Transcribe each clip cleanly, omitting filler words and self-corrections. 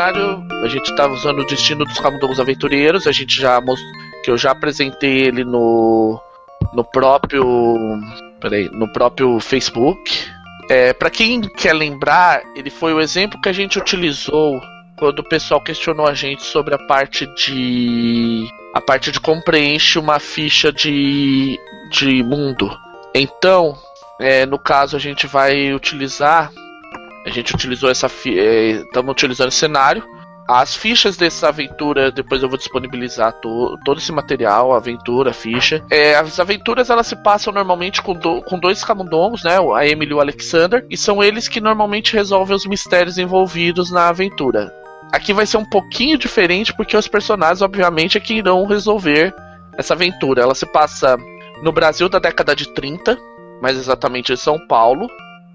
cenário, a gente tá usando o Destino dos Camundongos Aventureiros, que eu já apresentei ele no próprio Facebook. Para quem quer lembrar, ele foi o exemplo que a gente utilizou quando o pessoal questionou a gente sobre a parte de como preenche uma ficha de mundo. Então, no caso, a gente utilizou estamos utilizando esse cenário. As fichas dessa aventura, depois eu vou disponibilizar todo esse material, a aventura, a ficha. As aventuras, elas se passam normalmente com dois camundongos, né? A Emily e o Alexander, e são eles que normalmente resolvem os mistérios envolvidos na aventura. Aqui vai ser um pouquinho diferente, porque os personagens, obviamente, é que irão resolver essa aventura. Ela se passa no Brasil da década de 30, mais exatamente em São Paulo.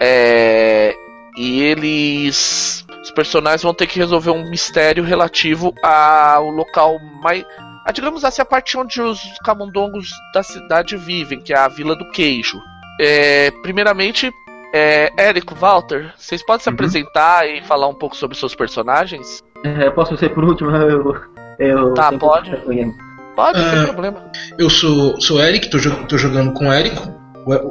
E os personagens vão ter que resolver um mistério relativo ao local mais... digamos assim, a parte onde os camundongos da cidade vivem, que é a Vila do Queijo. Primeiramente, Érico, Walter, vocês podem se apresentar e falar um pouco sobre seus personagens? Posso ser por último? Tá, pode. Pode, não tem problema. Eu sou Eric, tô jogando com o Érico.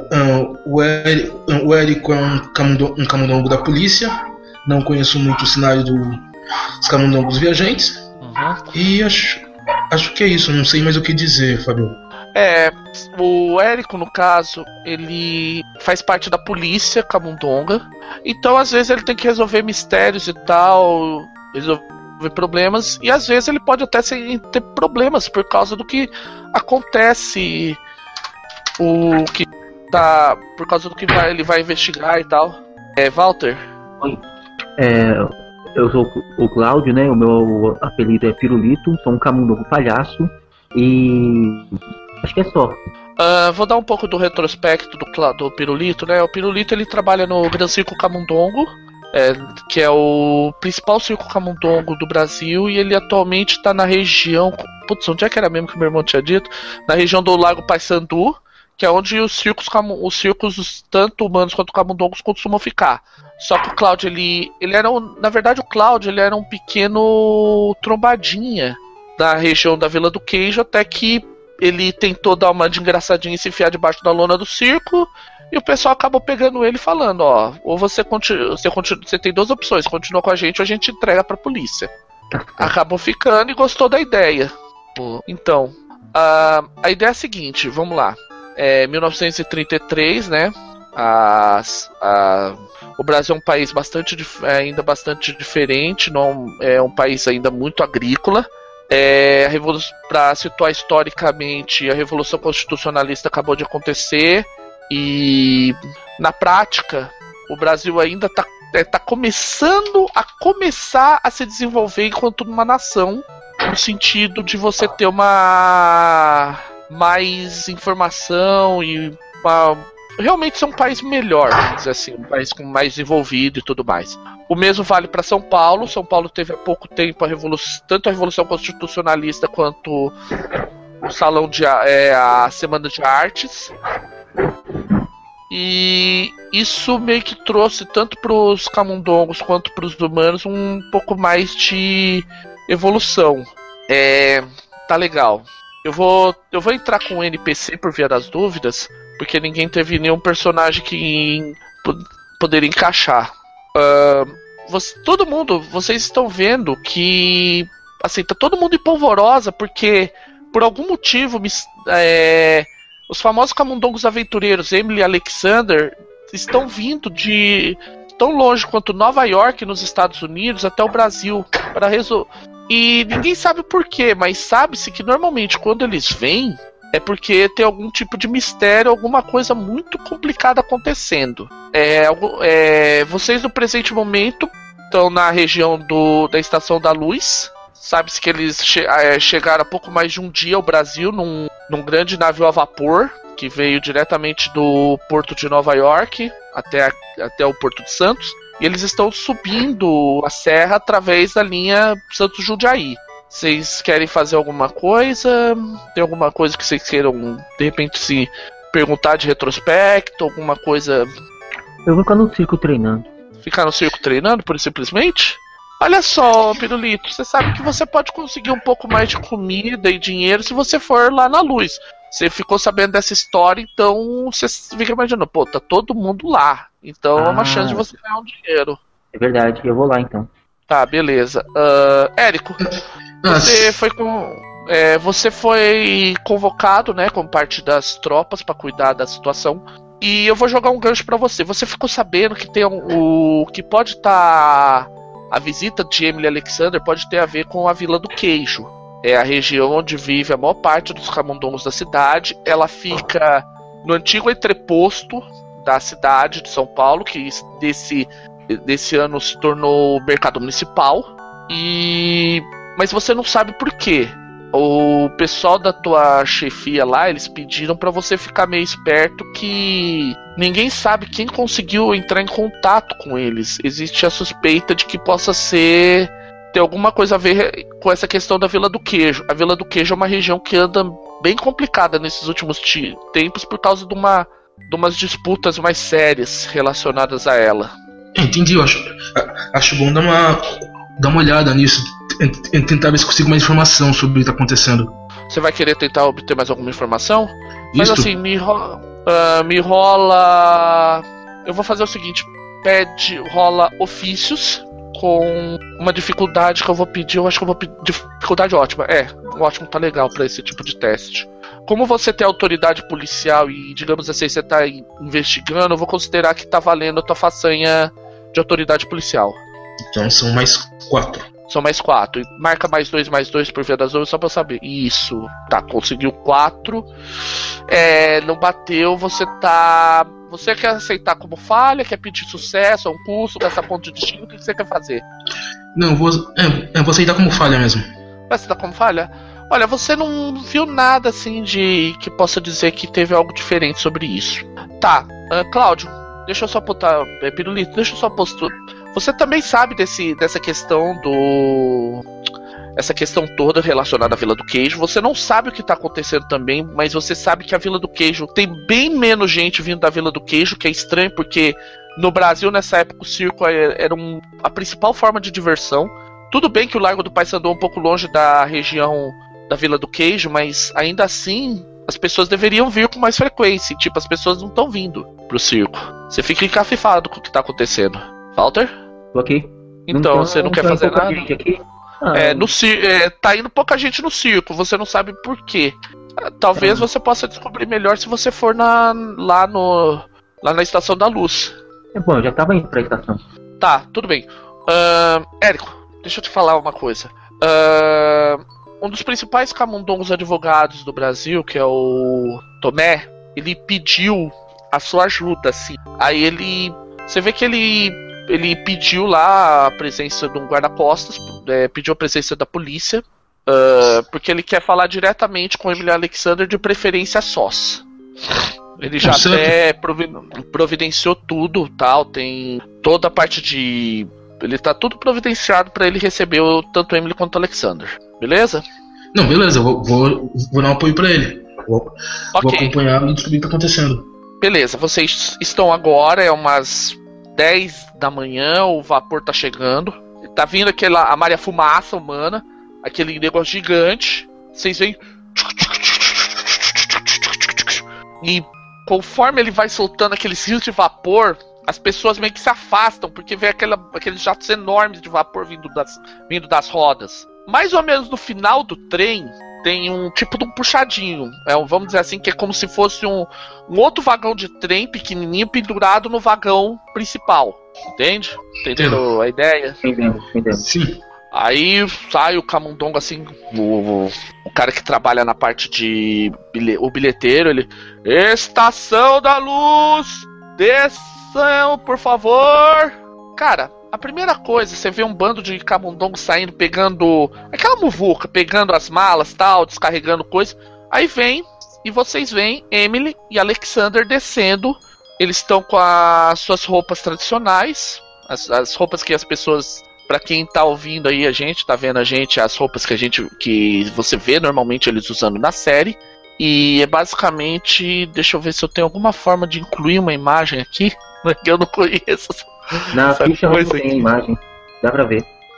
O Érico é um camundongo da polícia. Não conheço muito o cenário dos camundongos viajantes. E acho que é isso, não sei mais o que dizer, Fabio. O Érico, no caso, ele faz parte da polícia camundonga. Então, às vezes, ele tem que resolver mistérios e tal, resolver problemas. E às vezes ele pode até ter problemas por causa do que acontece, por causa do que ele vai investigar e tal. Walter? Oi. Eu sou o Cláudio, né? O meu apelido é Pirulito, sou um camundongo palhaço. E acho que é só. Vou dar um pouco do retrospecto do Pirulito, né? O Pirulito, ele trabalha no Gran Circo Camundongo, que é o principal circo camundongo do Brasil, e ele atualmente está na região... Putz, onde é que era mesmo que meu irmão tinha dito? Na região do Lago Paissandu, que é onde os circos tanto humanos quanto camundongos costumam ficar. Só que o Cláudio, ele era na verdade o Cláudio, ele era um pequeno trombadinha da região da Vila do Queijo, até que ele tentou dar uma de engraçadinha e se enfiar debaixo da lona do circo, e o pessoal acabou pegando ele e falando, ou você tem duas opções, continua com a gente ou a gente entrega pra polícia. Acabou ficando e gostou da ideia. Então, a ideia é a seguinte, vamos lá. 1933, né? O Brasil é um país ainda bastante diferente, não é um país ainda muito agrícola. Para situar historicamente, a Revolução Constitucionalista acabou de acontecer e, na prática, o Brasil ainda está começando a se desenvolver enquanto uma nação, no sentido de você ter mais informação e realmente ser um país melhor, vamos dizer assim, um país mais desenvolvido e tudo mais. O mesmo vale para São Paulo. São Paulo teve há pouco tempo tanto a Revolução Constitucionalista quanto a Semana de Artes. E isso meio que trouxe tanto para os camundongos quanto para os humanos um pouco mais de evolução. Tá legal. Eu vou entrar com o NPC por via das dúvidas, porque ninguém teve nenhum personagem que poderia encaixar. Vocês estão vendo que assim, tá todo mundo em polvorosa, porque por algum motivo os famosos camundongos aventureiros Emily e Alexander estão vindo de tão longe quanto Nova York, nos Estados Unidos, até o Brasil para resolver. E ninguém sabe o porquê, mas sabe-se que normalmente quando eles vêm é porque tem algum tipo de mistério, alguma coisa muito complicada acontecendo. Vocês no presente momento estão na região da Estação da Luz. Sabe-se que eles chegaram há pouco mais de um dia ao Brasil num grande navio a vapor que veio diretamente do porto de Nova York até o Porto de Santos. E eles estão subindo a serra através da linha Santos-Jundiaí. Vocês querem fazer alguma coisa? Tem alguma coisa que vocês queiram, de repente, se perguntar de retrospecto? Alguma coisa? Eu vou ficar no circo treinando. Ficar no circo treinando, pura e simplesmente? Olha só, Pirulito, você sabe que você pode conseguir um pouco mais de comida e dinheiro se você for lá na luz. Você ficou sabendo dessa história, então você fica imaginando, pô, tá todo mundo lá. Então é uma chance de você ganhar um dinheiro. É verdade, eu vou lá então. Tá, beleza. Érico, você foi convocado, né, como parte das tropas pra cuidar da situação. E eu vou jogar um gancho pra você. Você ficou sabendo que tem o que pode estar... A visita de Emily Alexander pode ter a ver com a Vila do Queijo. É a região onde vive a maior parte dos camundongos da cidade. Ela fica no antigo entreposto da cidade de São Paulo, que desse ano se tornou mercado municipal. Mas você não sabe por quê. O pessoal da tua chefia lá, eles pediram pra você ficar meio esperto, que ninguém sabe quem conseguiu entrar em contato com eles. Existe a suspeita de que possa ter alguma coisa a ver com essa questão da Vila do Queijo. A Vila do Queijo é uma região que anda bem complicada nesses últimos tempos por causa de umas disputas mais sérias relacionadas a ela. Entendi, eu acho bom dar uma olhada nisso, tentar ver se consigo mais informação sobre o que está acontecendo. Você vai querer tentar obter mais alguma informação? Mas assim, me rola... Eu vou fazer o seguinte, rola ofícios com uma dificuldade que eu vou pedir, eu acho que eu vou pedir dificuldade ótima. O ótimo tá legal pra esse tipo de teste. Como você tem autoridade policial e, digamos assim, você tá investigando, eu vou considerar que tá valendo a tua façanha de autoridade policial. Então são mais 4. São mais 4. Marca mais 2 por via das dúvidas, só pra eu saber. Isso. Tá, conseguiu 4. Não bateu, você tá... Você quer aceitar como falha? Quer pedir sucesso, um curso, gastar ponto de destino? O que você quer fazer? Não, eu vou aceitar como falha mesmo. Vai aceitar como falha? Olha, você não viu nada assim de que possa dizer que teve algo diferente sobre isso. Tá, Cláudio, deixa eu só botar... Pirulito, deixa eu só postar... Você também sabe dessa questão essa questão toda relacionada à Vila do Queijo. Você não sabe o que está acontecendo também, mas você sabe que a Vila do Queijo tem bem menos gente vindo da Vila do Queijo, que é estranho, porque no Brasil, nessa época, o circo era a principal forma de diversão. Tudo bem que o Largo do Paissandu é um pouco longe da região da Vila do Queijo, mas ainda assim, as pessoas deveriam vir com mais frequência. Tipo, as pessoas não estão vindo pro circo. Você fica encafifado com o que está acontecendo. Walter? Tô aqui. Então, você não quer fazer nada? Gente aqui? Tá indo pouca gente no circo, você não sabe por quê. Talvez você possa descobrir melhor se você for lá na Estação da Luz. Bom, eu já tava indo pra estação. Tá, tudo bem. Érico, deixa eu te falar uma coisa. Um dos principais camundongos advogados do Brasil, que é o Tomé, ele pediu a sua ajuda, assim. Aí você vê que ele pediu lá a presença de um guarda-costas, pediu a presença da polícia, porque ele quer falar diretamente com Emily Alexander, de preferência sós. Ele já até providenciou tudo, tal, tem toda a parte de... Ele tá tudo providenciado para ele receber tanto Emily quanto Alexander, beleza? Não, beleza, eu vou dar um apoio para ele. Vou acompanhar e descobrir o que tá acontecendo. Beleza, vocês estão agora, umas 10 da manhã, o vapor tá chegando. Tá vindo a Maria Fumaça humana, aquele negócio gigante. Vocês veem. E conforme ele vai soltando aqueles rios de vapor, as pessoas meio que se afastam, porque vem aqueles jatos enormes de vapor vindo das rodas. Mais ou menos no final do trem, tem um tipo de um puxadinho. Vamos dizer assim, que é como se fosse um outro vagão de trem pequenininho pendurado no vagão principal. Entende? Entenderam a ideia? Entendo. Sim. Aí sai o camundongo assim, o cara que trabalha na parte de... O bilheteiro, ele... Estação da Luz! Desçam, por favor! Cara... A primeira coisa, você vê um bando de camundongos saindo, pegando aquela muvuca, pegando as malas, tal, descarregando coisa. Aí vocês veem Emily e Alexander descendo. Eles estão com as suas roupas tradicionais, as roupas que as pessoas, pra quem tá ouvindo aí, tá vendo a gente, as roupas que você vê normalmente eles usando na série. E é basicamente, deixa eu ver se eu tenho alguma forma de incluir uma imagem aqui, que eu não conheço. Na ficha não tem imagem, dá pra ver.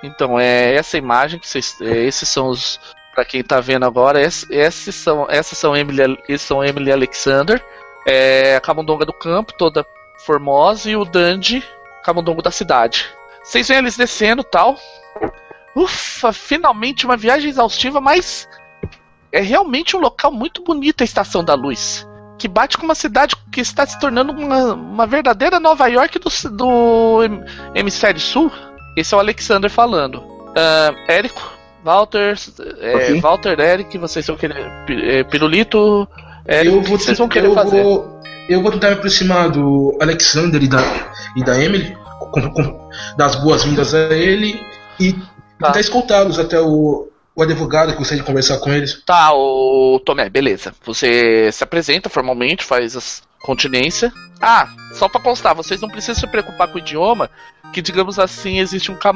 Então, essa imagem que vocês. Esses são os. Pra quem tá vendo agora, esses são Emily Alexander. A camundonga do campo, toda formosa, e o Dandy, camundongo da cidade. Vocês veem eles descendo e tal. Ufa, finalmente uma viagem exaustiva, mas é realmente um local muito bonito, a Estação da Luz. Que bate com uma cidade que está se tornando uma verdadeira Nova York do hemisfério sul. Esse é o Alexander falando. Érico, Walter, okay. Walter, Eric, vocês vão querer. Pirulito, Eric, vocês vão querer fazer? Eu vou tentar me aproximar do Alexander e da Emily, dar as boas-vindas a ele e tentar escoltá-los até o advogado que gostaria de conversar com eles. Tá, o Tomé, beleza. Você se apresenta formalmente, faz as continência. Só pra constar, vocês não precisam se preocupar com o idioma, que, digamos assim, existe um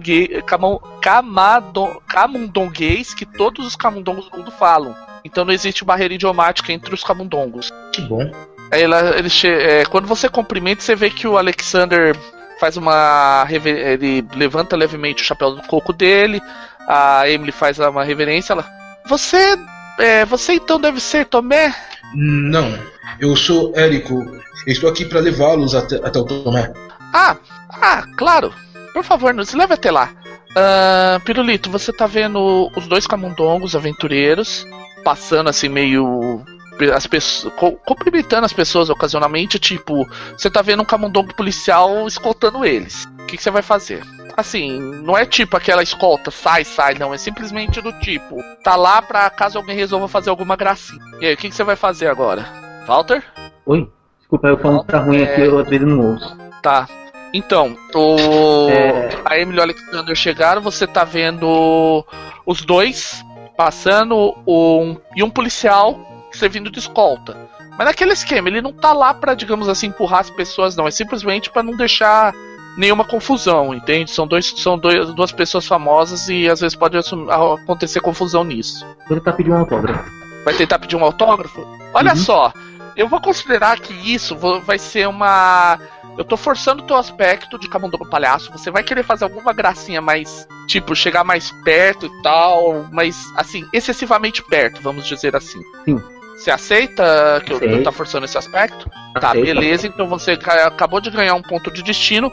camundonguês que todos os camundongos do mundo falam. Então não existe barreira idiomática entre os camundongos. Que bom. Quando você cumprimenta, você vê que o Alexander faz ele levanta levemente o chapéu do coco dele. A Emily faz uma reverência. Você então deve ser Tomé? Não, eu sou Érico. Eu estou aqui para levá-los até o Tomé. Claro. Por favor, nos leve até lá. Pirulito, você tá vendo os dois camundongos aventureiros passando assim meio... as pessoas, cumprimentando as pessoas ocasionalmente, tipo, você tá vendo um camundongo policial escoltando eles. O que você vai fazer? Assim, não é tipo aquela escolta, sai, não, é simplesmente do tipo, tá lá pra caso alguém resolva fazer alguma gracinha. E aí, o que você vai fazer agora? Walter? Oi, desculpa, eu falo tá ruim aqui, eu às vezes não ouço. Tá, então, a Emily e o Alexander chegaram, você tá vendo os dois passando, e um policial servindo de escolta. Mas naquele esquema, ele não tá lá pra, digamos assim, empurrar as pessoas, não. É simplesmente pra não deixar nenhuma confusão, entende? São duas pessoas famosas e às vezes pode acontecer confusão nisso. Vou tentar pedir um autógrafo. Vai tentar pedir um autógrafo? Olha só, eu vou considerar que isso vai ser uma... Eu tô forçando o teu aspecto de camundongo palhaço. Você vai querer fazer alguma gracinha mais... Tipo, chegar mais perto e tal, mas, assim, excessivamente perto, vamos dizer assim. Sim. Você aceita que eu tô forçando esse aspecto? Aceita. Tá, beleza, então você acabou de ganhar um ponto de destino.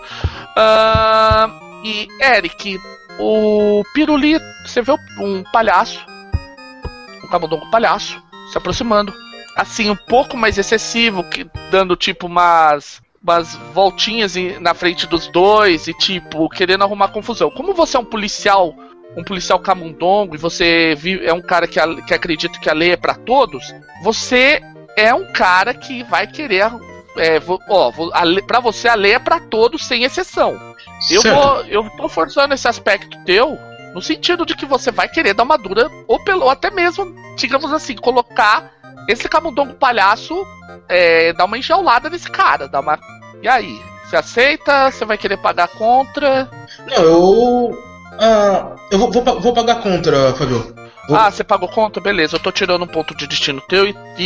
E, Eric, o Pirulito, você vê um palhaço, um camundongo palhaço, se aproximando. Assim, um pouco mais excessivo, dando tipo umas voltinhas na frente dos dois e tipo, querendo arrumar confusão. Como você é um policial camundongo e você é um cara que acredita que a lei é pra todos, você é um cara que vai querer... pra você a lei é pra todos, sem exceção. Eu tô forçando esse aspecto teu no sentido de que você vai querer dar uma dura, ou até mesmo, digamos assim, colocar esse camundongo palhaço, dar uma enjaulada nesse cara, E aí? Você aceita? Você vai querer pagar contra? Não, eu vou pagar contra, Fabio. Você pagou contra? Beleza, eu tô tirando um ponto de destino teu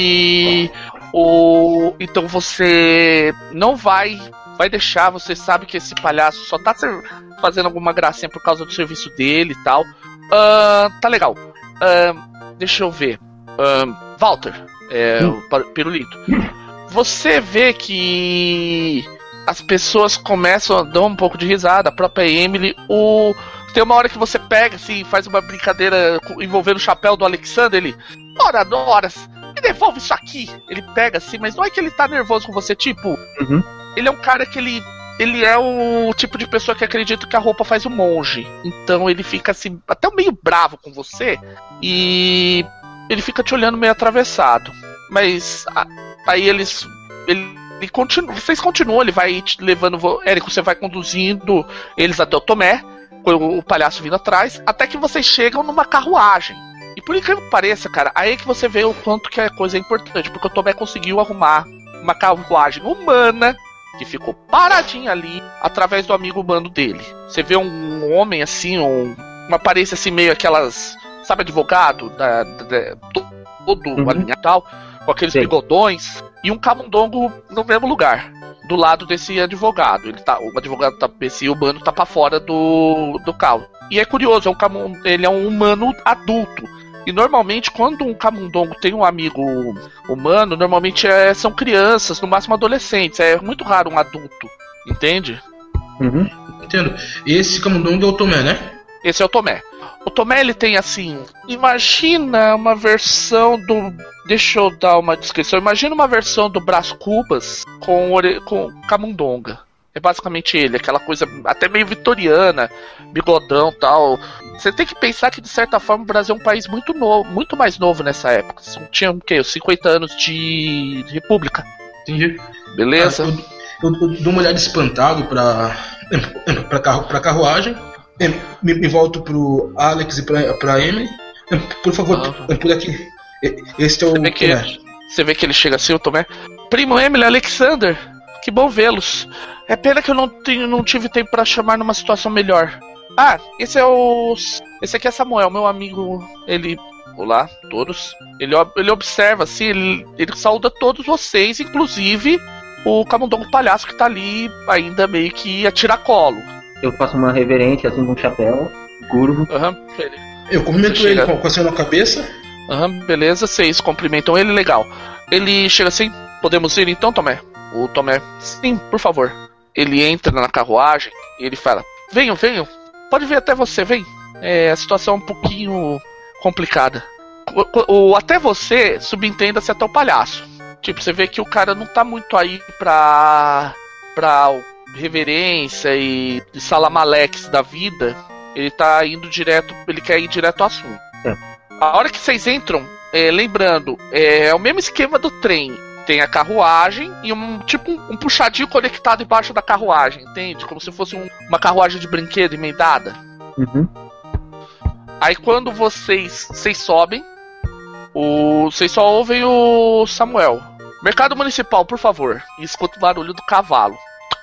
então você não vai deixar, você sabe que esse palhaço só tá fazendo alguma gracinha por causa do serviço dele e tal. Tá legal. Deixa eu ver. Walter, o Pirulito. Você vê que as pessoas começam a dar um pouco de risada, a própria Emily, tem uma hora que você pega, assim, faz uma brincadeira envolvendo o chapéu do Alexander, ele... Horas, me devolve isso aqui! Ele pega, assim, mas não é que ele tá nervoso com você, tipo... Ele é um cara que ele é o tipo de pessoa que acredita que a roupa faz o monge. Então ele fica, assim, até meio bravo com você, e ele fica te olhando meio atravessado. Mas aí vocês continuam, ele vai te levando... Érico, você vai conduzindo eles até o Tomé, com o palhaço vindo atrás, até que vocês chegam numa carruagem. E por incrível que pareça, cara, aí é que você vê o quanto que a coisa é importante, porque o Tomé conseguiu arrumar uma carruagem humana que ficou paradinha ali através do amigo humano dele. Você vê um homem assim, uma aparência assim meio aquelas, sabe, advogado, todo alinhado e tal, com aqueles bigodões, e um camundongo no mesmo lugar, do lado desse advogado. O advogado esse humano tá pra fora do carro. E é curioso, ele é um humano adulto. E normalmente, quando um camundongo tem um amigo humano, normalmente são crianças, no máximo adolescentes. É muito raro um adulto, entende? Uhum. Entendo. Esse camundongo é o Tomé, né? Esse é o Tomé. O Tomé, ele tem assim... Imagina uma versão do... Deixa eu dar uma descrição. Imagina uma versão do Brás Cubas com camundonga. É basicamente ele, aquela coisa até meio vitoriana, bigodão e tal. Você tem que pensar que, de certa forma, o Brasil é um país muito novo, muito mais novo nessa época. Tinha o quê? Os 50 anos de república. Entendi. Beleza? Eu dou uma olhada espantado pra carruagem. Me volto pro Alex e pra Emily. Por favor, por aqui. Este é o Tomé. Você vê que ele chega assim, o Tomé. Primo Emily, Alexander, que bom vê-los. É pena que eu não tive tempo pra chamar numa situação melhor. Ah, esse aqui é Samuel, meu amigo. Ele... Olá, todos. Ele observa assim, ele saúda todos vocês, inclusive o camundongo palhaço que tá ali ainda meio que a tiracolo. Eu faço uma reverência assim com um chapéu, curvo. Eu cumprimento ele com a cena na cabeça. Beleza, vocês cumprimentam ele, legal. Ele chega assim, podemos ir então, Tomé? O Tomé, sim, por favor. Ele entra na carruagem e ele fala, venham, pode vir até você, vem. A situação é um pouquinho complicada. O até você subentenda-se até o palhaço. Tipo, você vê que o cara não tá muito aí pra reverência e salamalex da vida. Ele tá indo direto, ele quer ir direto ao assunto. A hora que vocês entram, lembrando, é o mesmo esquema do trem. Tem a carruagem e um puxadinho conectado embaixo da carruagem, entende? Como se fosse uma carruagem de brinquedo emendada. Uhum. Aí quando vocês sobem, vocês só ouvem o Samuel. Mercado Municipal, por favor. E escuta o barulho do cavalo.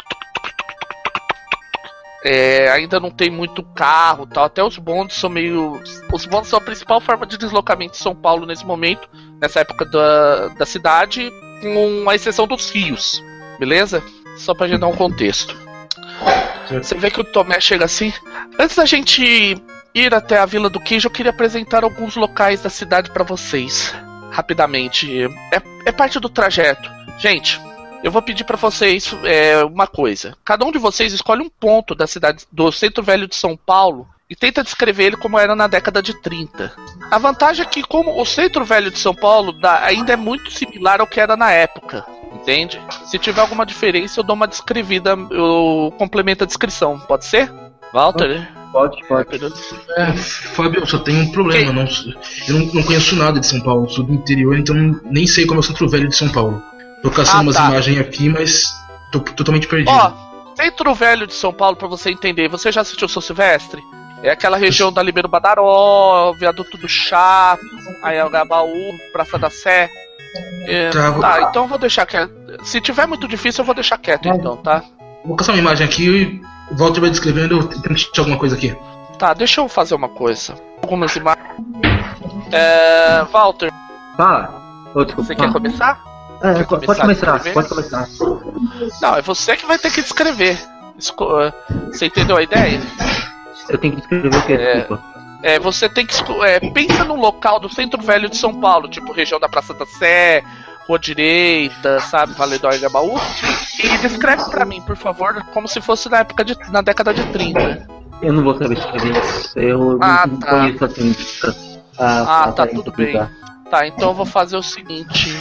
Ainda não tem muito carro, tal. Até os bondes são meio... Os bondes são a principal forma de deslocamento de São Paulo nesse momento, nessa época da cidade, com a exceção dos rios. Beleza? Só pra gente dar um contexto. Você vê que o Tomé chega assim. Antes da gente ir até a Vila do Queijo, eu queria apresentar alguns locais da cidade pra vocês. Rapidamente. É parte do trajeto. Gente, eu vou pedir pra vocês uma coisa. Cada um de vocês escolhe um ponto da cidade, do Centro Velho de São Paulo, e tenta descrever ele como era na década de 30. A vantagem é que, como o Centro Velho de São Paulo ainda é muito similar ao que era na época, entende? Se tiver alguma diferença, eu dou uma descrevida, eu complemento a descrição, pode ser? Walter? Pode. Fábio, eu só tenho um problema. Eu não conheço nada de São Paulo, sou do interior, então nem sei como é o Centro Velho de São Paulo. Tô caçando umas imagens aqui, mas tô totalmente perdido. Centro Velho de São Paulo, pra você entender, você já assistiu o São Silvestre? É aquela região da Libero Badaró, Viaduto do Chá, Anhangabaú, Praça da Sé. Então eu vou deixar quieto. Se tiver muito difícil, eu vou deixar quieto então, tá? Vou caçar uma imagem aqui e volto e vai descrevendo, eu tento assistir alguma coisa aqui. Tá, deixa eu fazer uma coisa. Algumas imagens. Walter. Fala. Desculpa, você quer começar? Pode começar. Não, é você que vai ter que descrever. Você entendeu a ideia? Eu tenho que descrever o que? Desculpa. Você tem que... pensa num local do Centro Velho de São Paulo, tipo região da Praça da Sé, Rua Direita, sabe, Vale do Anhangabaú. E descreve pra mim, por favor, como se fosse na década de 30. Eu não vou saber escrever. Eu não conheço assim. Tá, tudo bem. Tá, então eu vou fazer o seguinte.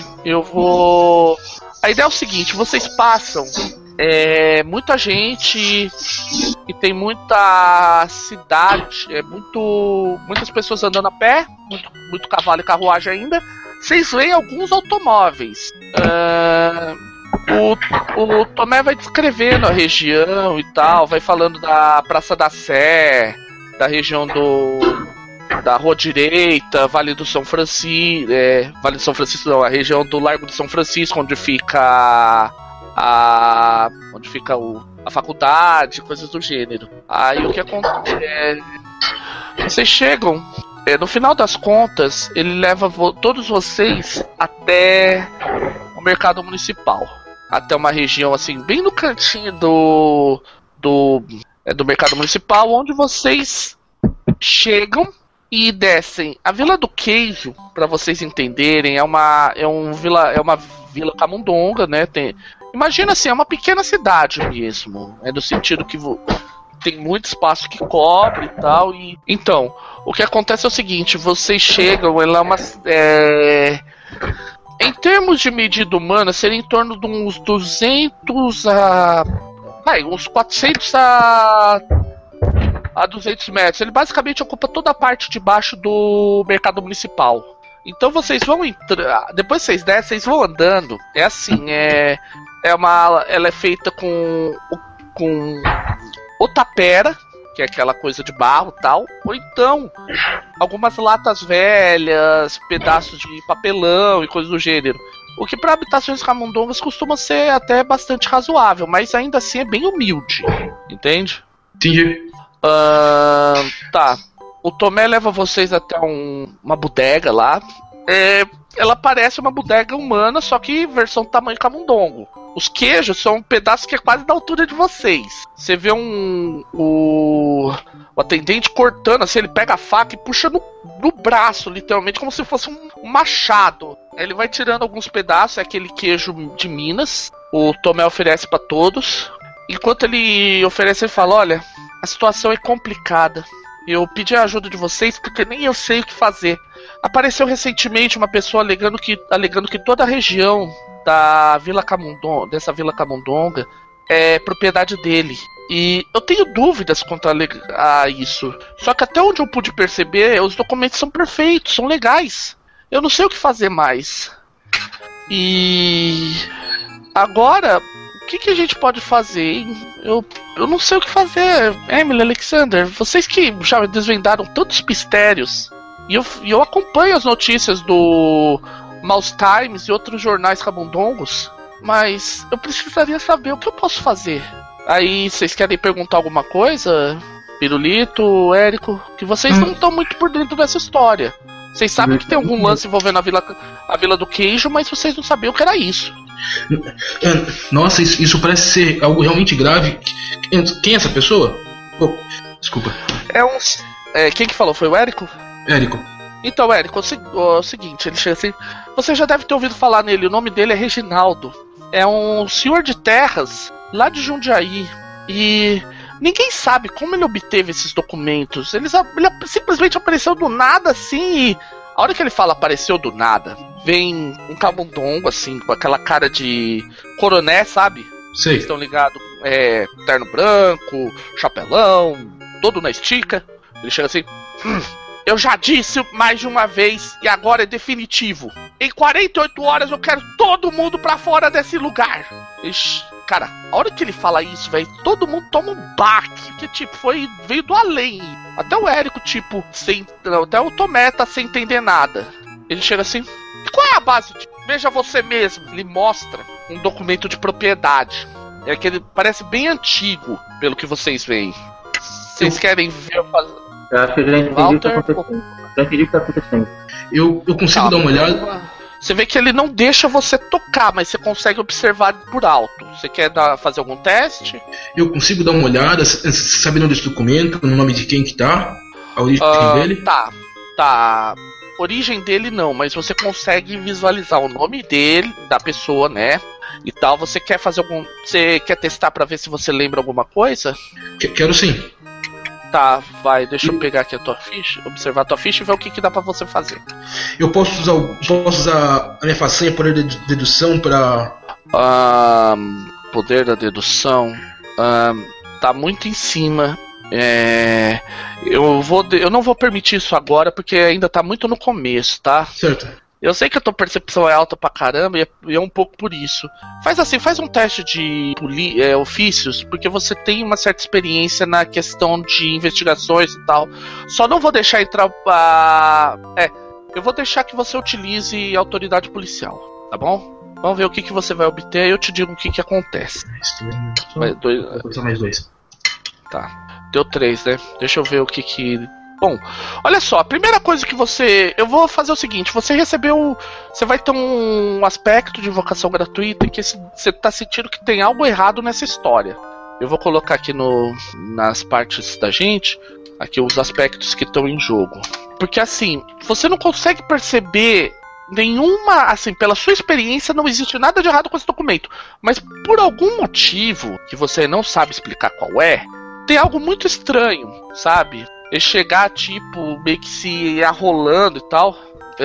A ideia é o seguinte, vocês passam muita gente e tem muita cidade, muitas pessoas andando a pé, muito cavalo e carruagem ainda. Vocês veem alguns automóveis. O Tomé vai descrevendo a região e tal, vai falando da Praça da Sé, da região da Rua Direita, Vale do São Francisco, Vale do São Francisco não, a região do Largo de São Francisco, onde fica a faculdade, coisas do gênero. Aí o que acontece vocês chegam, no final das contas, ele leva todos vocês até o mercado municipal, até uma região assim, bem no cantinho do mercado municipal, onde vocês chegam e descem. A Vila do Queijo, pra vocês entenderem, é uma vila camundonga, né? Imagina assim, é uma pequena cidade mesmo. É no sentido que tem muito espaço que cobre e tal. Então, o que acontece é o seguinte: vocês chegam, ela é uma. Em termos de medida humana, seria em torno de uns 200 a. Uns 400 a 200 metros. Ele basicamente ocupa toda a parte de baixo do mercado municipal. Então vocês vão entrar. Depois vocês descem, vocês vão andando. É assim, ela é feita com o tapera, que é aquela coisa de barro e tal, ou então algumas latas velhas, pedaços de papelão e coisas do gênero. O que para habitações camundongas costuma ser até bastante razoável, mas ainda assim é bem humilde, entende? Entendi. Tá. O Tomé leva vocês até uma bodega lá. Ela parece uma bodega humana, só que versão tamanho camundongo. Os queijos são um pedaço que é quase da altura de vocês. Você vê o atendente cortando, assim, ele pega a faca e puxa no braço, literalmente, como se fosse um machado. Ele vai tirando alguns pedaços, é aquele queijo de Minas. O Tomé oferece pra todos. Enquanto ele oferece, ele fala: olha, a situação é complicada. Eu pedi a ajuda de vocês porque nem eu sei o que fazer. Apareceu recentemente uma pessoa alegando que toda a região dessa Vila Camundonga é propriedade dele. E eu tenho dúvidas quanto a isso. Só que até onde eu pude perceber, os documentos são perfeitos, são legais. Eu não sei o que fazer mais. E agora, o que a gente pode fazer, hein? Eu não sei o que fazer. Emily, Alexander, vocês que já desvendaram tantos mistérios. E eu acompanho as notícias do Mouse Times e outros jornais camundongos. Mas eu precisaria saber o que eu posso fazer. Aí, vocês querem perguntar alguma coisa? Pirulito, Érico? Que vocês não estão muito por dentro dessa história. Vocês sabem que tem algum lance envolvendo a Vila do Queijo, mas vocês não sabiam o que era isso. Nossa, isso parece ser algo realmente grave. Quem é essa pessoa? Oh, desculpa. Quem que falou? Foi o Érico? Érico. Então, Érico, é o seguinte, ele chega assim. Você já deve ter ouvido falar nele, o nome dele é Reginaldo. É um senhor de terras lá de Jundiaí. E ninguém sabe como ele obteve esses documentos. Ele simplesmente apareceu do nada assim. E a hora que ele fala apareceu do nada, vem um camundongo assim, com aquela cara de coroné, sabe? Sei. Vocês estão ligados? Terno branco, chapelão, todo na estica. Ele chega assim: eu já disse mais de uma vez e agora é definitivo. Em 48 horas eu quero todo mundo pra fora desse lugar. Ixi, cara, a hora que ele fala isso, velho, todo mundo toma um baque. Que tipo, veio do além. Até o Érico, tipo, até o Tomé tá sem entender nada. Ele chega assim: e qual é a base? Veja você mesmo. Ele mostra um documento de propriedade. É que ele parece bem antigo, pelo que vocês veem. Vocês querem ver eu fazer? Eu acho que eu já entendi o que tá acontecendo. Já entendi o que tá acontecendo. Eu consigo dar uma olhada. Você vê que ele não deixa você tocar, mas você consegue observar por alto. Você quer fazer algum teste? Eu consigo dar uma olhada, sabendo desse documento, no nome de quem que tá? A origem dele? Tá. Origem dele não, mas você consegue visualizar o nome dele, da pessoa, né? E tal. Você quer fazer algum. Você quer testar pra ver se você lembra alguma coisa? Quero sim. Tá, vai, deixa eu pegar aqui a tua ficha, observar a tua ficha e ver o que dá pra você fazer. Eu posso usar a minha façanha poder de dedução pra... Poder da dedução... tá muito em cima. Eu não vou permitir isso agora porque ainda tá muito no começo, tá? Certo. Eu sei que a tua percepção é alta pra caramba e é um pouco por isso. Faz um teste de ofícios, porque você tem uma certa experiência na questão de investigações e tal. Só não vou deixar entrar eu vou deixar que você utilize autoridade policial, tá bom? Vamos ver o que você vai obter e eu te digo o que acontece. Mais dois. Tá, deu 3, né? Deixa eu ver o que... Bom, olha só, a primeira coisa que eu vou fazer o seguinte: você vai ter um aspecto de invocação gratuita em que você tá sentindo que tem algo errado nessa história. Eu vou colocar aqui nas partes da gente, aqui os aspectos que estão em jogo. Porque assim, você não consegue perceber nenhuma, assim, pela sua experiência não existe nada de errado com esse documento. Mas por algum motivo, que você não sabe explicar qual é, tem algo muito estranho, sabe? Ele chegar, tipo, meio que se arrolando e tal.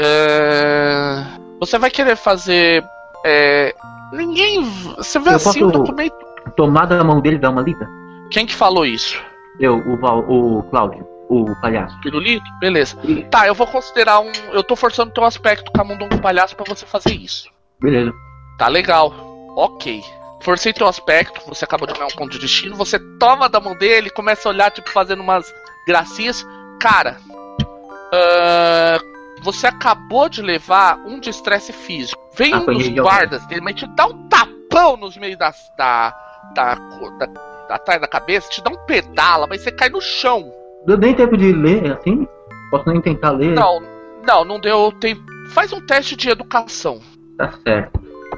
Você vai querer fazer... ninguém... Você vê assim o documento... Tomar da mão dele e dar uma lida? Quem que falou isso? O Cláudio, o palhaço. Pirulito? Beleza. Tá, eu vou considerar eu tô forçando o teu aspecto camundongo palhaço pra você fazer isso. Beleza. Tá legal. Ok. Forcei teu aspecto, você acabou de ganhar um ponto de destino, você toma da mão dele, começa a olhar, tipo, fazendo umas gracinhas. Cara, você acabou de levar um de estresse físico. Vem um dos guardas dele, mas te dá um tapão nos meios atrás da cabeça, te dá um pedala, mas você cai no chão. Deu nem tempo de ler, assim? Posso nem tentar ler? Não deu tempo. Faz um teste de educação. Tá certo.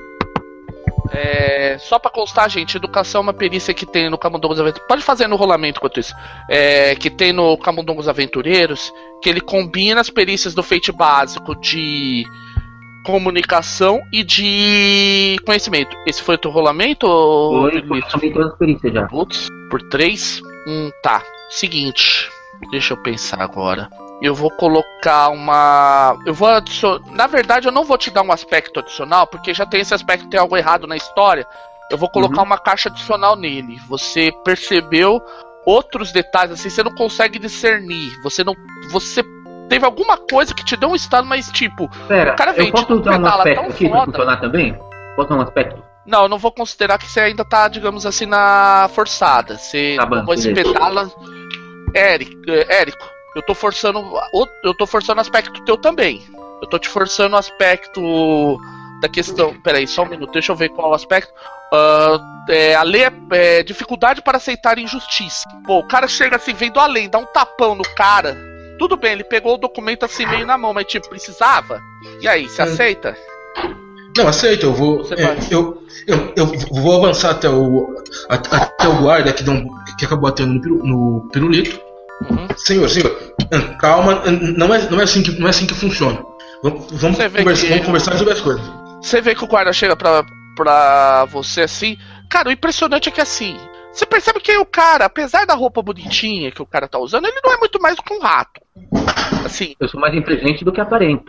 Só pra constar, gente, educação é uma perícia que tem no Camundongos Aventureiros. Pode fazer no rolamento enquanto isso. Que tem no Camundongos Aventureiros, que ele combina as perícias do feito básico de comunicação e de conhecimento. Esse foi o teu rolamento? Foi todas as perícias já. Putz, por 3? Tá. Seguinte, deixa eu pensar agora. Eu vou colocar uma... Na verdade, eu não vou te dar um aspecto adicional, porque já tem esse aspecto, tem algo errado na história. Eu vou colocar uma caixa adicional nele. Você percebeu outros detalhes, assim, você não consegue discernir. Você teve alguma coisa que te deu um estado, mas tipo... Pera, o cara veio, eu posso usar um aspecto aqui pra funcionar também? Posso usar um aspecto? Não, eu não vou considerar que você ainda tá, digamos assim, na forçada. Você tomou esse pedala... Érico, eu tô forçando o aspecto teu também. Eu tô te forçando o aspecto da questão... Peraí, só um minuto, deixa eu ver qual é o aspecto. A lei é dificuldade para aceitar injustiça. Pô, o cara chega assim, vem do além, dá um tapão no cara. Tudo bem, ele pegou o documento assim meio na mão, mas tipo, precisava? E aí, você aceita? Não, aceito, eu vou. Eu vou avançar até o guarda que acabou batendo no pirulito. Uhum. Senhor, calma, não é assim que funciona. Vamos conversar sobre as coisas. Você vê que o guarda chega pra você assim. Cara, o impressionante é que assim, você percebe que o cara, apesar da roupa bonitinha que o cara tá usando, ele não é muito mais do que um rato. Assim. Eu sou mais inteligente do que aparento.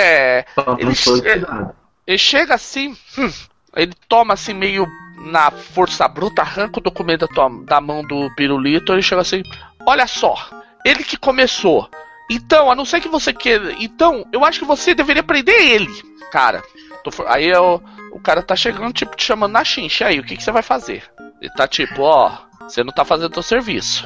Ele chega assim, ele toma assim meio na força bruta, arranca o documento da mão do pirulito, ele chega assim, olha só, ele que começou. Então, a não ser que você queira... Então, eu acho que você deveria prender ele, cara. Aí o cara tá chegando, tipo, te chamando na chincha. Aí, o que você vai fazer? Ele tá tipo, você não tá fazendo o teu serviço.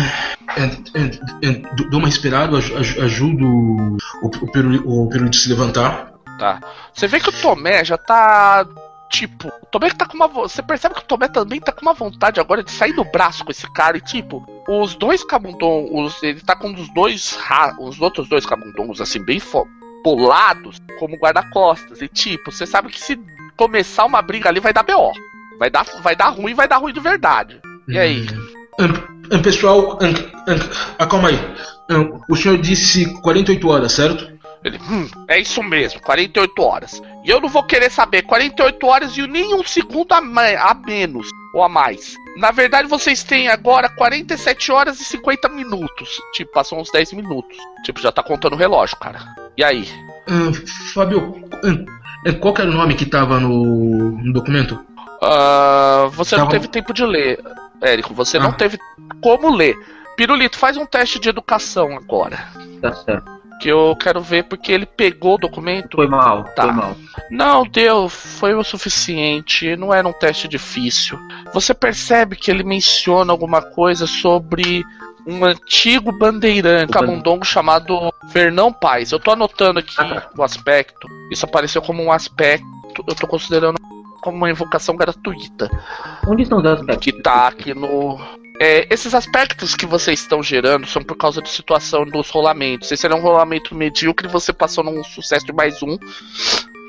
Dou uma respirada, ajudo o pirulito a se levantar. Tá. Você vê que o Tomé já tá... Tipo, o Tomé que tá com uma... Você percebe que o Tomé também tá com uma vontade agora de sair do braço com esse cara. E tipo, os dois camundongos... Ele tá com os outros dois camundongos assim, bem polados, como guarda-costas. E tipo, você sabe que se começar uma briga ali vai dar B.O. Vai dar ruim de verdade. E aí? Pessoal, calma aí. O senhor disse 48 horas, certo? Ele, é isso mesmo, 48 horas. E eu não vou querer saber 48 horas e nem um segundo a menos ou a mais. Na verdade, vocês têm agora 47 horas e 50 minutos. Tipo, passou uns 10 minutos. Tipo, já tá contando o relógio, cara. E aí? Fábio, qual que era o nome que tava no documento? Você não teve tempo de ler, Érico. Você não teve como ler. Pirulito, faz um teste de educação agora. Tá certo. Que eu quero ver porque ele pegou o documento. Foi mal, tá. Foi mal. Não, foi o suficiente. Não era um teste difícil. Você percebe que ele menciona alguma coisa sobre um antigo bandeirante camundongo chamado Fernão Paes. Eu tô anotando aqui o aspecto. Isso apareceu como um aspecto. Eu tô considerando como uma invocação gratuita. Onde estão os aspectos? Que tá aqui no... esses aspectos que vocês estão gerando são por causa de situação dos rolamentos. Esse era um rolamento medíocre, você passou num sucesso de mais um.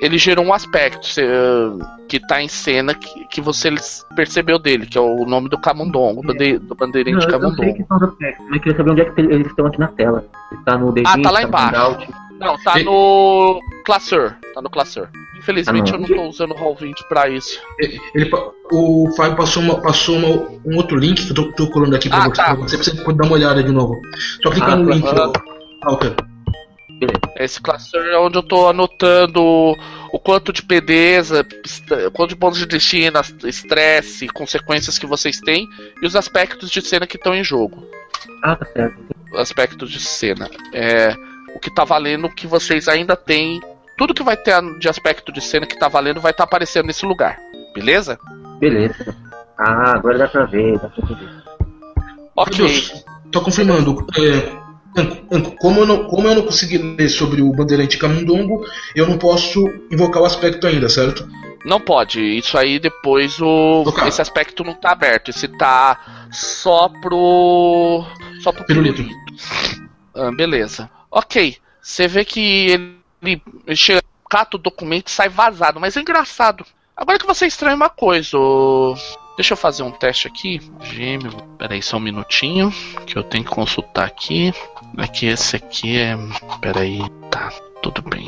ele gerou um aspecto que tá em cena que você percebeu dele, que é o nome do Camundongo, do Bandeirante Camundongo. Eu sei que são os aspectos, mas eu queria saber onde é que eles estão aqui na tela. Tá no tá lá embaixo. Não, tá no Classeur. Tá no Classeur. Infelizmente eu não tô usando o Roll20 pra isso. O Fábio passou um outro link que eu tô colando aqui pra você. Você pode dar uma olhada de novo. Só clicar no link. Ok. Esse Classeur é onde eu tô anotando o quanto de PDs, quanto de pontos de destino, estresse, consequências que vocês têm e os aspectos de cena que estão em jogo. Tá certo. Aspectos de cena. O que tá valendo que vocês ainda têm. Tudo que vai ter de aspecto de cena que tá valendo vai estar aparecendo nesse lugar. Beleza? Beleza. Agora dá pra ver. Ok. Deus, tô confirmando. Como eu não consegui ler sobre o Bandeirante Camundongo, eu não posso invocar o aspecto ainda, certo? Não pode. Isso aí depois esse aspecto não tá aberto. Esse tá só pro pirulito. Beleza. Ok. Você vê que ele chega, cata o documento e sai vazado. Mas é engraçado. Agora que você estranha uma coisa. Deixa eu fazer um teste aqui. Gêmeo. Peraí, só um minutinho. Que eu tenho que consultar aqui. Aqui, esse aqui é. Peraí. Tá, tudo bem.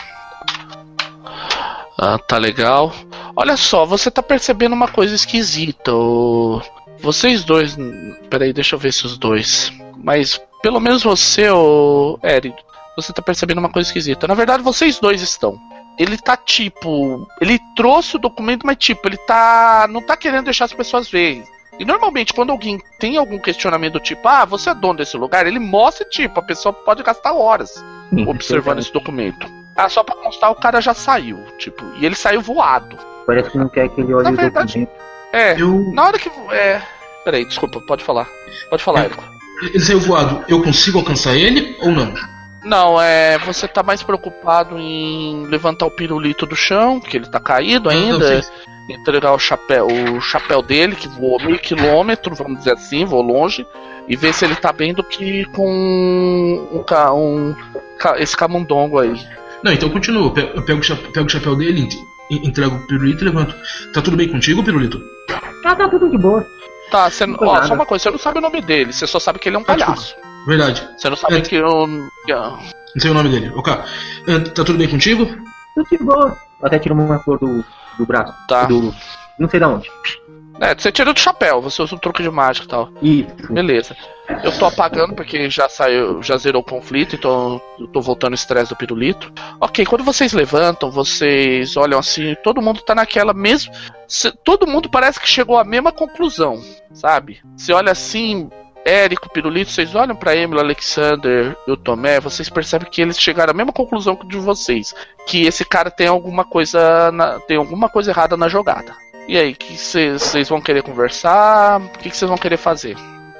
Tá legal. Olha só, você tá percebendo uma coisa esquisita. Vocês dois. Peraí, deixa eu ver se os dois. Mas pelo menos você, Eric, você tá percebendo uma coisa esquisita. Na verdade, vocês dois estão. Ele tá tipo. Ele trouxe o documento, mas tipo, ele tá. Não tá querendo deixar as pessoas verem. E normalmente, quando alguém tem algum questionamento do tipo, você é dono desse lugar, ele mostra, tipo, a pessoa pode gastar horas observando esse documento. Só pra constar, o cara já saiu, tipo, e ele saiu voado. Parece que não quer que ele olhe o documento. Na hora que. Peraí, desculpa, pode falar. Pode falar, Érico. Ele saiu voado, eu consigo alcançar ele ou não? Não, você tá mais preocupado em levantar o pirulito do chão, que ele tá caído ainda. Entregar o chapéu dele, que voou meio quilômetro, vamos dizer assim, voou longe, e ver se ele tá bem do que com esse camundongo aí. Não, então continua. Eu pego o chapéu dele, entrego o pirulito e levanto. Tá tudo bem contigo, pirulito? Tá tudo de boa. Tá, só uma coisa, você não sabe o nome dele, você só sabe que ele é um palhaço. Verdade. Você não sabe que eu. Não sei o nome dele. Ok. Tá tudo bem contigo? Tudo de boa. Até tirou uma cor do braço. Tá. Não sei de onde. Você tirou do chapéu, você usa um truque de mágica e tal. Isso. Beleza. Eu tô apagando porque já zerou o conflito, então eu tô voltando o estresse do pirulito. Ok, quando vocês levantam, vocês olham assim, todo mundo tá naquela mesma. Todo mundo parece que chegou à mesma conclusão, sabe? Você olha assim, Érico, pirulito, vocês olham pra Emily, Alexander e o Tomé, vocês percebem que eles chegaram à mesma conclusão que de vocês. Que esse cara tem alguma coisa errada na jogada. E aí, que vocês vão querer conversar? O que vocês vão querer fazer?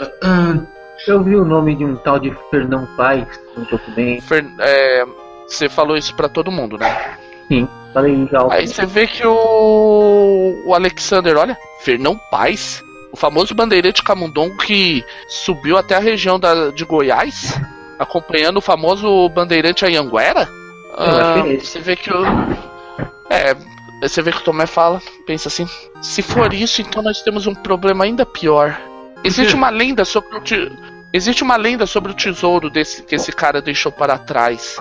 Eu vi o nome de um tal de Fernão Paz no documento. Você falou isso pra todo mundo, né? Sim, falei já. Aí você vê que o Alexander, olha, Fernão Paz, o famoso bandeirante camundongo que subiu até a região de Goiás, acompanhando o famoso bandeirante Anhanguera. Você vê que Você vê que o Tomé pensa assim, se for isso, então nós temos um problema ainda pior. Existe uma lenda sobre o tesouro que esse cara deixou para trás.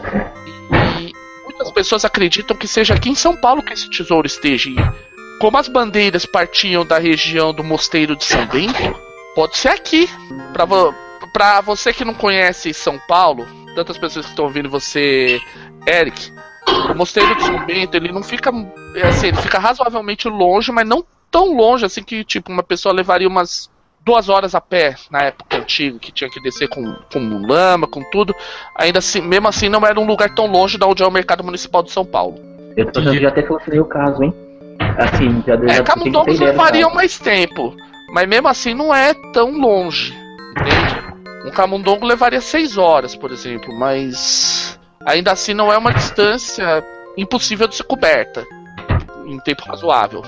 E muitas pessoas acreditam que seja aqui em São Paulo que esse tesouro esteja. E como as bandeiras partiam da região do Mosteiro de São Bento, pode ser aqui. Pra você que não conhece São Paulo, tantas pessoas que estão ouvindo você, Eric, o Mosteiro de São Bento, ele não fica assim, ele fica razoavelmente longe, mas não tão longe assim que tipo uma pessoa levaria umas 2 horas a pé na época antiga, que tinha que descer com lama, com tudo. Ainda assim, mesmo assim, não era um lugar tão longe da onde é o mercado municipal de São Paulo. Eu já até solucionei o caso, hein? Assim, já camundongos levariam mais tempo, mas mesmo assim não é tão longe, entende? Um camundongo levaria 6 horas, por exemplo, mas ainda assim não é uma distância impossível de ser coberta em tempo razoável.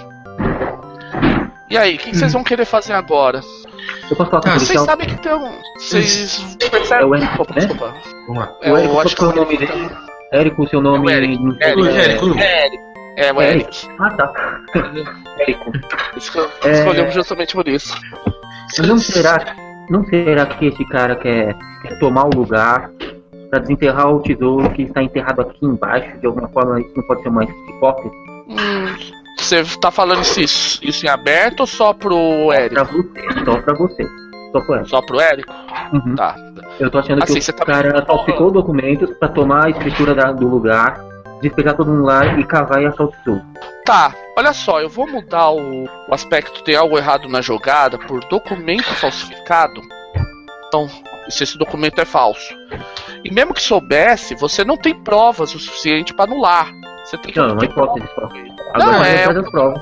E aí, o que vocês vão querer fazer agora? Eu posso falar com vocês sabem que tem um... Vocês percebem... É o Eric, desculpa. Vamos lá. O Eric, eu acho que é o nome dele. Érico, seu nome. Érico. É, o Érico. Ah, tá. Érico. Escolhemos justamente por isso. Não será que esse cara quer tomar o lugar pra desenterrar o tesouro que está enterrado aqui embaixo? De alguma forma, isso não pode ser uma hipótese? Você tá falando isso em aberto ou só pro Érico? Só pra você. Só pro Érico. Só pro Érico? Uhum. Tá. Eu tô achando Assim, que o cara falsificou documentos pra tomar a escritura do lugar, despejar todo mundo lá e cavar e achar o tesouro. Tá, olha só, eu vou mudar o aspecto tem algo errado na jogada por documento falsificado. Então, se esse documento é falso. E mesmo que soubesse, você não tem provas o suficiente pra anular. Você tem que Não ter pode ter prova. prova. Não, Agora é as provas.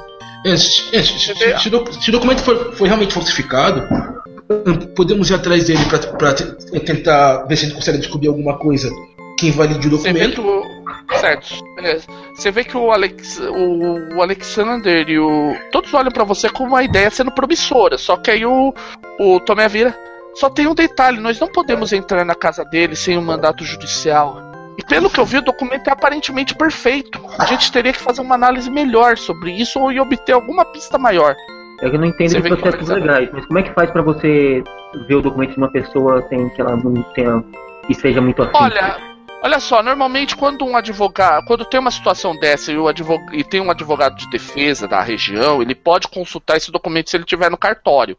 Se o documento foi realmente falsificado, podemos ir atrás dele pra tentar ver se a gente consegue descobrir alguma coisa que invalide o documento. Certo, beleza. Você vê que o Alexander e todos olham pra você com uma ideia sendo promissora. Só que aí o Tomé vira. Só tem um detalhe: nós não podemos entrar na casa dele sem um mandato judicial. E pelo que eu vi, o documento é aparentemente perfeito. A gente teria que fazer uma análise melhor sobre isso e obter alguma pista maior. É que eu não entendo os processos legais, mas como é que faz pra você ver o documento de uma pessoa sem que ela não tenha e seja muito afim? Olha só, normalmente quando tem uma situação dessa e tem um advogado de defesa da região, ele pode consultar esse documento se ele estiver no cartório.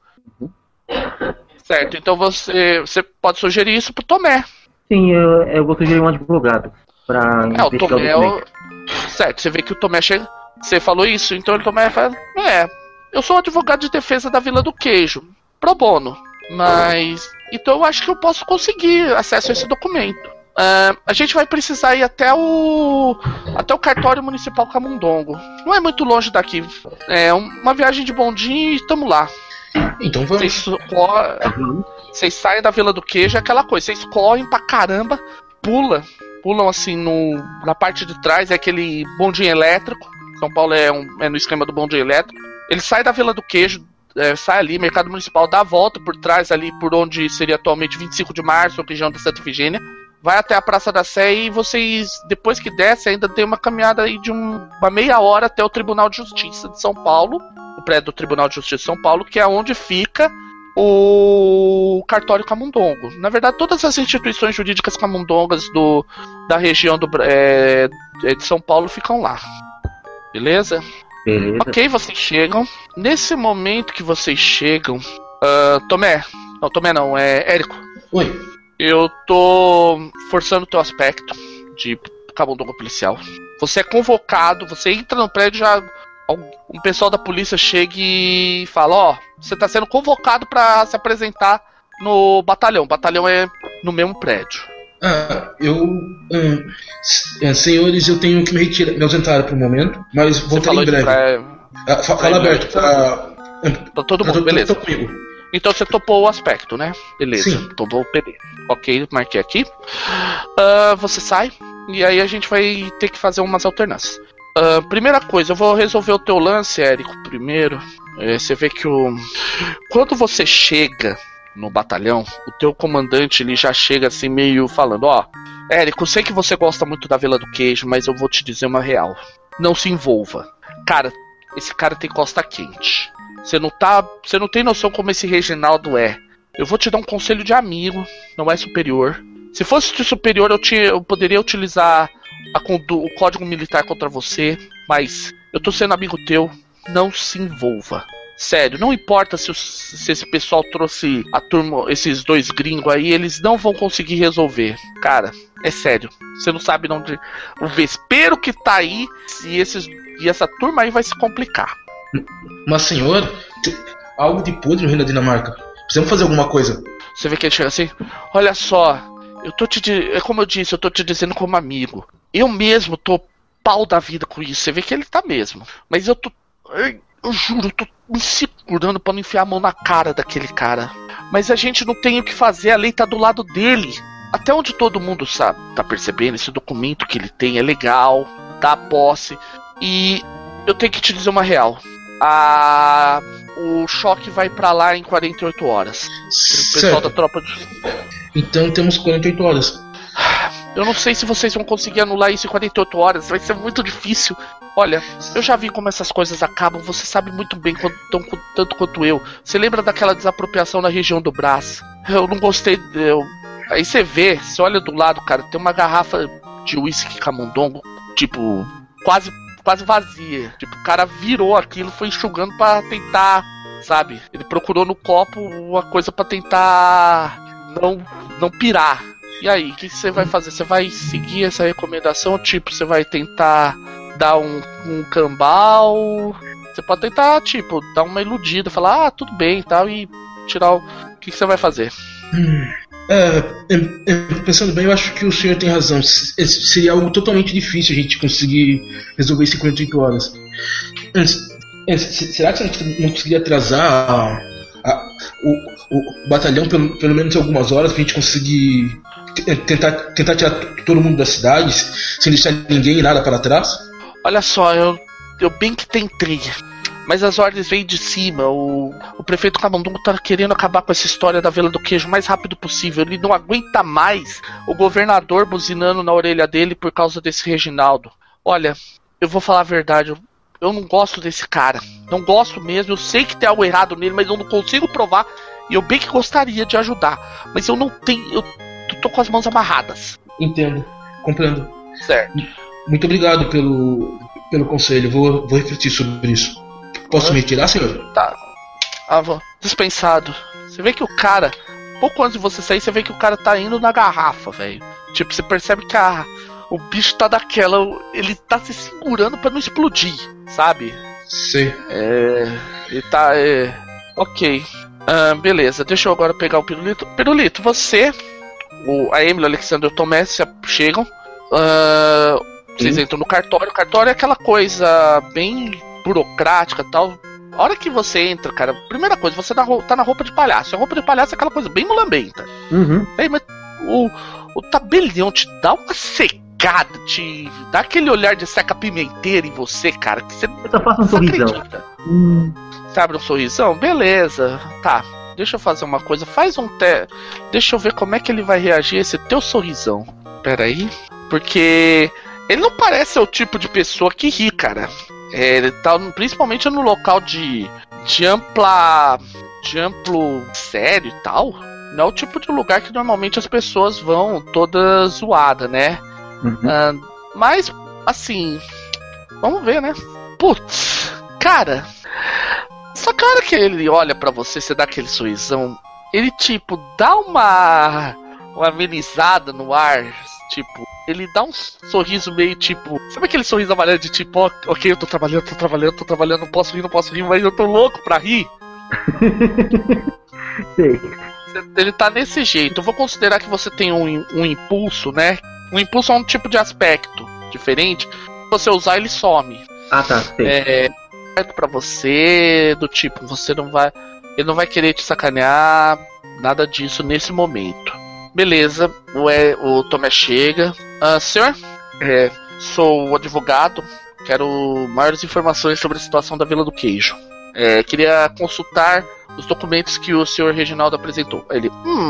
Certo, então você pode sugerir isso pro Tomé. Sim, eu vou sugerir um advogado pra investigar o documento. Certo, você vê que o Tomé chega. Você falou isso, então o Tomé fala: eu sou advogado de defesa da Vila do Queijo, pro bono. Mas então eu acho que eu posso conseguir acesso a esse documento. A gente vai precisar ir até o cartório municipal Camundongo. Não é muito longe daqui. É uma viagem de bondinho e estamos lá. Então vamos. Vocês saem da Vila do Queijo, é aquela coisa. Vocês correm pra caramba, pulam assim na parte de trás, é aquele bondinho elétrico. São Paulo é no esquema do bondinho elétrico. Ele sai da Vila do Queijo, sai ali, Mercado Municipal, dá a volta por trás ali, por onde seria atualmente 25 de março, região da Santa Efigênia. Vai até a Praça da Sé e vocês, depois que desce, ainda tem uma caminhada aí de uma meia hora até o Tribunal de Justiça de São Paulo, o prédio do Tribunal de Justiça de São Paulo, que é onde fica o cartório camundongo. Na verdade, todas as instituições jurídicas camundongas da região de São Paulo ficam lá. Beleza? Beleza. Ok, vocês chegam. Nesse momento que vocês chegam, Tomé não, Érico. Oi. Eu tô forçando o teu aspecto de camundongo policial. Você é convocado, você entra no prédio, já um pessoal da polícia chega e fala: você tá sendo convocado pra se apresentar no batalhão. O batalhão é no mesmo prédio. Senhores, eu tenho que me ausentar por um momento, mas voltarei em breve. Fala aberto pra todo mundo, beleza. Então você topou o aspecto, né? Beleza, sim. Topou o PD. Ok, marquei aqui. Você sai, e aí a gente vai ter que fazer umas alternâncias. Primeira coisa, eu vou resolver o teu lance, Érico, primeiro. Você vê que quando você chega no batalhão, o teu comandante ele já chega assim meio falando: Érico, eu sei que você gosta muito da Vila do Queijo, mas eu vou te dizer uma real. Não se envolva. Cara, esse cara tem costa quente. Você não tem noção como esse Reginaldo é. Eu vou te dar um conselho de amigo, não é superior. Se fosse de superior, eu poderia utilizar o código militar contra você, mas eu tô sendo amigo teu, não se envolva. Sério, não importa se esse pessoal trouxe a turma, esses dois gringos aí, eles não vão conseguir resolver. Cara, é sério, você não sabe onde o vespeiro que tá aí e essa turma aí vai se complicar. Mas senhor, algo de podre no reino da Dinamarca. Precisamos fazer alguma coisa. Você vê que ele chega assim: olha só, como eu disse, eu tô te dizendo como amigo. Eu mesmo tô pau da vida com isso. Você vê que ele tá mesmo. Mas eu juro, eu tô me segurando pra não enfiar a mão na cara daquele cara. Mas a gente não tem o que fazer, a lei tá do lado dele. Até onde todo mundo sabe, tá percebendo, esse documento que ele tem é legal, dá posse. E eu tenho que te dizer uma real. O choque vai pra lá em 48 horas. O pessoal da tropa de... Então temos 48 horas. Eu não sei se vocês vão conseguir anular isso em 48 horas. Vai ser muito difícil. Olha, eu já vi como essas coisas acabam. Você sabe muito bem, tanto quanto eu. Você lembra daquela desapropriação na região do Brás? Eu não gostei. Aí você vê, você olha do lado, cara, tem uma garrafa de uísque camundongo, tipo, quase vazia. Tipo, o cara virou aquilo, foi enxugando pra tentar, sabe? Ele procurou no copo uma coisa pra tentar não pirar. E aí, o que você vai fazer? Você vai seguir essa recomendação? Tipo, você vai tentar dar um cambal? Você pode tentar, tipo, dar uma iludida, falar, tudo bem e tal, e tirar o... O que você vai fazer? Pensando bem, eu acho que o senhor tem razão. Seria algo totalmente difícil a gente conseguir resolver isso em 48 horas. Será que a gente não conseguiria atrasar o batalhão pelo menos algumas horas pra gente conseguir tentar tirar todo mundo da cidade sem deixar ninguém nada para trás? Olha só, eu bem que tentei, mas as ordens vêm de cima. O prefeito Camundongo tá querendo acabar com essa história da Vila do Queijo o mais rápido possível. Ele não aguenta mais o governador buzinando na orelha dele por causa desse Reginaldo. Olha, eu vou falar a verdade, eu não gosto desse cara. Não gosto mesmo, eu sei que tem algo errado nele, mas eu não consigo provar. E eu bem que gostaria de ajudar, mas eu não tenho... Eu tô com as mãos amarradas. Entendo, compreendo. Certo. Muito obrigado pelo conselho, vou refletir sobre isso. Posso me retirar, senhor? Tá. Dispensado. Você vê que o cara, pouco antes de você sair, você vê que o cara tá indo na garrafa, velho. Tipo, você percebe que o bicho tá daquela, ele tá se segurando pra não explodir, sabe? Sim. Ele tá, ok. Beleza, deixa eu agora pegar o Pirulito. Pirulito, você, a Emily e o Alexander e o Tomé chegam. Vocês entram no cartório. O cartório é aquela coisa bem burocrática e tal. A hora que você entra, cara, primeira coisa, você tá na roupa de palhaço. A roupa de palhaço é aquela coisa bem mulambenta. Uhum. Mas o tabelião te dá uma secada, te dá aquele olhar de seca-pimenteira em você, cara, que você eu só faço um sorrisão. Você abre um sorrisão? Beleza. Tá, deixa eu fazer uma coisa. Faz um teste. Deixa eu ver como é que ele vai reagir a esse teu sorrisão. Pera aí. Porque ele não parece ser o tipo de pessoa que ri, cara. Ele tá principalmente no local de amplo sério e tal. Não é o tipo de lugar que normalmente as pessoas vão toda zoada, né? Uhum. Mas, assim, vamos ver, né? Putz, cara, só que a hora que ele olha pra você, você dá aquele sorrisão, ele, tipo, dá uma amenizada no ar, tipo, ele dá um sorriso meio, tipo, sabe aquele sorriso amarelo de tipo, ok, eu tô trabalhando, não posso rir, mas eu tô louco pra rir? Sei. Ele tá desse jeito. Eu vou considerar que você tem um impulso, né? Um impulso é um tipo de aspecto diferente. Se você usar, ele some. Ah, tá, sei. Certo pra você, do tipo, ele não vai querer te sacanear, nada disso nesse momento. Beleza, o Tomé chega. Senhor, sou o advogado, quero maiores informações sobre a situação da Vila do Queijo. Queria consultar os documentos que o senhor Reginaldo apresentou. Ele,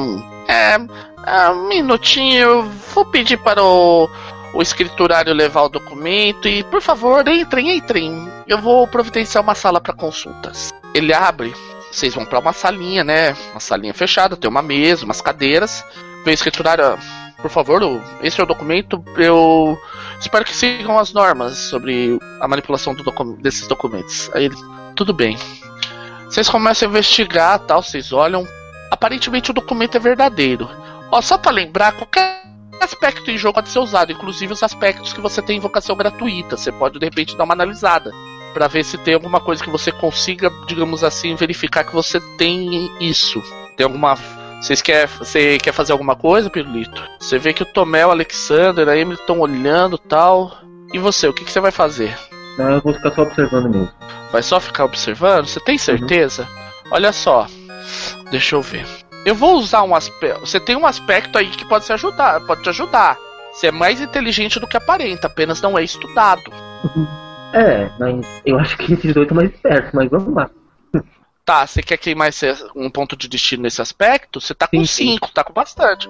um minutinho, eu vou pedir para o escriturário levar o documento e, por favor, entrem. Eu vou providenciar uma sala para consultas. Ele abre, vocês vão para uma salinha, né? Uma salinha fechada, tem uma mesa, umas cadeiras. Vem o escriturário, por favor, esse é o documento. Eu espero que sigam as normas sobre a manipulação desses documentos. Aí ele, tudo bem. Vocês começam a investigar, tal, vocês olham. Aparentemente o documento é verdadeiro. Só pra lembrar, qualquer aspecto em jogo pode ser usado, inclusive os aspectos que você tem invocação gratuita. Você pode, de repente, dar uma analisada pra ver se tem alguma coisa que você consiga, digamos assim, verificar que você tem isso. Tem alguma... Você quer fazer alguma coisa, Pirulito? Você vê que o Tomé, o Alexander, a Emily estão olhando e tal. E você, o que você vai fazer? Não, eu vou ficar só observando mesmo. Vai só ficar observando? Você tem certeza? Olha só. Deixa eu ver. Eu vou usar um aspecto. Você tem um aspecto aí que pode te ajudar. Você é mais inteligente do que aparenta, apenas não é estudado. Mas eu acho que esses dois estão mais espertos, mas vamos lá. Tá, você quer queimar um ponto de destino nesse aspecto? Você tá com 5, tá com bastante.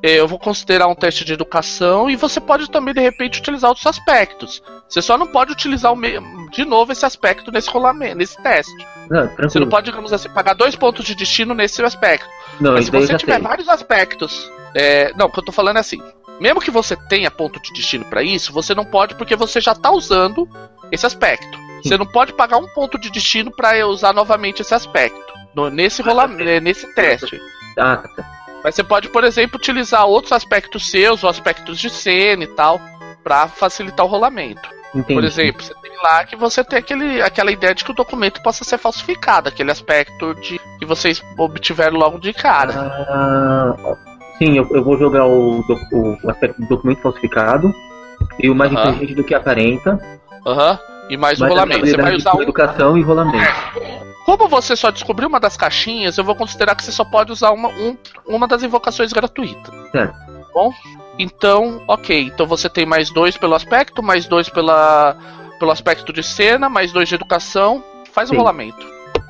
eu vou considerar um teste de educação e você pode também, de repente, utilizar outros aspectos. Você só não pode utilizar de novo esse aspecto nesse rolamento, nesse teste. Não, você não pode, digamos assim, pagar 2 pontos de destino nesse aspecto. Não, mas se você tiver vários aspectos... não, o que eu tô falando é assim. Mesmo que você tenha ponto de destino pra isso, você não pode porque você já tá usando esse aspecto. Sim. Você não pode pagar 1 ponto de destino pra usar novamente esse aspecto. Nesse nesse teste. Tá. Mas você pode, por exemplo, utilizar outros aspectos seus, ou aspectos de cena e tal, pra facilitar o rolamento. Entendi. Por exemplo, você tem lá que você tem aquela ideia de que o documento possa ser falsificado, aquele aspecto de que vocês obtiveram logo de cara. Sim, eu vou jogar o aspecto do documento falsificado e o mais inteligente do que aparenta. E mais o rolamento. Você vai usar educação e rolamento. Como você só descobriu uma das caixinhas, eu vou considerar que você só pode usar uma das invocações gratuitas. Certo. Bom? Então, ok. Então você tem mais 2 pelo aspecto, mais 2 pelo aspecto de cena, mais 2 de educação. Faz o rolamento.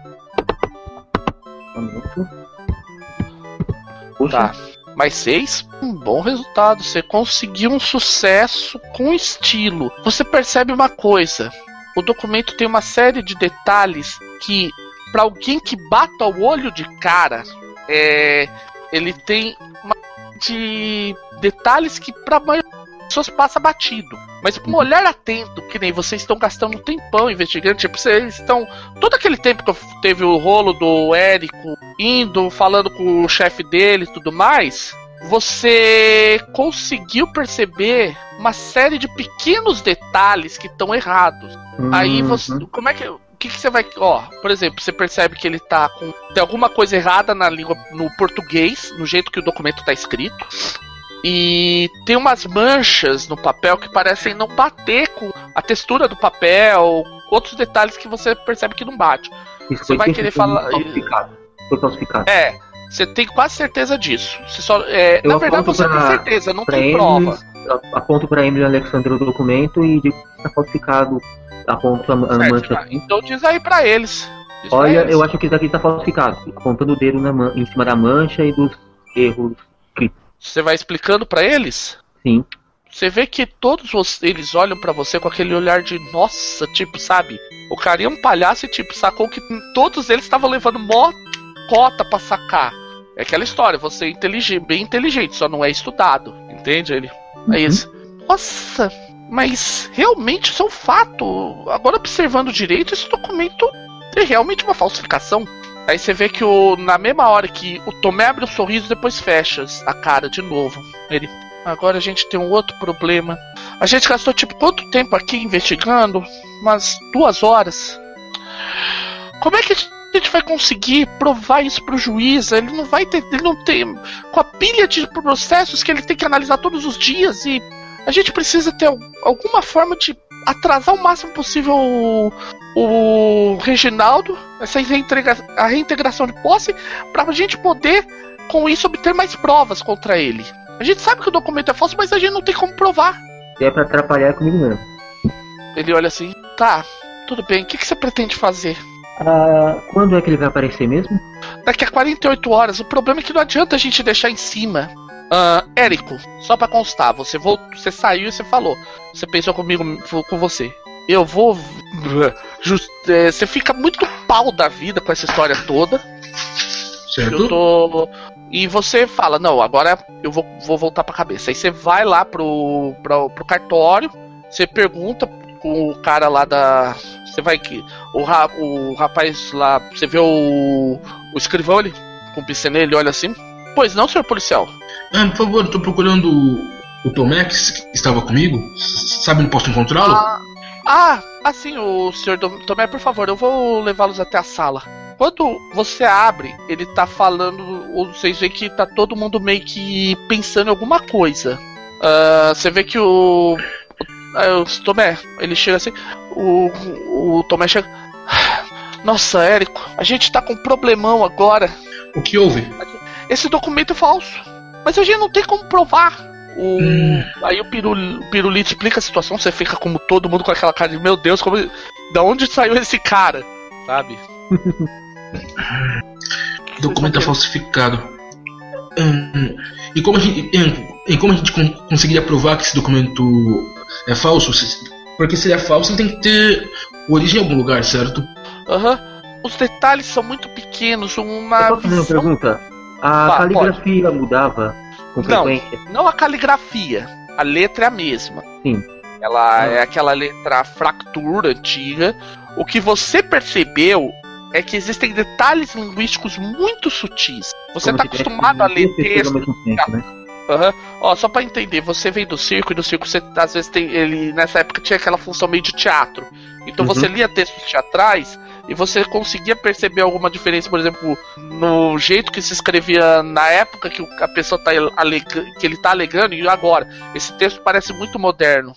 Tá. Mais 6, um bom resultado. Você conseguiu um sucesso com estilo. Você percebe uma coisa: o documento tem uma série de detalhes que, para alguém que bata o olho de cara, ele tem uma de detalhes que para a maioria das pessoas passa batido. Mas com um olhar atento, que nem vocês estão gastando um tempão investigando, tipo, vocês estão... Todo aquele tempo que teve o rolo do Érico indo, falando com o chefe dele e tudo mais, você conseguiu perceber uma série de pequenos detalhes que estão errados. Aí você... Como é que... O que você vai... por exemplo, você percebe que ele tá com... Tem alguma coisa errada na língua, no português, no jeito que o documento tá escrito. E tem umas manchas no papel que parecem não bater com a textura do papel, outros detalhes que você percebe que não bate. Isso você vai querer falar... Foi falsificado. Você tem quase certeza disso. Você só, na verdade você tem certeza, não tem prova. Aponto pra Emily e Alexandre o documento e digo que está falsificado. Aponto a mancha. Então diz aí pra eles. Olha, eu acho que isso aqui está falsificado. Apontando o dedo em cima da mancha e dos erros escritos. Você vai explicando pra eles? Sim. Você vê que todos eles olham pra você com aquele olhar de nossa, tipo, sabe? O cara é um palhaço e tipo, sacou que todos eles estavam levando mó cota pra sacar. É aquela história, você é bem inteligente, só não é estudado. Entende ele? Aí eles, nossa, mas realmente isso é um fato. Agora observando direito, esse documento é realmente uma falsificação. Aí você vê que na mesma hora que o Tomé abre um sorriso, depois fecha a cara de novo. Ele, agora a gente tem um outro problema. A gente gastou tipo quanto tempo aqui investigando? Umas 2 horas. Como é que a gente vai conseguir provar isso pro juiz? Ele não vai ter, ele não tem, com a pilha de processos que ele tem que analisar todos os dias, e a gente precisa ter alguma forma de atrasar o máximo possível o Reginaldo, a reintegração de posse, pra gente poder, com isso, obter mais provas contra ele. A gente sabe que o documento é falso, mas a gente não tem como provar. E é pra atrapalhar comigo mesmo. Ele olha assim, tá, tudo bem, o que você pretende fazer? Quando é que ele vai aparecer mesmo? Daqui a 48 horas. O problema é que não adianta a gente deixar em cima. Érico, só pra constar, você saiu e você falou. Você pensou comigo, com você. Eu vou... Você fica muito pau da vida com essa história toda. Certo. E você fala, não, agora eu vou voltar pra cabeça. Aí você vai lá pro cartório, você pergunta com o cara lá da... Você vai que o rapaz lá, você vê o escrivão ali, com o pincel, ele olha assim. Pois não, senhor policial? Por favor, eu tô procurando o Tomé, que estava comigo. Sabe onde posso encontrá-lo? Sim, o senhor Tomé, por favor, eu vou levá-los até a sala. Quando você abre, ele tá falando, vocês veem que tá todo mundo meio que pensando em alguma coisa. Você vê que o Tomé, ele chega assim, o Tomé chega... Nossa, Érico, a gente tá com um problemão agora. O que houve? Esse documento é falso, mas a gente não tem como provar. Aí o Pirulito explica a situação, você fica como todo mundo com aquela cara de meu Deus, da onde saiu esse cara, sabe? Documento é falsificado. E como a gente conseguiria provar que esse documento é falso? Porque se ele é falso, ele tem que ter origem em algum lugar, certo? Aham. Os detalhes são muito pequenos. Eu posso fazer uma pergunta? A caligrafia mudava com frequência? Não a caligrafia. A letra é a mesma. Sim. Ela é aquela letra fractura antiga. O que você percebeu é que existem detalhes linguísticos muito sutis. Você está acostumado a ler texto. Ó, só para entender, você vem do circo e no circo você às vezes tem. Ele nessa época tinha aquela função meio de teatro. Então você lia textos teatrais e você conseguia perceber alguma diferença, por exemplo, no jeito que se escrevia na época que a pessoa que ele tá alegando e agora. Esse texto parece muito moderno.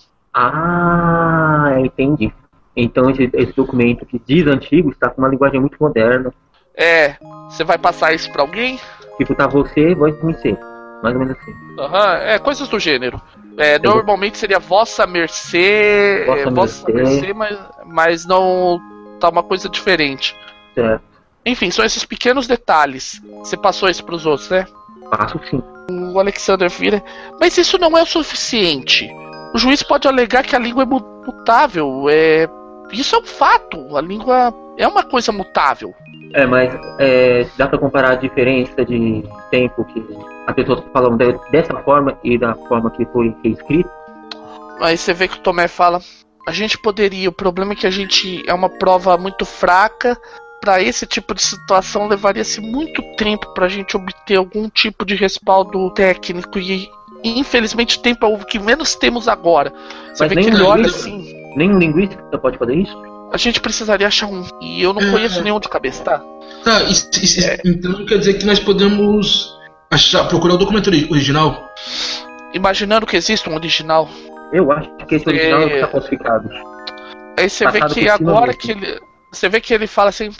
Ah, entendi. Então esse documento que diz antigo está com uma linguagem muito moderna. Você vai passar isso pra alguém? Tipo, tá você, voz MC. Mais ou menos assim. Coisas do gênero. Normalmente seria vossa mercê. Vossa mercê, mas não tá uma coisa diferente. Certo. Enfim, são esses pequenos detalhes. Você passou isso pros outros, né? Passo sim. O Alexander vira. Mas isso não é o suficiente. O juiz pode alegar que a língua é mutável. Isso é um fato. A língua é uma coisa mutável. Mas dá pra comparar a diferença de tempo que as pessoas falam dessa forma e da forma que foi reescrito? Aí você vê que o Tomé fala: a gente poderia, o problema é que a gente é uma prova muito fraca. Pra esse tipo de situação levaria-se muito tempo pra gente obter algum tipo de respaldo técnico e infelizmente tempo é o que menos temos agora. Você vê que ele olha assim. Nenhum linguista pode fazer isso? A gente precisaria achar um. E eu não conheço nenhum de cabeça, tá? Tá, então quer dizer que nós podemos procurar o documento original? Imaginando que existe um original. Eu acho que esse original está falsificado. Aí você vê que agora que ele. Você vê que ele fala assim.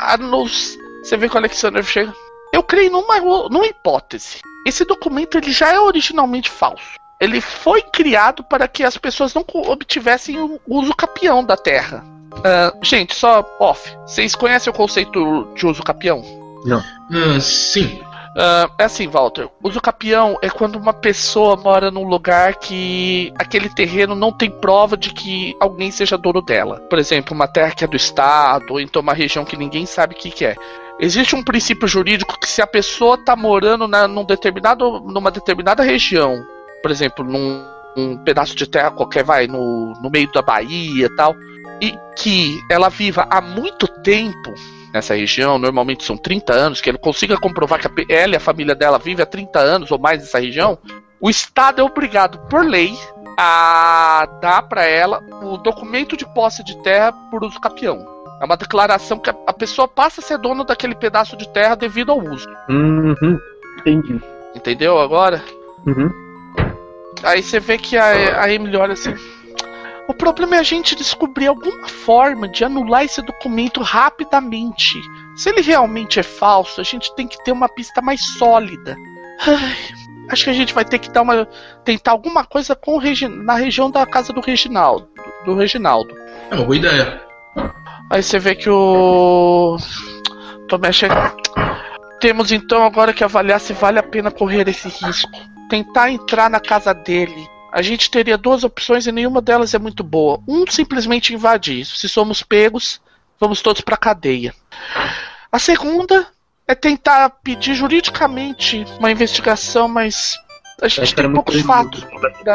Você vê que o Alexander chega. Eu creio numa hipótese. Esse documento ele já é originalmente falso. Ele foi criado para que as pessoas não obtivessem o uso capião da terra. Gente, só off. Vocês conhecem o conceito de uso capião? Não. Sim. É assim, Walter. Uso capião é quando uma pessoa mora num lugar que aquele terreno não tem prova de que alguém seja dono dela. Por exemplo, uma terra que é do estado, ou então uma região que ninguém sabe o que é. Existe um princípio jurídico que se a pessoa está morando numa determinada região, por exemplo, num pedaço de terra qualquer, no meio da Bahia e tal, e que ela viva há muito tempo nessa região, normalmente são 30 anos, que ele consiga comprovar que ela e a família dela vivem há 30 anos ou mais nessa região, o Estado é obrigado, por lei, a dar para ela o documento de posse de terra por uso capião. É uma declaração que a pessoa passa a ser dona daquele pedaço de terra devido ao uso. Entendi. Entendeu agora? Uhum. Aí você vê que a Emily olha assim. O problema é a gente descobrir alguma forma de anular esse documento rapidamente. Se ele realmente é falso, a gente tem que ter uma pista mais sólida. Acho que a gente vai ter que tentar alguma coisa na região da casa do Reginaldo. É uma boa ideia. Aí você vê que o Tomé chega. Temos então agora que avaliar se vale a pena correr esse risco. Tentar entrar na casa dele. A gente teria duas opções e nenhuma delas é muito boa. Simplesmente invadir. Se somos pegos, vamos todos pra cadeia. A segunda é tentar pedir juridicamente uma investigação, mas a gente tem poucos fatos.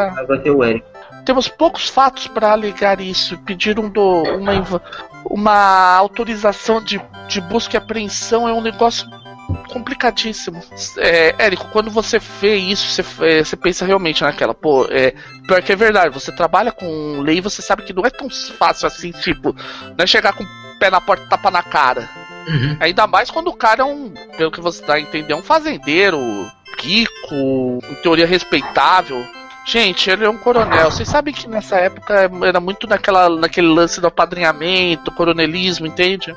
Temos poucos fatos para alegar isso. Pedir uma autorização de busca e apreensão é um negócio complicadíssimo. Érico, quando você vê isso, você pensa realmente naquela, pior que é verdade, você trabalha com lei, você sabe que não é tão fácil assim, tipo, não é chegar com o pé na porta e tapa na cara. Uhum. Ainda mais quando o cara pelo que você dá a entender, um fazendeiro, rico, em teoria respeitável. Gente, ele é um coronel. Vocês sabem que nessa época era muito naquele lance do apadrinhamento, coronelismo, entende?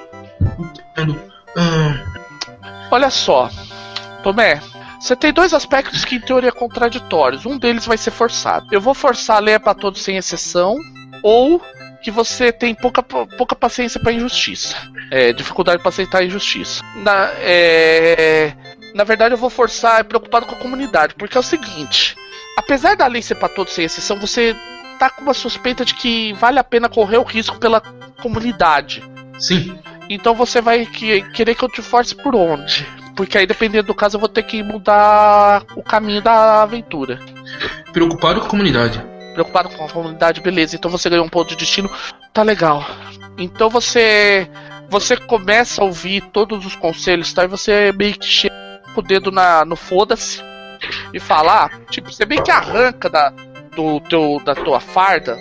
Olha só, Tomé, você tem dois aspectos que em teoria é contraditórios. Um deles vai ser forçado. Eu vou forçar a lei para todos sem exceção, ou que você tem pouca paciência para injustiça. Dificuldade para aceitar a injustiça. Na verdade, eu vou forçar preocupado com a comunidade, porque é o seguinte: apesar da lei ser pra todos sem exceção, você tá com uma suspeita de que vale a pena correr o risco pela comunidade. Sim. Então você vai querer que eu te force por onde? Porque aí, dependendo do caso, eu vou ter que mudar o caminho da aventura. Preocupado com a comunidade. Preocupado com a comunidade, beleza. Então você ganhou um ponto de destino. Tá legal. Então você começa a ouvir todos os conselhos, tá? E você meio que chega com o dedo no foda-se e fala, tipo, você meio que arranca da tua farda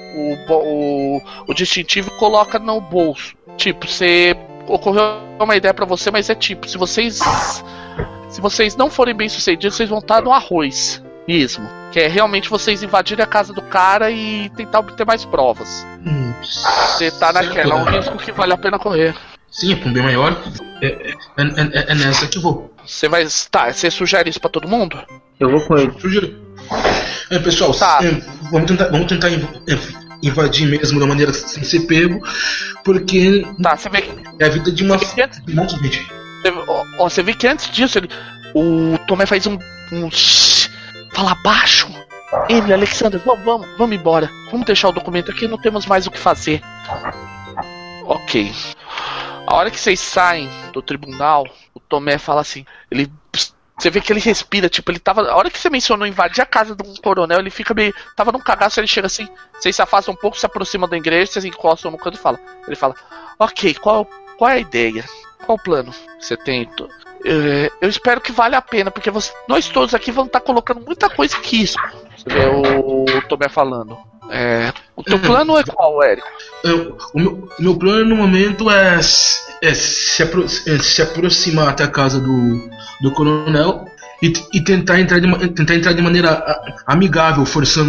o distintivo e coloca no bolso. Tipo, você ocorreu uma ideia pra você, mas é tipo, se vocês não forem bem sucedidos, vocês vão estar no arroz mesmo. Que é realmente vocês invadirem a casa do cara e tentar obter mais provas. Você tá naquela, é um risco que vale a pena correr. Sim, é um bem maior. É nessa que eu vou. Você vai. Tá, você sugere isso pra todo mundo? Eu vou com ele. Sugiro. Pessoal, Tá. Vamos tentar invadir mesmo da maneira sem ser pego, porque Tá, você vê que. é a vida de uma de um monte de gente. Você vê que antes disso o Tomé faz um fala baixo. Ele, Alexander, vamos embora. Vamos deixar o documento aqui, não temos mais o que fazer. Ok. A hora que vocês saem do tribunal, o Tomé fala assim, você vê que ele respira, tipo, ele tava. A hora que você mencionou invadir a casa de um coronel, ele fica meio. Tava num cagaço, ele chega assim, vocês se afastam um pouco, se aproximam da igreja, vocês encostam no canto e fala. Ele fala, ok, qual é a ideia? Qual o plano que você tem? Eu espero que valha a pena, porque nós todos aqui vamos estar colocando muita coisa em risco. Você vê o Tomé falando. O teu plano é qual, Érico? O meu plano no momento é se aproximar até a casa do coronel e tentar entrar de maneira amigável, forçando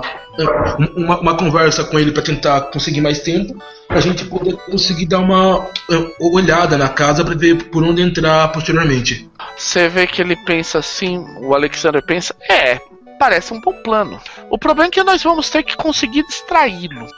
uma conversa com ele para tentar conseguir mais tempo, pra gente poder conseguir dar uma olhada na casa para ver por onde entrar posteriormente. Você vê que ele pensa assim, o Alexander pensa, parece um bom plano. O problema é que nós vamos ter que conseguir distraí-lo.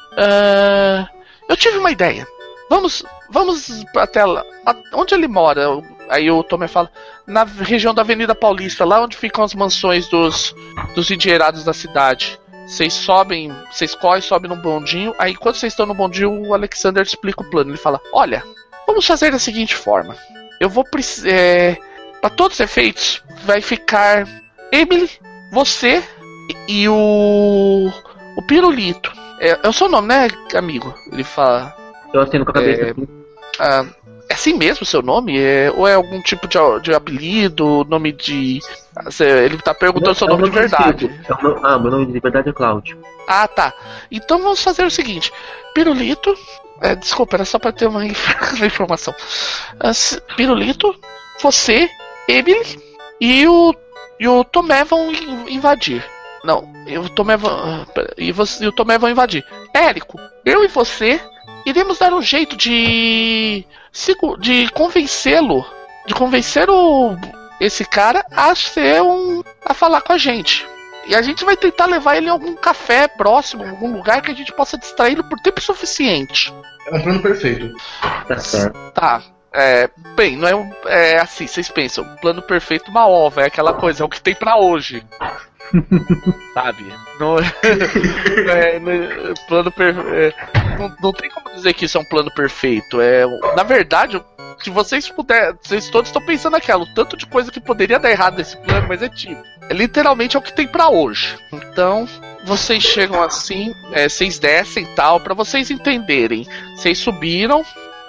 Eu tive uma ideia. Vamos até lá. Onde ele mora? Aí o Tomé fala, na região da Avenida Paulista, lá onde ficam as mansões dos endinheirados da cidade. Vocês sobem num bondinho. Aí enquanto vocês estão no bondinho, o Alexander explica o plano. Ele fala, olha, vamos fazer da seguinte forma. Eu vou precisar... para todos os efeitos, vai ficar Emily, você e o Pirulito. É o seu nome, né, amigo? Ele fala... Eu assino com a cabeça assim. É assim mesmo o seu nome? Ou é algum tipo de apelido, nome de... Ele tá perguntando seu nome de verdade. Meu nome de verdade é Cláudio. Ah, tá. Então vamos fazer o seguinte. Pirulito... desculpa, era só pra ter uma informação. Pirulito, você, Emily e o Tomé vão invadir. Não, o Tomé e o Tomé vão invadir. Érico, eu e você iremos dar um jeito de convencê-lo, de convencer esse cara a falar com a gente. E a gente vai tentar levar ele em algum café próximo, em algum lugar que a gente possa distraí-lo por tempo suficiente. É um plano perfeito. Tá certo. Tá. Bem, não é assim, vocês pensam, plano perfeito, uma ova, é aquela coisa, é o que tem pra hoje. Sabe? Plano perfeito. Não tem como dizer que isso é um plano perfeito. Na verdade, se vocês todos estão pensando naquela, o tanto de coisa que poderia dar errado nesse plano, mas literalmente é o que tem pra hoje. Então, vocês chegam assim, vocês descem e tal, pra vocês entenderem. Vocês subiram,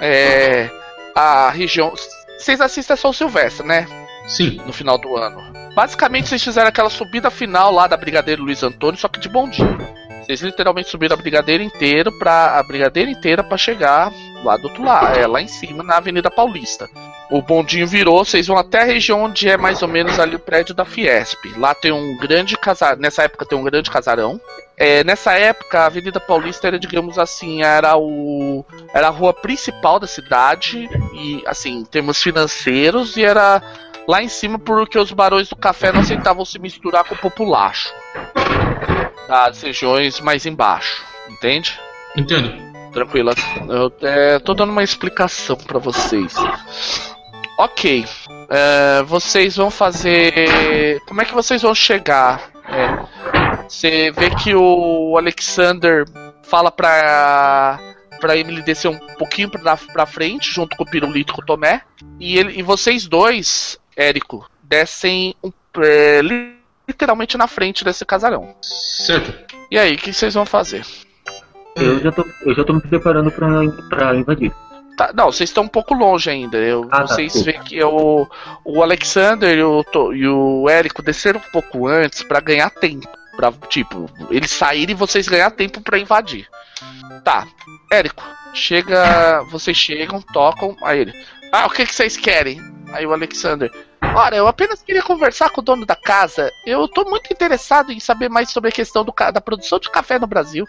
a região. Vocês assistem a São Silvestre, né? Sim. No final do ano. Basicamente, vocês fizeram aquela subida final lá da Brigadeiro Luiz Antônio, só que de bondinho. Vocês literalmente subiram a Brigadeiro inteira pra chegar lá do outro lado, lá em cima, na Avenida Paulista. O bondinho virou, vocês vão até a região onde é mais ou menos ali o prédio da Fiesp. Lá tem um grande casarão. Nessa época tem um grande casarão. Nessa época, a Avenida Paulista era, digamos assim, era a rua principal da cidade. E, assim, em termos financeiros, e era lá em cima porque os barões do café não aceitavam se misturar com o populacho das regiões mais embaixo. Entende? Entendo. Tranquilo. Eu tô dando uma explicação pra vocês. Ok. Vocês vão fazer. Como é que vocês vão chegar? Você vê que o Alexander fala pra Emily descer um pouquinho pra frente, junto com o Pirulito e com o Tomé. E vocês dois, Érico, descem literalmente na frente desse casarão. Certo. E aí, o que vocês vão fazer? Eu já tô me preparando pra invadir. Tá, não, vocês estão um pouco longe ainda. Vocês veem que o Alexander e o Érico desceram um pouco antes pra ganhar tempo. Pra, tipo, eles saírem e vocês ganhar tempo pra invadir. Tá, Érico, vocês chegam, tocam, aí ele... o que vocês querem? Aí o Alexander... Ora, eu apenas queria conversar com o dono da casa. Eu tô muito interessado em saber mais sobre a questão da produção de café no Brasil.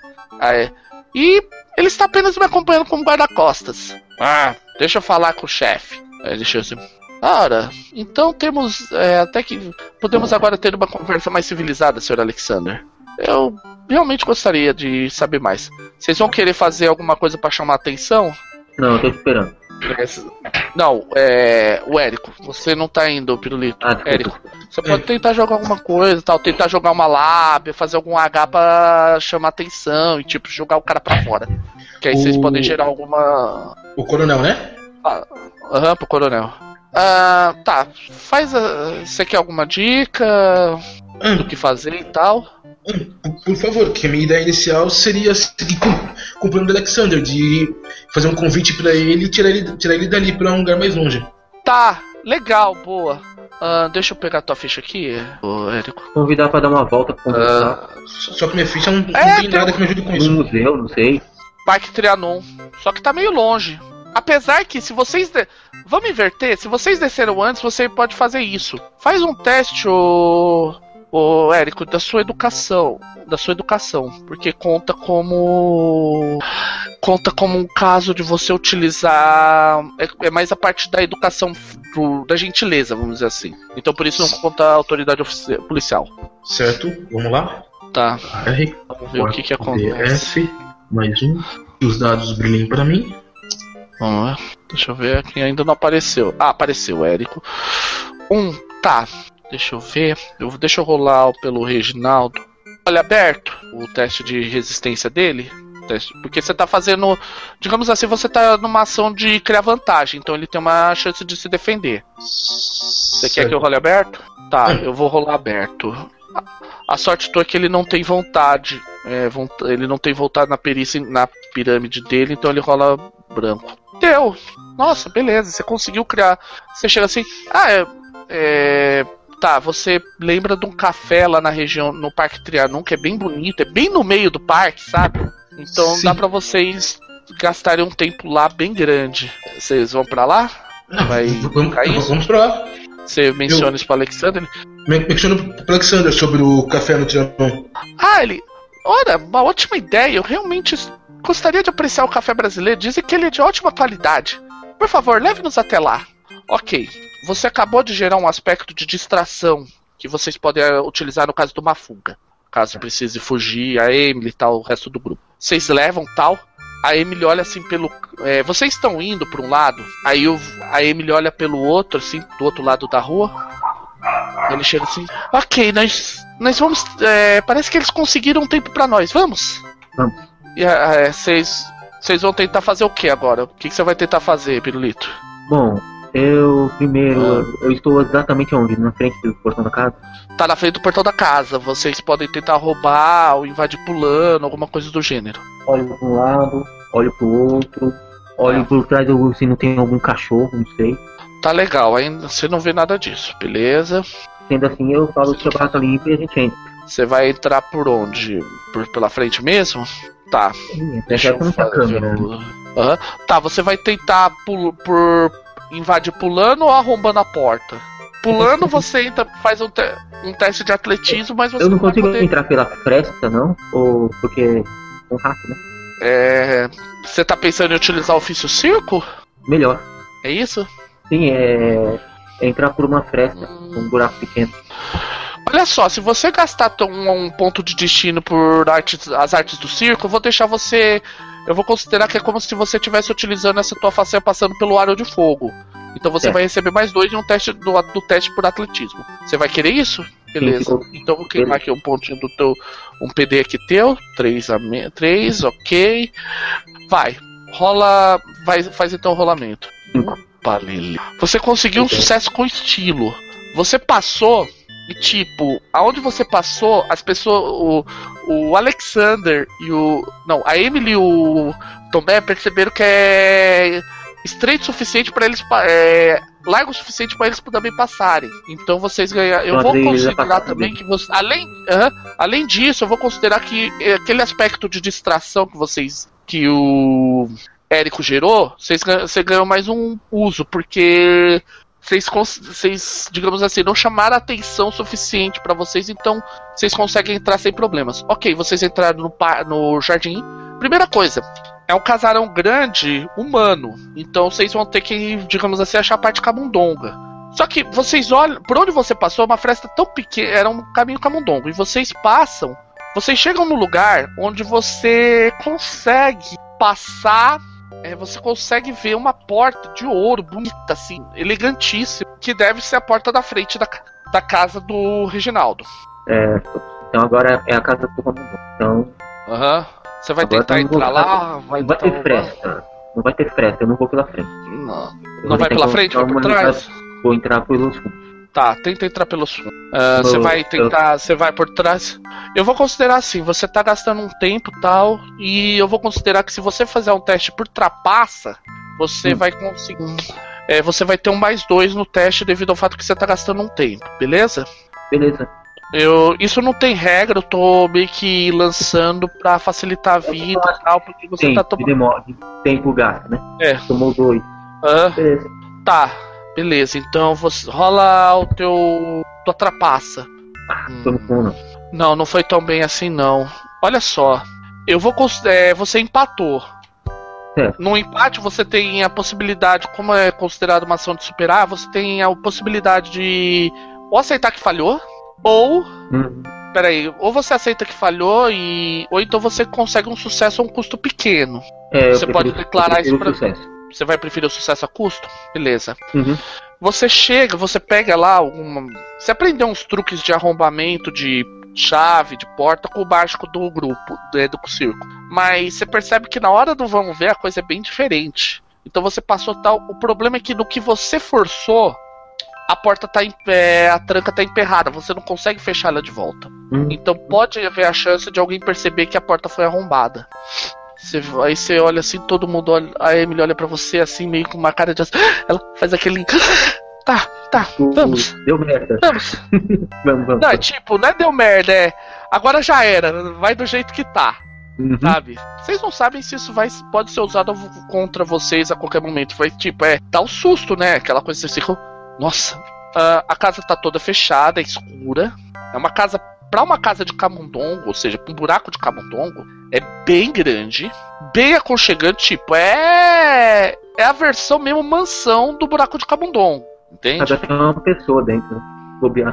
E ele está apenas me acompanhando como guarda-costas. Deixa eu falar com o chefe. Aí ele chama assim... Ora, então temos... até que podemos agora ter uma conversa mais civilizada, Sr. Alexander. Eu realmente gostaria de saber mais. Vocês vão querer fazer alguma coisa pra chamar a atenção? Não, eu tô esperando. Não, o Érico. Você não tá indo, Pirulito. Érico. Você pode tentar jogar alguma coisa, tal, tentar jogar uma lábia, fazer algum H pra chamar atenção e tipo, jogar o cara pra fora. Que aí vocês podem gerar alguma... O coronel, né? Pro coronel. Tá, você quer alguma dica do que fazer e tal? Por favor, que a minha ideia inicial seria seguir com o plano do Alexander, de fazer um convite pra ele e tirar ele dali pra um lugar mais longe. Tá, legal, boa. Deixa eu pegar tua ficha aqui, Érico. Convidar pra dar uma volta pra conversar. Só que minha ficha não tem nada que me ajude com isso. Um museu, não sei. Parque Trianon. Só que tá meio longe. Apesar que se vocês... Vamos inverter, se vocês desceram antes, você pode fazer isso. Faz um teste, ô Érico, da sua educação. Porque conta como um caso de você utilizar... É mais a parte da educação, da gentileza, vamos dizer assim. Então por isso não conta a autoridade policial. Certo, vamos lá. Tá. Vamos ver o que acontece. DF, mais um. E os dados brilhem pra mim. Vamos lá. Deixa eu ver quem ainda não apareceu. Apareceu, Érico. Tá. Deixa eu ver. Deixa eu rolar pelo Reginaldo. Olha, aberto o teste de resistência dele. Porque você tá fazendo... Digamos assim, você tá numa ação de criar vantagem. Então ele tem uma chance de se defender. Você quer que eu role aberto? Tá, eu vou rolar aberto. A sorte tua é que ele não tem vontade. Ele não tem vontade na perícia, na pirâmide dele. Então ele rola branco. Deu! Nossa, beleza, você conseguiu criar. Você chega assim... Tá, você lembra de um café lá na região, no Parque Trianon, que é bem bonito, é bem no meio do parque, sabe? Então Sim. Dá pra vocês gastarem um tempo lá bem grande. Vocês vão pra lá? Vamos pra lá. Você menciona isso pro Alexander? Menciona pro Alexander sobre o café no Trianon. Olha, uma ótima ideia. Eu realmente gostaria de apreciar o café brasileiro. Dizem que ele é de ótima qualidade. Por favor, leve-nos até lá. Ok. Você acabou de gerar um aspecto de distração que vocês podem utilizar no caso de uma fuga. Caso precise fugir, a Emily e tal, o resto do grupo. Vocês levam tal. A Emily olha assim pelo... vocês estão indo para um lado. Aí a Emily olha pelo outro, assim, do outro lado da rua. Ele chega assim... Ok, nós vamos... parece que eles conseguiram um tempo para nós. Vamos? Vamos. E vocês vão tentar fazer o que agora? O que você vai tentar fazer, Pirulito? Bom... Eu estou exatamente onde? Na frente do portão da casa? Tá na frente do portão da casa. Vocês podem tentar roubar ou invadir pulando, alguma coisa do gênero. Olho para um lado, olho pro outro, olho por trás se não tem algum cachorro, não sei. Tá legal, ainda você não vê nada disso, beleza? Sendo assim, eu falo que a barra tá limpa e a gente entra. Você vai entrar por onde? Pela frente mesmo? Tá. Deixa eu ver a câmera. Tá, você vai tentar invadir pulando ou arrombando a porta? Pulando você entra, faz um teste de atletismo, mas você eu não consigo vai poder... entrar pela fresta, não? Ou porque é um rato, né? Você tá pensando em utilizar o ofício circo? Melhor. É isso? Sim, é entrar por uma fresta, um buraco pequeno. Olha só, se você gastar um ponto de destino por as artes do circo, eu vou deixar você... Eu vou considerar que é como se você estivesse utilizando essa tua façanha passando pelo aro de fogo. Então você vai receber mais 2 em um teste do teste por atletismo. Você vai querer isso? Beleza. Então vou queimar aqui um pontinho do teu. Um PD aqui teu. 3, ok. Vai. Rola. Faz então o rolamento. 5. Você conseguiu um sucesso com estilo. Você passou. E tipo, aonde você passou, as pessoas. O Alexander e o. Não, a Emily e o Tomé perceberam que é estreito o suficiente para eles. Largo o suficiente para eles também passarem. Então vocês ganharam. Eu vou considerar também que você. Além disso, eu vou considerar que aquele aspecto de distração que o Érico gerou, você ganhou mais um uso, porque vocês, digamos assim, não chamaram a atenção suficiente pra vocês, então vocês conseguem entrar sem problemas. Ok, vocês entraram no jardim. Primeira coisa, é um casarão grande, humano, então vocês vão ter que, digamos assim, achar a parte camundonga. Só que vocês olham, por onde você passou, uma fresta tão pequena, era um caminho camundongo, e vocês chegam no lugar onde você consegue passar. Você consegue ver uma porta de ouro bonita, assim, elegantíssima, que deve ser a porta da frente da casa do Reginaldo. Então agora é a casa do comandante. Então. Você vai tentar entrar lá? Não vai ter fresta. Não vai ter fresta, eu não vou pela frente. Não vai pela frente, vai por trás? Vou entrar pelos fundos. Tá, tenta entrar pelos fundos. Você vai tentar. Você vai por trás. Eu vou considerar assim, você tá gastando um tempo e tal. E eu vou considerar que se você fizer um teste por trapaça, você vai conseguir. Você vai ter um mais 2 no teste devido ao fato que você tá gastando um tempo, beleza? Beleza. Isso não tem regra, eu tô meio que lançando pra facilitar a vida e tal, porque você tá tomando. Tempo gasto, né? Tomou 2. Beleza. Tá. Beleza, então você rola tua trapaça. Tô no fundo. Não foi tão bem assim não. Olha só, eu vou você empatou. No empate você tem a possibilidade, como é considerado uma ação de superar, você tem a possibilidade de ou aceitar que falhou, ou peraí, ou você aceita que falhou ou então você consegue um sucesso a um custo pequeno. Você pode declarar isso pra sucesso. Você vai preferir o sucesso a custo? Beleza. Você chega, você pega lá você aprendeu uns truques de arrombamento, de chave, de porta com o básico do grupo, do circo. Mas você percebe que na hora do vamos ver a coisa é bem diferente. Então você passou tal. O problema é que no que você forçou, a porta a tranca tá emperrada, você não consegue fechar ela de volta. Então pode haver a chance de alguém perceber que a porta foi arrombada. Aí você olha assim, todo mundo olha, a Emily olha pra você assim, meio com uma cara de... Ela faz aquele... Tá, vamos. Deu merda. Vamos. vamos. Não é deu merda, agora já era, vai do jeito que tá. Sabe? Vocês não sabem se isso pode ser usado contra vocês a qualquer momento. Vai dá um susto, né? Aquela coisa assim, nossa, a casa tá toda fechada, é escura. É uma casa... Pra uma casa de camundongo, ou seja, um buraco de camundongo, é bem grande, bem aconchegante, é a versão mesmo mansão do buraco de camundongo, entende? Cabe até uma pessoa dentro, né? Bobear.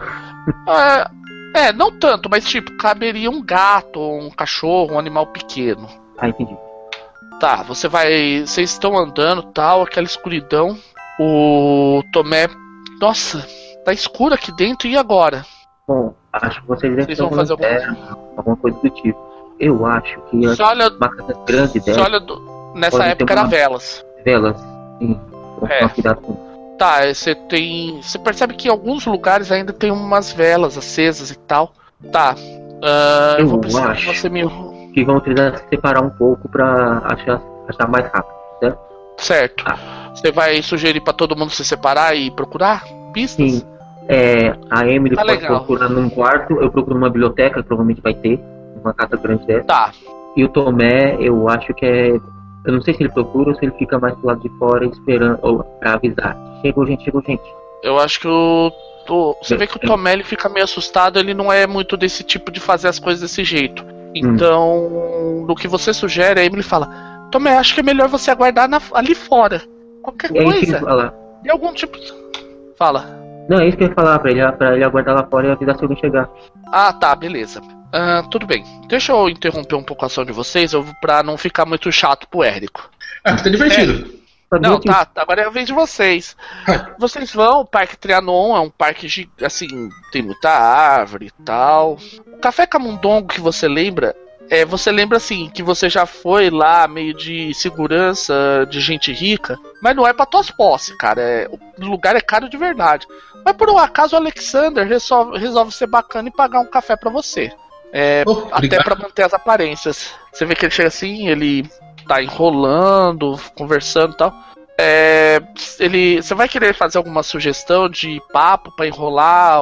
Não tanto, mas caberia um gato, um cachorro, um animal pequeno. Entendi. Tá, vocês estão andando, tal, aquela escuridão, o Tomé, nossa, tá escuro aqui dentro, e agora? Bom, acho que vocês vão fazer alguma coisa do tipo. Eu acho que uma casa grande dela. Nessa época era velas. Velas, sim. Cuidado com isso. Tá, você percebe que em alguns lugares ainda tem umas velas acesas e tal. Tá. Eu vou precisar que você me... que vão precisar se separar um pouco pra achar mais rápido, certo? Certo. Você vai sugerir pra todo mundo se separar e procurar pistas? Sim. A Emily pode procurar num quarto, eu procuro numa biblioteca, provavelmente vai ter, uma casa grande dessa. Tá. E o Tomé, eu acho que eu não sei se ele procura ou se ele fica mais do lado de fora esperando, ou pra avisar. Chegou gente. Eu acho que você vê que o Tomé ele fica meio assustado, ele não é muito desse tipo de fazer as coisas desse jeito. Então, no que você sugere, a Emily fala: Tomé, acho que é melhor você aguardar ali fora. Qualquer coisa. De algum tipo. Fala. Não, é isso que eu ia falar, pra ele aguardar lá fora e avisar se alguém chegar. Tá, beleza. Tudo bem. Deixa eu interromper um pouco a ação de vocês, pra não ficar muito chato pro Érico. Tá divertido. Não, tá, agora é a vez de vocês. Vocês vão, o Parque Trianon é um parque, assim, tem muita árvore e tal. O Café Camundongo que você lembra assim, que você já foi lá meio de segurança, de gente rica, mas não é pra tuas posses, cara. O lugar é caro de verdade. Mas por um acaso o Alexander resolve ser bacana e pagar um café pra você. Até pra manter as aparências. Você vê que ele chega assim, ele tá enrolando, conversando e tal. Você vai querer fazer alguma sugestão de papo pra enrolar?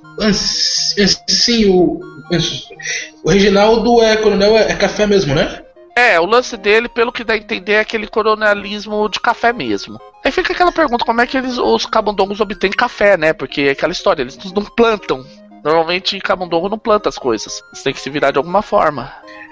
Sim, o Reginaldo coronel, é café mesmo, né? O lance dele, pelo que dá a entender, é aquele coronelismo de café mesmo. Aí fica aquela pergunta, como é que os camundongos obtêm café, né? Porque é aquela história, eles não plantam. Normalmente camundongo não planta as coisas. Você tem que se virar de alguma forma.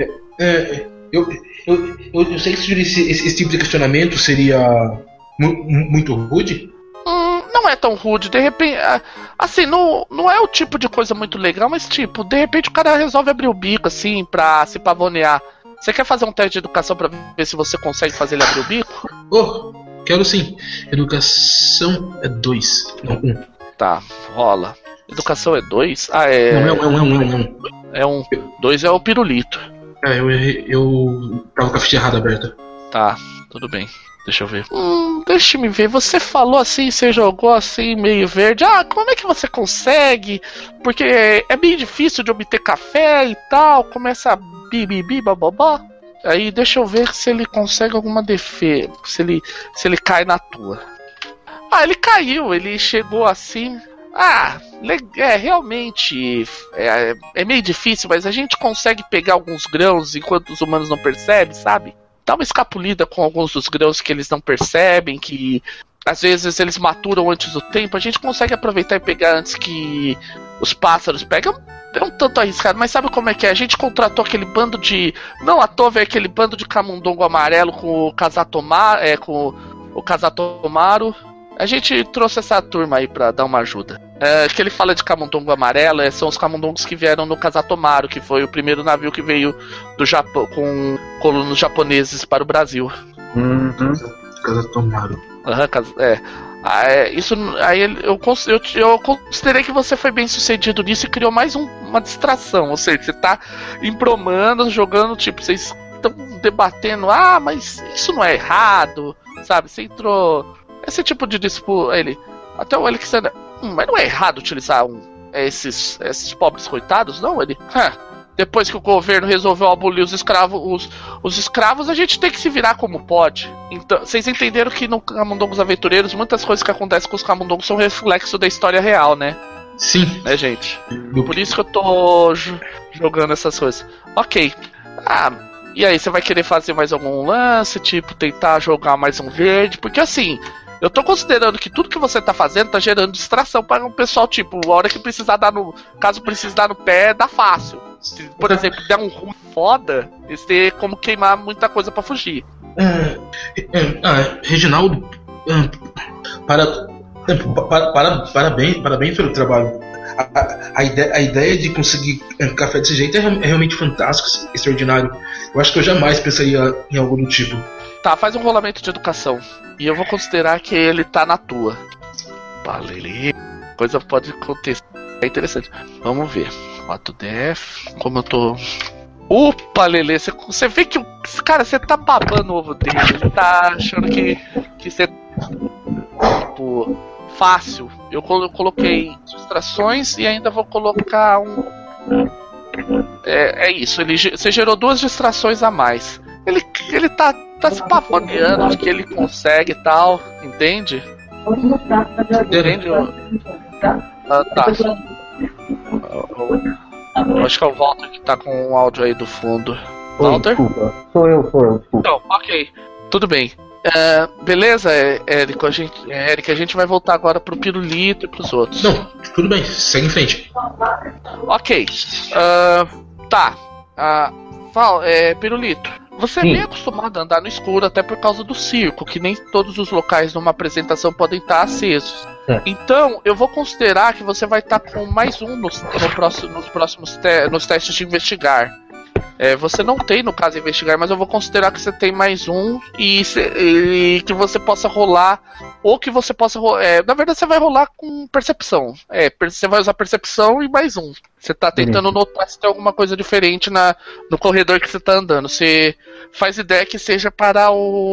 Eu sei que esse tipo de questionamento seria muito rude. Não é tão rude, de repente. Assim, não é o tipo de coisa muito legal, mas tipo, de repente o cara resolve abrir o bico assim pra se pavonear. Você quer fazer um teste de educação pra ver se você consegue fazer ele abrir o bico? Quero sim. Educação é 2, não 1. Tá, rola. Educação é 2? Não, é 1. 2 é o pirulito. Eu tava com a ficha errada aberta. Tá, tudo bem. Deixa eu ver. Deixa-me ver. Você falou assim, você jogou assim, meio verde. Como é que você consegue? Porque é bem difícil de obter café e tal. Começa a bibibi, bababá. Aí deixa eu ver se ele consegue alguma defesa. Se ele cai na tua. Ele caiu. Ele chegou assim. Realmente é meio difícil, mas a gente consegue pegar alguns grãos enquanto os humanos não percebem, sabe? Dá uma escapulida com alguns dos grãos que eles não percebem, que às vezes eles maturam antes do tempo. A gente consegue aproveitar e pegar antes que os pássaros pegam. É um tanto arriscado, mas sabe como é que é? A gente contratou aquele bando de... Não à toa, veio aquele bando de camundongo amarelo com o Casatomaru. A gente trouxe essa turma aí pra dar uma ajuda. Que ele fala de camundongo amarelo, são os camundongos que vieram no Casatomaru, que foi o primeiro navio que veio do Japão com colonos japoneses para o Brasil. Casatomaru. Isso aí eu considerei que você foi bem sucedido nisso e criou mais uma distração. Ou seja, você tá embromando, jogando, tipo, vocês estão debatendo, mas isso não é errado, sabe? Você entrou. Esse tipo de disputa, até o Alexander, mas não é errado utilizar esses pobres coitados, não? Depois que o governo resolveu abolir os escravos, a gente tem que se virar como pode. Então, vocês entenderam que no Camundongos Aventureiros, muitas coisas que acontecem com os camundongos são reflexo da história real, né? Sim. Né, gente? Por isso que eu tô jogando essas coisas. Ok. E aí, você vai querer fazer mais algum lance, tipo, tentar jogar mais um verde? Porque assim... Eu tô considerando que tudo que você tá fazendo tá gerando distração para o pessoal, tipo, a hora que precisar caso precise dar no pé, dá fácil. Se, por exemplo, der um ruim foda, eles têm como queimar muita coisa pra fugir. Reginaldo, parabéns pelo trabalho. A ideia de conseguir café desse jeito é realmente fantástico, extraordinário. Eu acho que eu jamais pensaria em algo do tipo. Tá, faz um rolamento de educação. E eu vou considerar que ele tá na tua. Lelê. Coisa pode acontecer. É interessante. Vamos ver. 4DF. Como eu tô. Opa, Lelê. Você vê que cara, você tá babando o ovo dele. Ele tá achando que você. Tipo. Fácil. Eu coloquei distrações e ainda vou colocar um. É isso. Você gerou 2 distrações a mais. Ele tá se pavoneando de que ele consegue e tal, entende? Entende? Tá. Acho que é o Walter que tá com o áudio aí do fundo. Walter? Desculpa. Sou eu. Desculpa. Então, ok. Tudo bem. Beleza, Érico? A gente vai voltar agora pro Pirulito e pros outros. Não, tudo bem. Segue em frente. Ok. Tá. Pirulito. Você é bem acostumado a andar no escuro, até por causa do circo, que nem todos os locais numa apresentação podem estar acesos. Então, eu vou considerar que você vai estar com mais um nos testes de investigar. Você não tem, no caso, investigar, mas eu vou considerar que você tem mais um e que você possa rolar, ou que você possa rolar. Na verdade, você vai rolar com percepção. Você vai usar percepção e mais um. Você tá tentando notar se tem alguma coisa diferente no corredor que você tá andando. Você faz ideia que seja para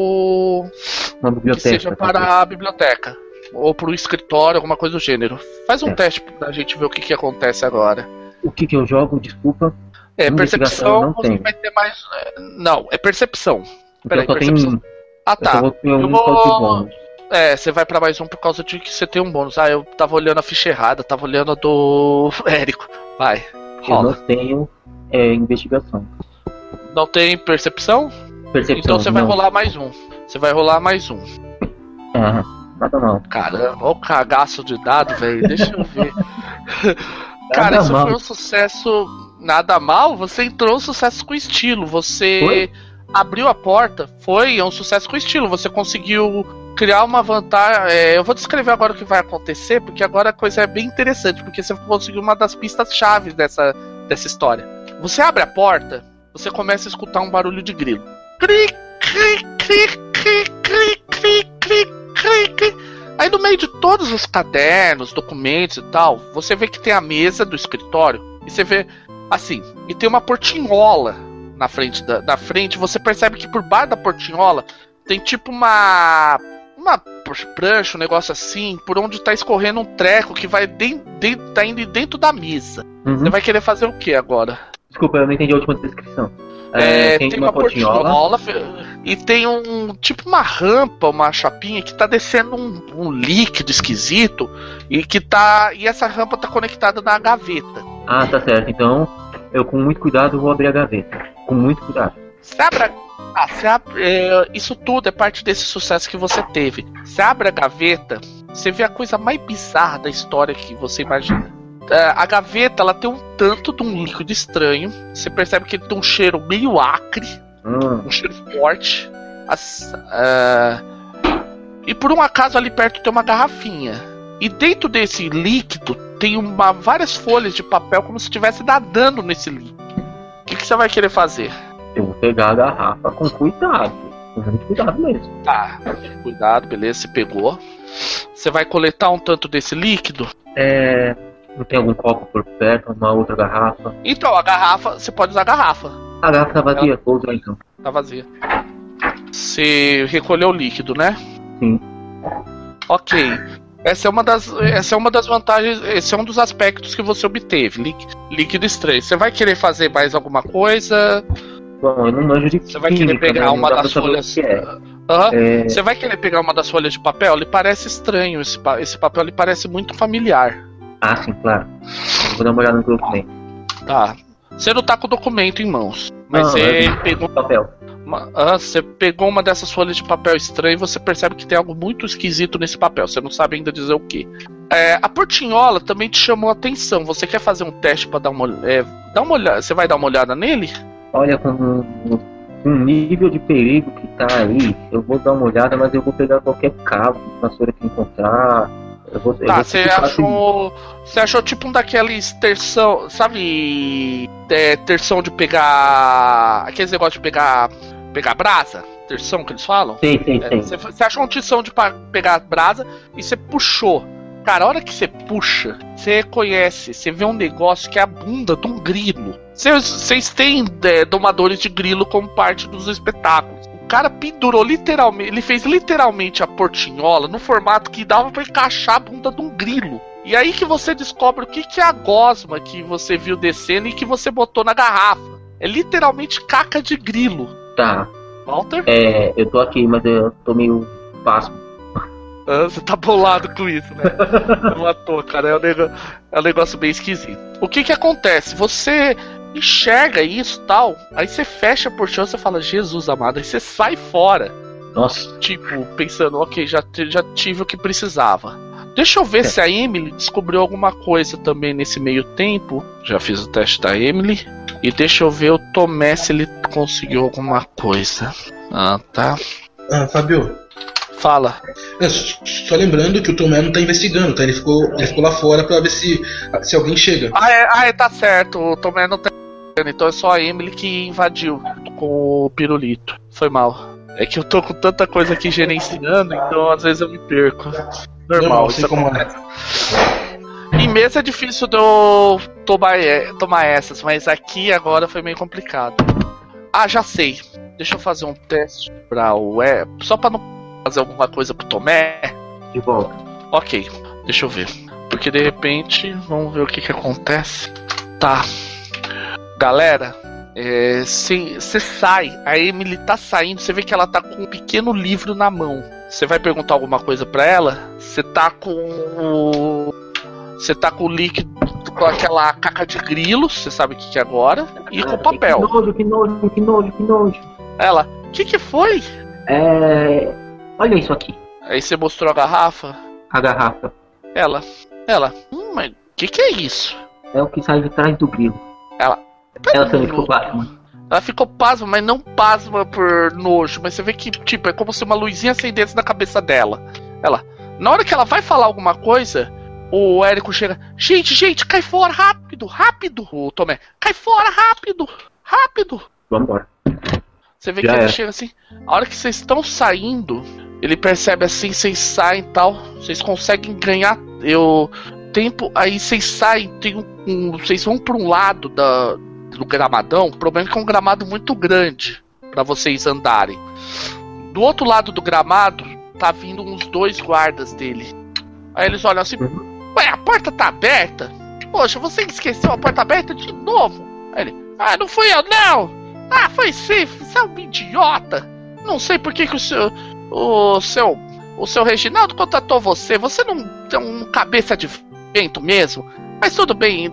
uma biblioteca. Que seja para a biblioteca. Ou para o escritório, alguma coisa do gênero. Faz um teste pra gente ver o que acontece agora. O que eu jogo, desculpa? Percepção, você vai ter mais. Não, é percepção. Peraí, percepção. Ah, tá. Eu vou... Você vai pra mais um por causa de que você tem um bônus. Eu tava olhando a ficha errada, tava olhando a do Érico. Vai, rola. Eu não tenho investigação. Não tem percepção? Então você vai rolar mais um. Você vai rolar mais um. Nada mal. Caramba, olha o cagaço de dado, velho. Deixa eu ver. Cara, isso foi um sucesso. Nada mal, você entrou um sucesso com estilo. Você abriu a porta, foi um sucesso com estilo. Você conseguiu criar uma vantagem. Eu vou descrever agora o que vai acontecer, porque agora a coisa é bem interessante, porque você conseguiu uma das pistas-chave dessa história. Você abre a porta, você começa a escutar um barulho de grilo. Cri, cri, cri, cri, cri, cri, cri, cri, cri. Aí no meio de todos os cadernos, documentos e tal, você vê que tem a mesa do escritório, e você vê assim, e tem uma portinhola na frente da frente. Você percebe que por baixo da portinhola tem tipo uma prancha, um negócio assim, por onde tá escorrendo um treco que vai tá indo dentro da mesa. Você vai querer fazer o que agora? Desculpa, eu não entendi a última descrição. Tem uma portinhola e tem tipo uma rampa, uma chapinha que tá descendo um líquido esquisito e essa rampa tá conectada na gaveta. Ah, tá certo. Então, eu com muito cuidado vou abrir a gaveta. Com muito cuidado. Isso tudo é parte desse sucesso que você teve. Você abre a gaveta, você vê a coisa mais bizarra da história que você imagina. A gaveta, ela tem um tanto de um líquido estranho. Você percebe que ele tem um cheiro meio acre, um cheiro forte. E por um acaso ali perto tem uma garrafinha. E dentro desse líquido tem várias folhas de papel, como se estivesse nadando nesse líquido. O que você vai querer fazer? Eu vou pegar a garrafa com cuidado. Com muito cuidado mesmo. Tá, cuidado, beleza, você pegou. Você vai coletar um tanto desse líquido? Não tem algum copo por perto, uma outra garrafa? Então, a garrafa, você pode usar a garrafa. A garrafa tá vazia, vou usar então. Tá vazia. Você recolheu o líquido, né? Sim. Ok. Essa é uma das vantagens, esse é um dos aspectos que você obteve. Líquido estranho. Você vai querer fazer mais alguma coisa? Bom, eu não manjo de Você vai querer pegar uma das folhas. Você vai querer pegar uma das folhas de papel? Ele parece estranho, esse papel ele parece muito familiar. Ah, sim, claro. Vou dar uma olhada no documento. Tá. Você não tá com o documento em mãos, mas você pegou papel. Você pegou uma dessas folhas de papel estranho e você percebe que tem algo muito esquisito nesse papel. Você não sabe ainda dizer o que. A portinhola também te chamou a atenção. Você quer fazer um teste pra dar uma olhada? Você vai dar uma olhada nele? Olha, com um nível de perigo que tá aí, eu vou dar uma olhada, mas eu vou pegar qualquer cabo, vassoura que encontrar. Você achou tipo um daqueles terção, sabe? Terção de pegar. Aqueles negócios de pegar brasa? Terção que eles falam? Sim. Você achou um tição de pegar brasa e você puxou. Cara, a hora que você puxa, você reconhece, você vê um negócio que é a bunda de um grilo. Vocês têm domadores de grilo como parte dos espetáculos. O cara pendurou literalmente, ele fez literalmente a portinhola no formato que dava pra encaixar a bunda de um grilo. E aí que você descobre o que é a gosma que você viu descendo e que você botou na garrafa. É literalmente caca de grilo. Tá. Walter? Eu tô aqui, mas eu tô meio pasmo. Você tá bolado com isso, né? Não à toa, cara. É um negócio bem esquisito. O que acontece? Você enxerga isso e tal, aí você fecha a portinhola e você fala, Jesus amado, aí você sai fora. Nossa. Tipo, pensando, ok, já tive o que precisava. Deixa eu ver se a Emily descobriu alguma coisa também nesse meio tempo. Já fiz o teste da Emily. E deixa eu ver o Tomé se ele conseguiu alguma coisa. Tá. Fábio. Fala. Só lembrando que o Tomé não tá investigando, tá? Ele ficou lá fora pra ver se alguém chega. Tá certo. O Tomé não tá. então é só a Emily que invadiu com o pirulito. Foi mal. É que eu tô com tanta coisa aqui gerenciando, então às vezes eu me perco. Normal, isso acontece. Em mesa é difícil de eu tomar essas, mas aqui agora foi meio complicado. Ah, já sei. Deixa eu fazer um teste pra só pra não fazer alguma coisa pro Tomé. De volta. Ok, deixa eu ver. Porque de repente, vamos ver o que acontece. Tá. Galera, você sai, a Emily tá saindo, você vê que ela tá com um pequeno livro na mão. Você vai perguntar alguma coisa pra ela? Você tá com o líquido, com aquela caca de grilo, você sabe o que é agora, e com papel. Que nojo. Ela, o que foi? Olha isso aqui. Aí você mostrou a garrafa? A garrafa. Ela, mas o que é isso? É o que sai de trás do grilo. Ela também ficou pasma. Ela ficou pasma, mas não pasma por nojo. Mas você vê que, tipo, é como se uma luzinha acendesse na cabeça dela. Ela, na hora que ela vai falar alguma coisa, o Érico chega. Gente, cai fora, rápido. O Tomé, cai fora, rápido. Vambora. Você vê que ele chega assim. A hora que vocês estão saindo, ele percebe assim, vocês saem e tal. Vocês conseguem ganhar tempo. Aí vocês saem, vocês vão para um lado do gramadão. O problema é que é um gramado muito grande para vocês andarem. Do outro lado do gramado tá vindo uns 2 guardas dele. Aí eles olham assim: ué, a porta tá aberta? Poxa, você esqueceu a porta aberta de novo? Aí ele: não fui eu não. Foi sim, você é um idiota. Não sei por que o seu Reginaldo contratou você. Você não tem um cabeça de vento mesmo. Mas tudo bem,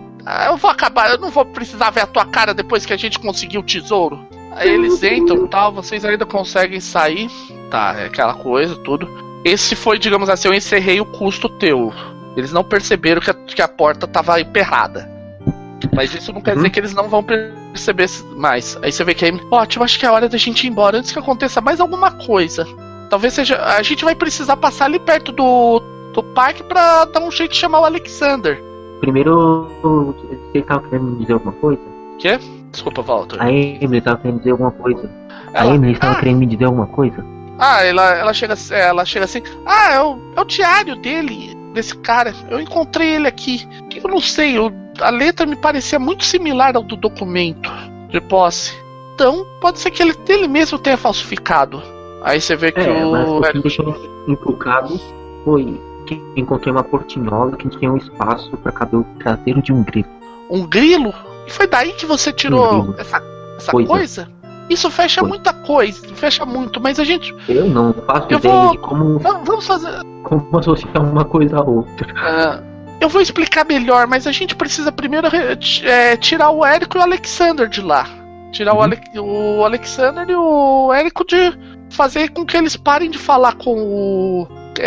eu não vou precisar ver a tua cara depois que a gente conseguir o tesouro. Aí eles entram e tal, vocês ainda conseguem sair. Tá, é aquela coisa, tudo. Esse foi, digamos assim, eu encerrei o custo teu. Eles não perceberam que a porta tava emperrada. Mas isso não quer dizer que eles não vão perceber mais. Aí você vê que aí, ótimo, acho que é hora da gente ir embora antes que aconteça mais alguma coisa. Talvez seja. A gente vai precisar passar ali perto do parque pra dar um jeito de chamar o Alexander. Primeiro, você tava querendo me dizer alguma coisa? Quê? Desculpa, Walter. A Emily tava querendo dizer alguma coisa. A Emily estava querendo me dizer alguma coisa? Ela chega assim. É o diário desse cara. Eu encontrei ele aqui. Eu não sei, a letra me parecia muito similar ao do documento de posse. Então, pode ser que ele mesmo tenha falsificado. Aí você vê que mas o que deixou encucado foi que encontrei uma portinhola que tinha um espaço para caber o traseiro de um grilo. Um grilo? E foi daí que você tirou essa coisa? Isso fecha muita coisa, fecha muito, mas a gente... Eu não faço ideia de como... Vamos fazer... Como associar uma coisa a outra. Eu vou explicar melhor, mas a gente precisa primeiro tirar o Érico e o Alexander de lá. Tirar o Alexander e o Érico de fazer com que eles parem de falar com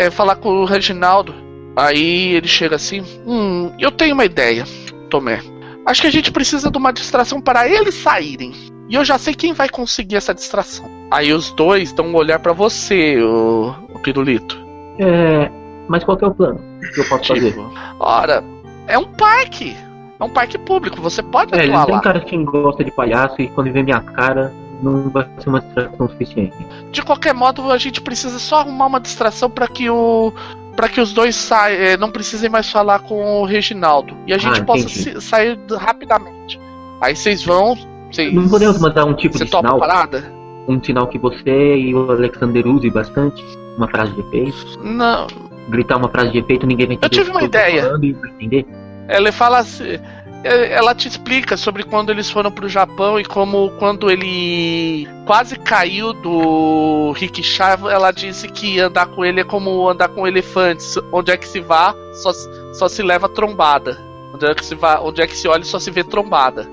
o Reginaldo. Aí ele chega assim: eu tenho uma ideia, Tomé. Acho que a gente precisa de uma distração para eles saírem. E eu já sei quem vai conseguir essa distração. Aí os dois dão um olhar pra você, o Pirulito. Mas qual que é o plano que eu posso fazer? Ora, é um parque. É um parque público, você pode atuar lá. Tem cara que gosta de palhaço e quando vê minha cara não vai ser uma distração suficiente. De qualquer modo, a gente precisa só arrumar uma distração para que os dois não precisem mais falar com o Reginaldo. E a gente possa sair rapidamente. Aí vocês vão... Não podemos mandar um tipo de sinal? Parada? Um sinal que você e o Alexander use bastante? Uma frase de efeito? Não. Gritar uma frase de efeito, ninguém vai entender. Eu tive uma ideia. Entender. Ela fala assim... Ela te explica sobre quando eles foram pro Japão e como quando ele quase caiu do rickshaw, ela disse que andar com ele é como andar com elefantes. Onde é que se vá, só se leva trombada. Onde é que se olha, só se vê trombada.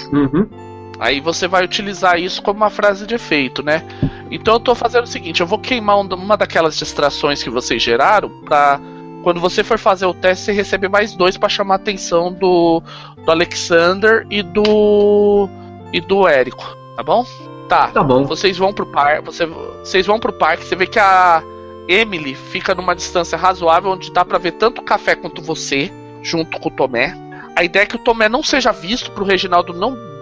Aí você vai utilizar isso como uma frase de efeito, né? Então eu tô fazendo o seguinte, eu vou queimar uma daquelas distrações que vocês geraram pra... Quando você for fazer o teste, você recebe mais 2 pra chamar a atenção do Alexander e do Érico, tá bom? Tá bom. Vocês vão pro parque, você vê que a Emily fica numa distância razoável, onde dá pra ver tanto o café quanto você, junto com o Tomé. A ideia é que o Tomé não seja visto, pro Reginaldo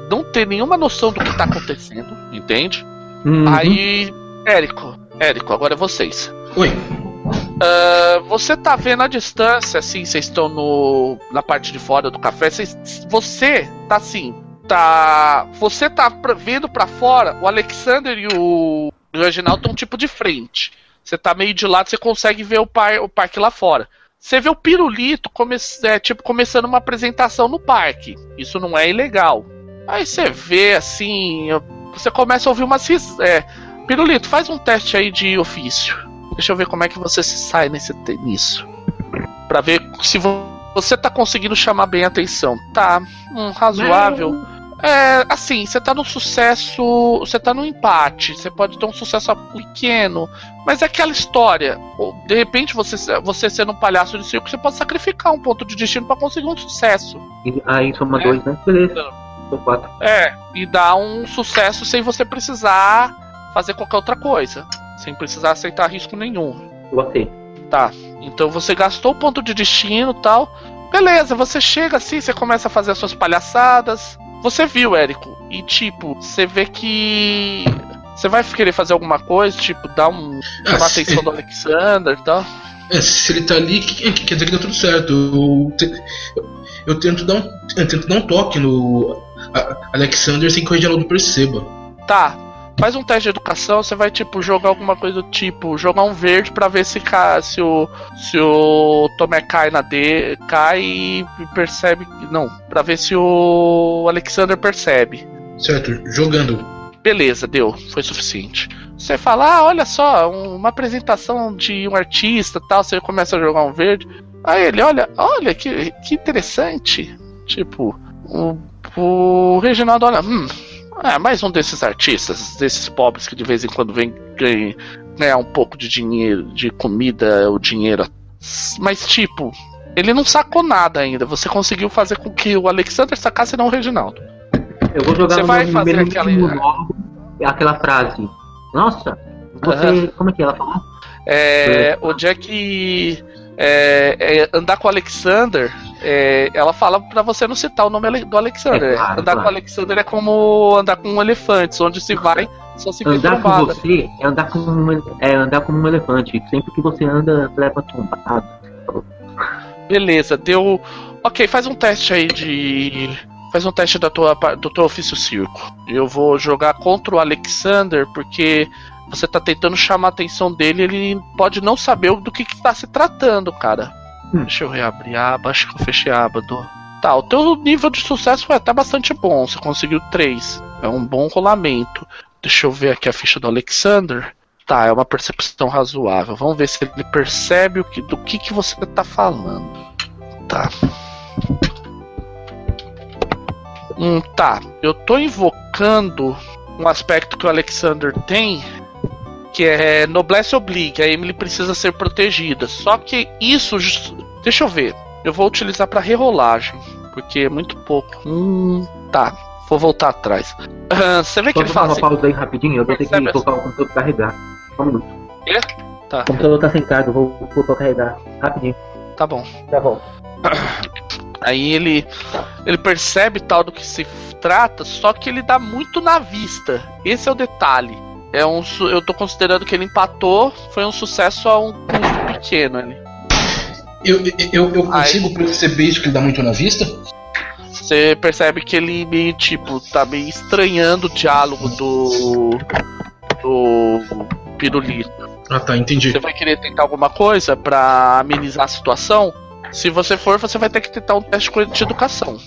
não ter nenhuma noção do que tá acontecendo, entende? Aí, Érico, agora é vocês. Oi. Você tá vendo à distância, assim, vocês estão na parte de fora do café, você tá assim, você tá vendo pra fora, o Alexander e o Reginaldo estão tipo de frente. Você tá meio de lado, você consegue ver o parque lá fora. Você vê o Pirulito começando uma apresentação no parque. Isso não é ilegal. Aí você vê assim, você começa a ouvir umas Pirulito, faz um teste aí de ofício. Deixa eu ver como é que você se sai nisso. Pra ver se você tá conseguindo chamar bem a atenção. Tá, razoável. Assim, você tá no sucesso, você tá no empate, você pode ter um sucesso pequeno, mas é aquela história. De repente, você sendo um palhaço de circo, você pode sacrificar um ponto de destino pra conseguir um sucesso. Aí soma 2, né? Beleza. Sou 4. E dá um sucesso sem você precisar fazer qualquer outra coisa. Sem precisar aceitar risco nenhum. Gostei. Tá, então você gastou o ponto de destino e tal. Beleza, você chega assim, você começa a fazer as suas palhaçadas. Você viu, Érico, e tipo, você vê que você vai querer fazer alguma coisa, tipo, dar uma atenção do Alexander e tal. Se ele tá ali, quer dizer que deu tudo certo. Eu tento dar um toque no Alexander sem que o Reginaldo perceba. Tá, faz um teste de educação, você vai tipo jogar alguma coisa do tipo, jogar um verde pra ver se o Tomé cai e percebe. Não, pra ver se o Alexander percebe. Certo, jogando. Beleza, deu, foi suficiente. Você fala, olha só, uma apresentação de um artista tal, você começa a jogar um verde. Aí ele, olha que interessante. Tipo, o Reginaldo olha, mais um desses artistas, desses pobres que de vez em quando vem ganhar um pouco de dinheiro, de comida ou dinheiro. Mas tipo, ele não sacou nada ainda. Você conseguiu fazer com que o Alexander sacasse e não o Reginaldo. Eu vou jogar aquela frase. Nossa, você... Como é que ela falou? O Jack... andar com o Alexander, ela fala pra você não citar o nome do Alexander. Claro, andar com o Alexander é como andar com elefantes, onde se vai, só se vê andar trombada. Com você é andar como um elefante. Sempre que você anda, leva trombada. Beleza, deu. Ok, faz um teste aí faz um teste do teu ofício circo. Eu vou jogar contra o Alexander, porque você tá tentando chamar a atenção dele, ele pode não saber do que tá se tratando, cara. Deixa eu reabrir a aba, acho que eu fechei a aba do... Tá, o teu nível de sucesso tá bastante bom, você conseguiu 3. É um bom rolamento. Deixa eu ver aqui a ficha do Alexander. Tá, é uma percepção razoável. Vamos ver se ele percebe do que você tá falando. Tá. Tá, eu tô invocando um aspecto que o Alexander tem, que é Noblesse Obligue. A Emily precisa ser protegida. Só que isso... Deixa eu ver. Eu vou utilizar pra rerolagem, porque é muito pouco. Tá, vou voltar atrás. Você vê que ele fala assim... pausa aí rapidinho, eu vou ter que colocar o computador carregar. Só um minuto. Tá. O computador tá sem carga, eu vou carregar rapidinho. Tá bom. Já volto. Aí ele percebe tal do que se trata, só que ele dá muito na vista. Esse é o detalhe. Eu tô considerando que ele empatou, foi um sucesso a um custo pequeno. Eu consigo perceber isso, que ele dá muito na vista? Você percebe que ele meio tipo, tá meio estranhando o diálogo do Pirulito. Ah, tá, entendi. Você vai querer tentar alguma coisa pra amenizar a situação? Se você for, você vai ter que tentar um teste de educação.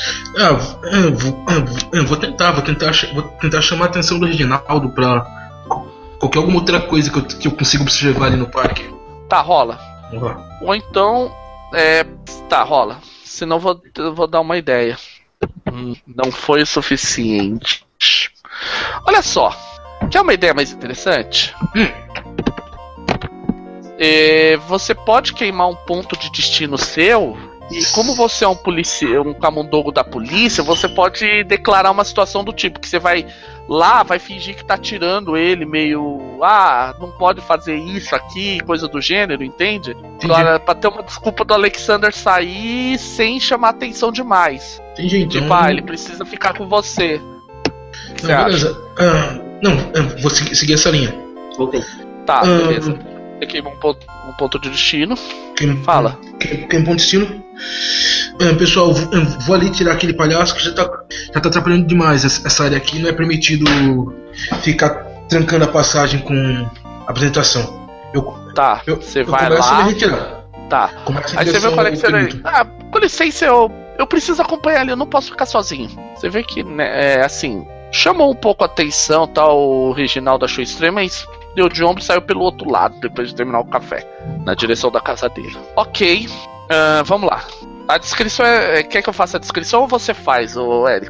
Vou tentar chamar a atenção do Reginaldo pra qualquer alguma outra coisa que eu consiga observar ali no parque. Tá, rola. Uhum. Ou então, tá, rola. Senão eu vou dar uma ideia. Não foi o suficiente. Olha só, quer uma ideia mais interessante? Você pode queimar um ponto de destino seu E como você é um camundongo da polícia, você pode declarar uma situação do tipo que você vai lá, vai fingir que tá atirando ele meio... não pode fazer isso aqui, coisa do gênero, entende? Pra ter uma desculpa do Alexander sair sem chamar atenção demais. Entendi, então... Tipo, ele precisa ficar com você. Não, beleza. Vou seguir essa linha. Voltei. Tá, beleza. Aqui um ponto de destino. Fala. Quem ponto de destino? Pessoal, vou ali tirar aquele palhaço que já tá atrapalhando demais. Essa área aqui não é permitido ficar trancando a passagem com a apresentação. Você vai lá. A me retirar. Tá. Aí você vê o Alexander. Com licença, eu preciso acompanhar ele, eu não posso ficar sozinho. Você vê que, né, assim, chamou um pouco a atenção, tá? O Reginaldo achou estranho, mas deu de ombro e saiu pelo outro lado depois de terminar o café, na direção da casa dele. Ok, vamos lá. A descrição quer que eu faça a descrição ou você faz, o Eric?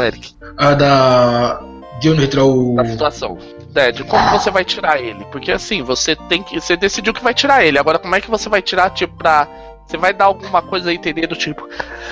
De onde retirar o... Da situação. De como você vai tirar ele. Porque assim, você decidiu que vai tirar ele. Agora como é que você vai tirar, tipo, você vai dar alguma coisa a entender do tipo...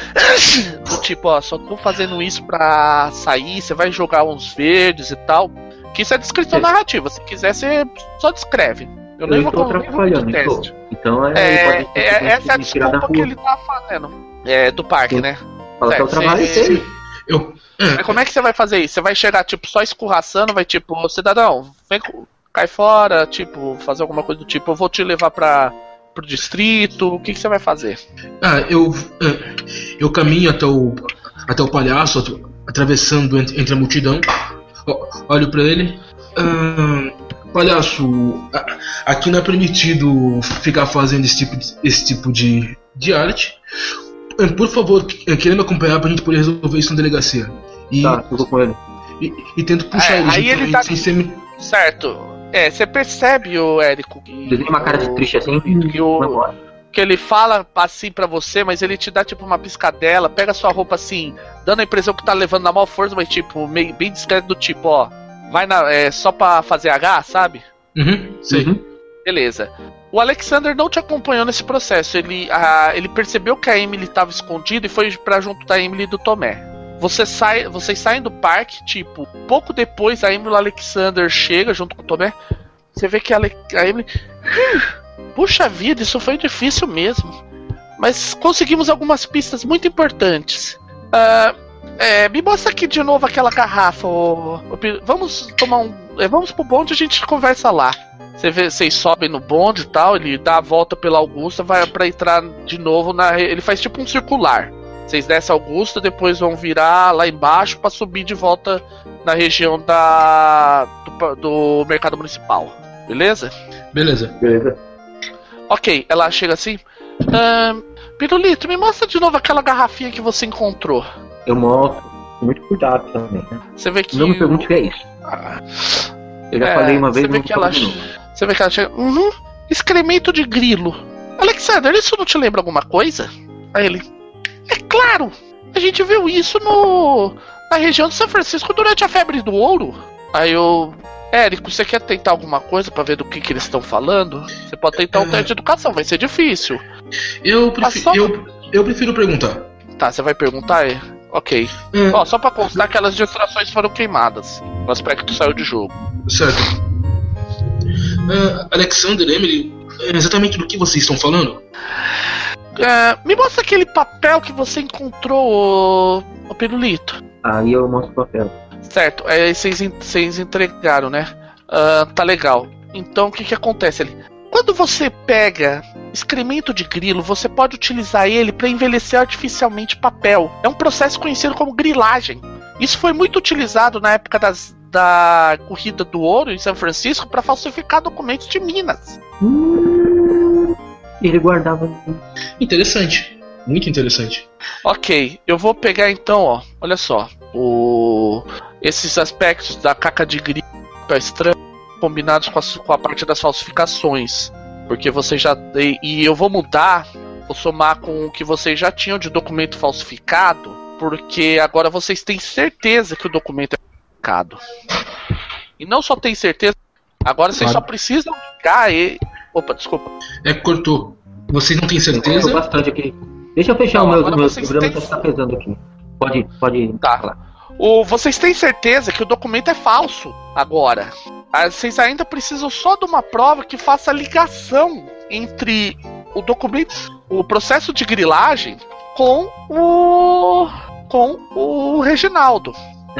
só tô fazendo isso pra sair. Você vai jogar uns verdes e tal. Que isso é descrição narrativa. Se quiser, você só descreve. Eu nem vou atrapalhando, teste. Então essa é a desculpa que ele tá fazendo. Do parque, né? Fala que é o trabalho dele. Mas como é que você vai fazer isso? Você vai chegar, tipo, só escorraçando, vai tipo, cidadão, vem, cai fora, tipo, fazer alguma coisa do tipo, eu vou te levar pro distrito, o que você vai fazer? Eu caminho até o palhaço, atravessando entre a multidão, olho pra ele. Palhaço, aqui não é permitido ficar fazendo esse tipo de arte. Por favor, queria me acompanhar pra gente poder resolver isso na delegacia. Tá, eu vou com ele. E tento puxar ele. Aí ele tá... sem ser... Certo. Você percebe, o Érico, que... Desenha uma cara de triste assim que ele fala assim pra você, mas ele te dá tipo uma piscadela, pega sua roupa assim, dando a impressão que tá levando na maior força, mas tipo, meio, bem discreto do tipo, ó, vai só pra fazer H, sabe? Sei. Beleza. O Alexander não te acompanhou nesse processo. Ele percebeu que a Emily estava escondida e foi pra junto da Emily e do Tomé. Vocês saem do parque, tipo, pouco depois a Emily e o Alexander chega junto com o Tomé. Você vê que a Emily... Puxa vida, isso foi difícil mesmo. Mas conseguimos algumas pistas muito importantes. Me mostra aqui de novo aquela garrafa. Vamos pro bonde e a gente conversa lá. Vocês sobem no bonde e tal, ele dá a volta pela Augusta, vai pra entrar de novo ele faz tipo um circular. Vocês descem a Augusta, depois vão virar lá embaixo pra subir de volta na região do mercado municipal. Beleza? Beleza. Ok, ela chega assim. Pirulito, me mostra de novo aquela garrafinha que você encontrou. Eu mostro, com muito cuidado também, né? Você vê que... Não me pergunte o que é isso. Eu já falei uma vez, você vê que ela chega... excremento de grilo. Alexander, isso não te lembra alguma coisa? Aí ele... É claro! A gente viu isso na região de São Francisco durante a febre do ouro. Aí eu... Érico, você quer tentar alguma coisa pra ver do que eles estão falando? Você pode tentar um teste de educação, vai ser difícil. Eu prefiro perguntar. Tá, você vai perguntar? Ok. Só pra constar, aquelas distrações foram queimadas. O aspecto saiu de jogo. Certo. Alexander, Emily, exatamente do que vocês estão falando? Me mostra aquele papel que você encontrou, o Pirulito. Aí eu mostro o papel. Certo, vocês entregaram, né? Tá legal. Então o que acontece ali? Quando você pega excremento de grilo, você pode utilizar ele para envelhecer artificialmente papel. É um processo conhecido como grilagem. Isso foi muito utilizado na época da corrida do ouro em São Francisco para falsificar documentos de Minas. Ele guardava. Interessante. Muito interessante. Ok, eu vou pegar então, olha só. Esses aspectos da caca de grilo estranho combinados com a parte das falsificações. Porque você já... E eu vou mudar, vou somar com o que vocês já tinham de documento falsificado, porque agora vocês têm certeza que o documento é falsificado. E não só tem certeza, agora vocês só precisam ligar e... Opa, desculpa. Cortou. Vocês não têm certeza? Cortou bastante aqui. Deixa eu fechar Não, o meu agora vocês programa têm- que tá pesando aqui. Pode Tá. falar. Vocês têm certeza que o documento é falso agora? Vocês ainda precisam só de uma prova que faça ligação entre o documento, o processo de grilagem com o Reginaldo.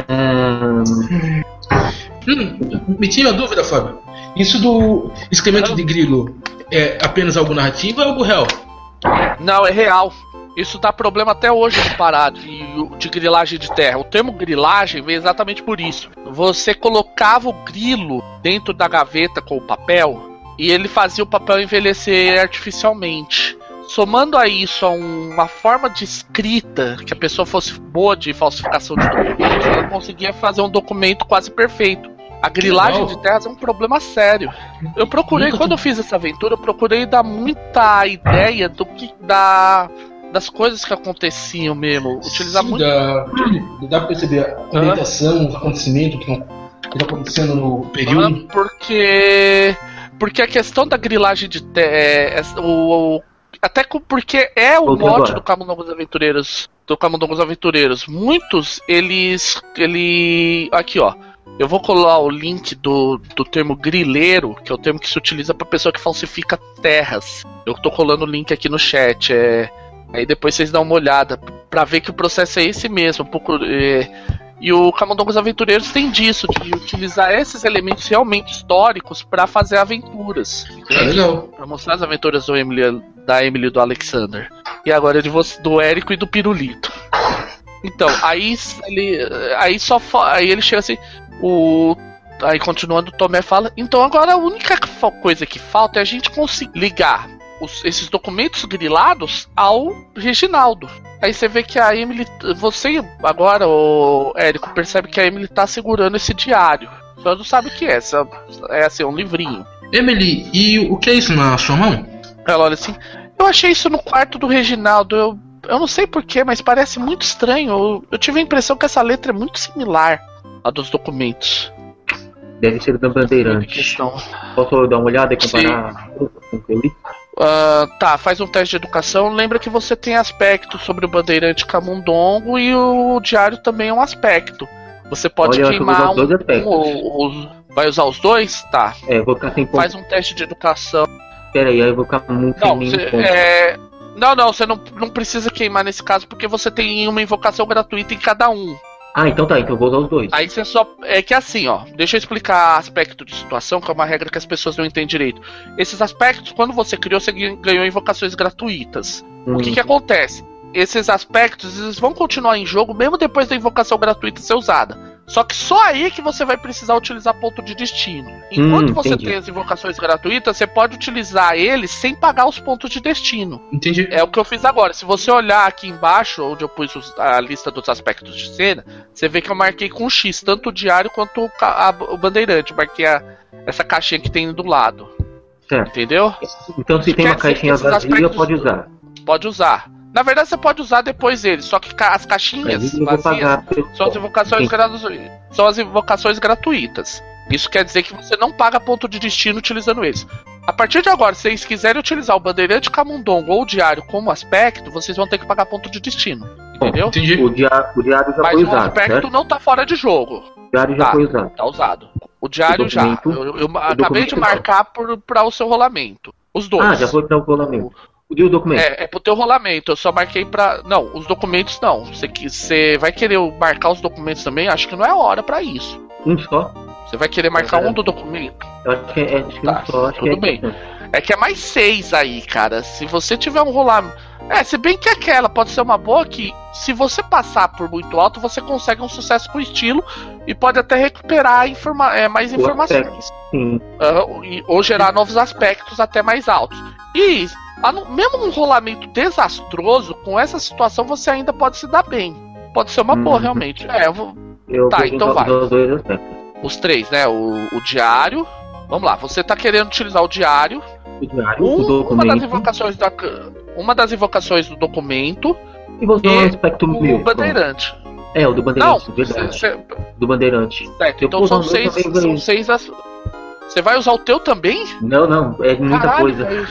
Me tira a dúvida, Fábio. Isso do excremento de grilo é apenas algo narrativo ou é algo real? Não, é real. Isso dá problema até hoje no Pará de grilagem de terra. O termo grilagem veio exatamente por isso. Você colocava o grilo dentro da gaveta com o papel e ele fazia o papel envelhecer artificialmente. Somando a isso a uma forma de escrita, que a pessoa fosse boa de falsificação de documentos, ela conseguia fazer um documento quase perfeito. A grilagem de terras é um problema sério. Eu procurei, quando eu fiz essa aventura, eu procurei dar muita ideia das coisas que aconteciam mesmo. Utilizar muito. Dá pra perceber a ambientação, os acontecimentos que estão acontecendo no período. Porque a questão da grilagem de terra. Porque é o mote do Camundongos Aventureiros. Muitos, aqui, ó. Eu vou colar o link do termo grileiro, que é o termo que se utiliza para pessoa que falsifica terras. Eu tô colando o link aqui no chat. Aí depois vocês dão uma olhada para ver que o processo é esse mesmo. E o Camundongos Aventureiros tem disso, de utilizar esses elementos realmente históricos para fazer aventuras. Legal. Para mostrar as aventuras da Emily e do Alexander. E agora do Érico e do Pirulito. Então, aí ele chega assim. Aí continuando, o Tomé fala: então agora a única coisa que falta é a gente conseguir ligar esses documentos grilados ao Reginaldo. Aí você vê que a Emily, você agora, o Érico, percebe que a Emily tá segurando esse diário. Só não sabe o que é. É assim, um livrinho. Emily, e o que é isso na sua mão? Ela olha assim: eu achei isso no quarto do Reginaldo. Eu não sei porquê, mas parece muito estranho. Eu tive a impressão que essa letra é muito similar à dos documentos. Deve ser da Bandeirante. Posso dar uma olhada e comparar com o que eu li? Tá, faz um teste de educação. Lembra que você tem aspecto sobre o Bandeirante Camundongo e o diário também é um aspecto. Você pode queimar vai usar os dois? Tá. Vou ficar sem ponto. Faz um teste de educação. Pera aí, eu vou ficar muito sem Não, você não precisa queimar nesse caso, porque você tem uma invocação gratuita em cada um. Ah, então tá, então eu vou usar os dois. Aí você só. É que assim, ó. Deixa eu explicar aspecto de situação, que é uma regra que as pessoas não entendem direito. Esses aspectos, quando você criou, você ganhou invocações gratuitas. O que acontece? Esses aspectos, eles vão continuar em jogo mesmo depois da invocação gratuita ser usada. Só que só aí que você vai precisar utilizar ponto de destino. Enquanto você tem as invocações gratuitas, você pode utilizar eles sem pagar os pontos de destino. Entendi. É o que eu fiz agora. Se você olhar aqui embaixo, onde eu pus a lista dos aspectos de cena, você vê que eu marquei com X, tanto o diário quanto o bandeirante. Marquei essa caixinha que tem do lado. Certo. Entendeu? Então se tem uma caixinha vazia, pode usar. Pode usar. Na verdade, você pode usar depois eles, só que as caixinhas vazias são as invocações gratuitas. Isso quer dizer que você não paga ponto de destino utilizando eles. A partir de agora, se vocês quiserem utilizar o Bandeirante Camundongo ou o diário como aspecto, vocês vão ter que pagar ponto de destino. Entendeu? Entendi. O diário já foi usado. Mas o aspecto certo? não tá fora de jogo. O diário já foi usado. Tá usado. O diário já. Eu acabei de marcar para o seu rolamento. Os dois. Ah, já foi para o rolamento. E o documento? É pro teu rolamento, eu só marquei pra. Não, os documentos não. Você vai querer marcar os documentos também? Acho que não é hora pra isso. Um só? Você vai querer marcar um do documento? Eu acho que é um só. Tudo bem. É que é mais 6 aí, cara. Se você tiver um rolamento. Se bem que aquela pode ser uma boa que, se você passar por muito alto, você consegue um sucesso com estilo e pode até recuperar mais informações. Sim. Ou gerar novos aspectos até mais altos. E mesmo um rolamento desastroso, com essa situação você ainda pode se dar bem. Pode ser uma boa, realmente. Então vai. Os 3, né? O diário. Vamos lá, você tá querendo utilizar o diário. O documento. Uma das invocações do documento. E você um aspecto o Bandeirante. O do Bandeirante, não, verdade. Do Bandeirante. Certo, então são 6. Você vai usar o teu também? Não, é muita coisa.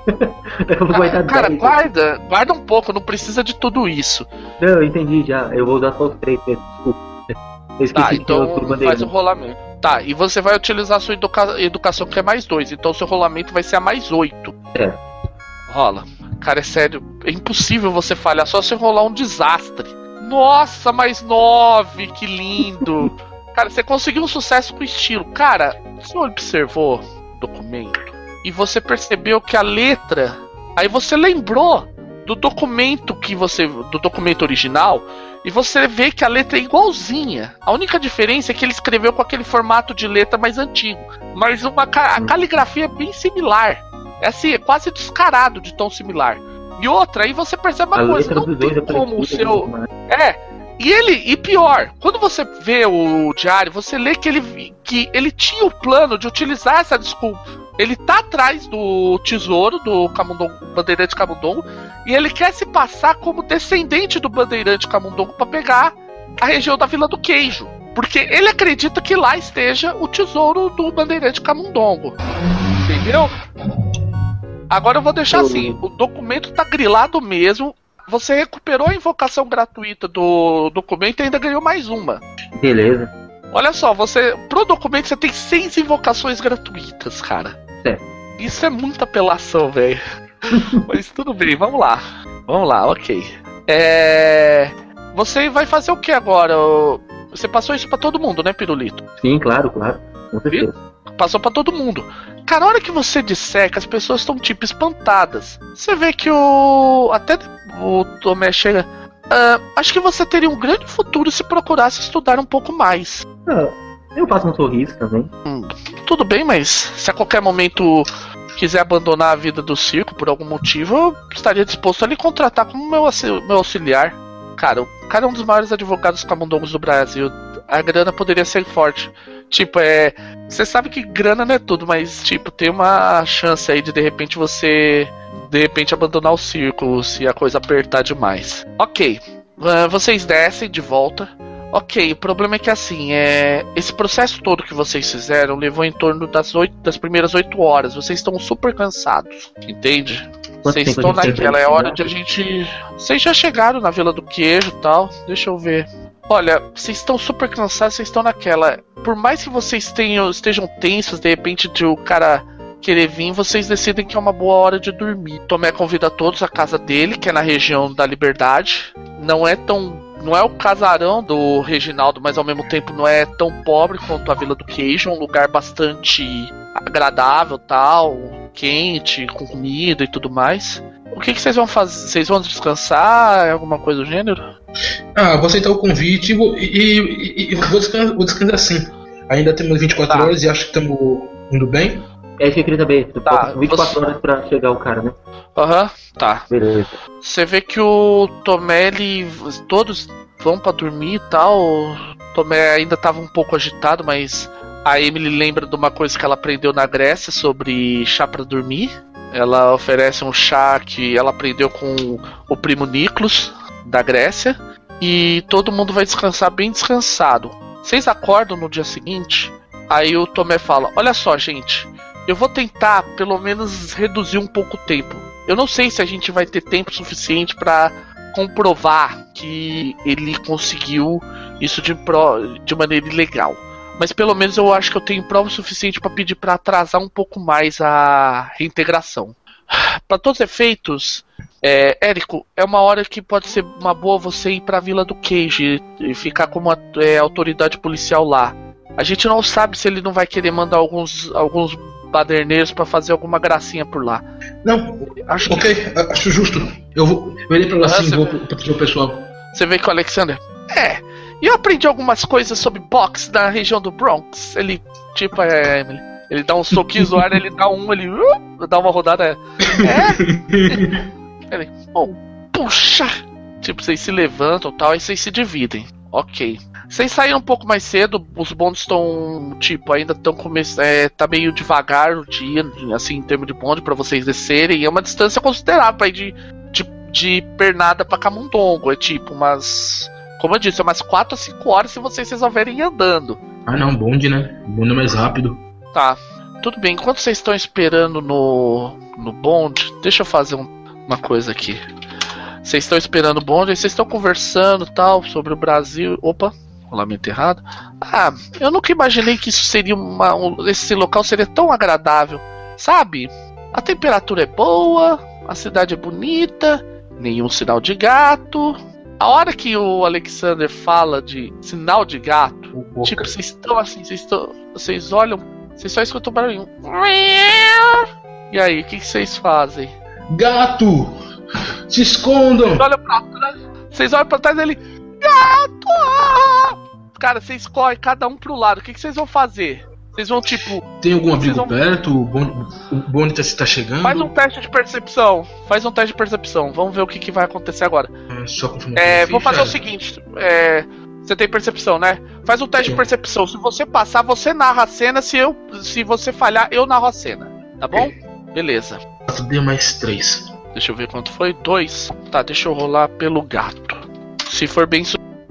Eu vou guardar Cara, 10. guarda um pouco, não precisa de tudo isso. Não, eu entendi já. Eu vou usar só os 3 mesmo, desculpa. Eu esqueci Tá, que tinha outro então bandeirante. faz o rolamento. Tá, e você vai utilizar a sua educação, que é mais 2. Então seu rolamento vai ser a mais 8. É. Rola. Cara, é sério, é impossível você falhar, só se rolar um desastre. Nossa, mais 9, que lindo. Cara, você conseguiu um sucesso com estilo. Cara, você observou o documento e você percebeu que a letra... Aí você lembrou do documento do documento original, e você vê que a letra é igualzinha. A única diferença é que ele escreveu com aquele formato de letra mais antigo. Mas a caligrafia é bem similar. É assim, é quase descarado de tão similar. E outra, aí você percebe uma coisa, não tem como o seu... E pior, quando você vê o diário, você lê que ele tinha o plano de utilizar essa desculpa. Ele tá atrás do tesouro do Bandeirante Camundongo, e ele quer se passar como descendente do Bandeirante Camundongo para pegar a região da Vila do Queijo. Porque ele acredita que lá esteja o tesouro do Bandeirante Camundongo. Entendeu? Agora eu vou deixar assim, o documento tá grilado mesmo. Você recuperou a invocação gratuita do documento e ainda ganhou mais uma. Beleza. Olha só, pro documento você tem 6 invocações gratuitas, cara. Isso é muita apelação, velho. Mas tudo bem, vamos lá. Vamos lá, ok. Você vai fazer o que agora? Você passou isso pra todo mundo, né, Pirulito? Sim, claro. Com certeza. Passou pra todo mundo. Cara, a hora que você disser que as pessoas estão tipo espantadas, você vê que até o Tomé chega... acho que você teria um grande futuro se procurasse estudar um pouco mais. Eu faço um sorriso também. Tudo bem, mas se a qualquer momento quiser abandonar a vida do circo por algum motivo, eu estaria disposto a lhe contratar como meu auxiliar. Cara, o cara é um dos maiores advogados camundongos do Brasil. A grana poderia ser forte. Tipo, você sabe que grana não é tudo, mas tipo, tem uma chance aí de repente você abandonar o circo se a coisa apertar demais. Ok, vocês descem de volta. Ok, o problema é que assim, esse processo todo que vocês fizeram levou em torno das primeiras 8 horas. Vocês estão super cansados, entende? Vocês estão naquela, é hora de a gente... Vocês já chegaram na Vila do Queijo e tal, deixa eu ver. Olha, vocês estão super cansados, vocês estão naquela... Por mais que vocês estejam tensos, de repente de o cara querer vir, vocês decidem que é uma boa hora de dormir. Tomé convida todos à casa dele, que é na região da Liberdade. Não é o casarão do Reginaldo, mas ao mesmo tempo não é tão pobre quanto a Vila do Queijo. É um lugar bastante agradável, tal, quente, com comida e tudo mais. O que vocês vão fazer? Vocês vão descansar? Alguma coisa do gênero? Vou aceitar o convite e vou descansar sim. Ainda temos 24 horas e acho que estamos indo bem. É isso que eu queria saber. Tá, 24 horas pra chegar o cara, né? Tá. Beleza. Você vê que o Tomé, todos vão pra dormir e tal. O Tomé ainda tava um pouco agitado, mas a Emily lembra de uma coisa que ela aprendeu na Grécia sobre chá pra dormir. Ela oferece um chá que ela aprendeu com o primo Niklos, da Grécia. E todo mundo vai descansar bem descansado. Vocês acordam no dia seguinte, aí o Tomé fala: olha só, gente, eu vou tentar pelo menos reduzir um pouco o tempo. Eu não sei se a gente vai ter tempo suficiente pra comprovar que ele conseguiu isso de maneira ilegal. Mas pelo menos eu acho que eu tenho prova suficiente pra pedir pra atrasar um pouco mais a reintegração. Pra todos os efeitos, Érico, é uma hora que pode ser uma boa você ir pra Vila do Queijo e ficar como autoridade policial lá. A gente não sabe se ele não vai querer mandar alguns baderneiros pra fazer alguma gracinha por lá. Não, acho justo. Eu irei pra lá sim, vou proteger o pessoal. Você vê que o Alexander... E eu aprendi algumas coisas sobre boxe na região do Bronx. Ele, tipo, Emily, ele dá um soquinho no ar, ele dá dá uma rodada. Ele, puxa! Tipo, vocês se levantam e tal, e vocês se dividem. Ok. Vocês saíram um pouco mais cedo, os bondes estão, tipo, ainda estão começando. Tá meio devagar o dia, assim, em termos de bonde, pra vocês descerem. E é uma distância considerável pra ir de Pernada pra Camundongo. É tipo umas. Como eu disse, é umas 4 a 5 horas se vocês resolverem ir andando. Não, bonde, né? Bonde é mais rápido. Tá, tudo bem. Enquanto vocês estão esperando no bonde, deixa eu fazer uma coisa aqui. Vocês estão esperando o bonde, vocês estão conversando tal sobre o Brasil. Opa, rolamento errado. Eu nunca imaginei que isso seria esse local seria tão agradável. Sabe? A temperatura é boa, a cidade é bonita, nenhum sinal de gato. A hora que o Alexander fala de sinal de gato, tipo, vocês estão assim, vocês olham, vocês só escutam o barulho. E aí, o que vocês fazem? Gato! Se escondam! Vocês olham pra trás dele. Gato! Cara, vocês correm cada um pro lado. O que vocês vão fazer? Vocês vão tipo... Tem algum abrigo perto? O bonde tá chegando? Faz um teste de percepção. Vamos ver o que vai acontecer agora. Só vou fazer o seguinte. Você tem percepção, né? Faz um teste de percepção. Se você passar, você narra a cena. Se você falhar, eu narro a cena. Tá bom? Beleza. Deu mais 3. Deixa eu ver quanto foi. 2. Tá, deixa eu rolar pelo gato. Se for bem...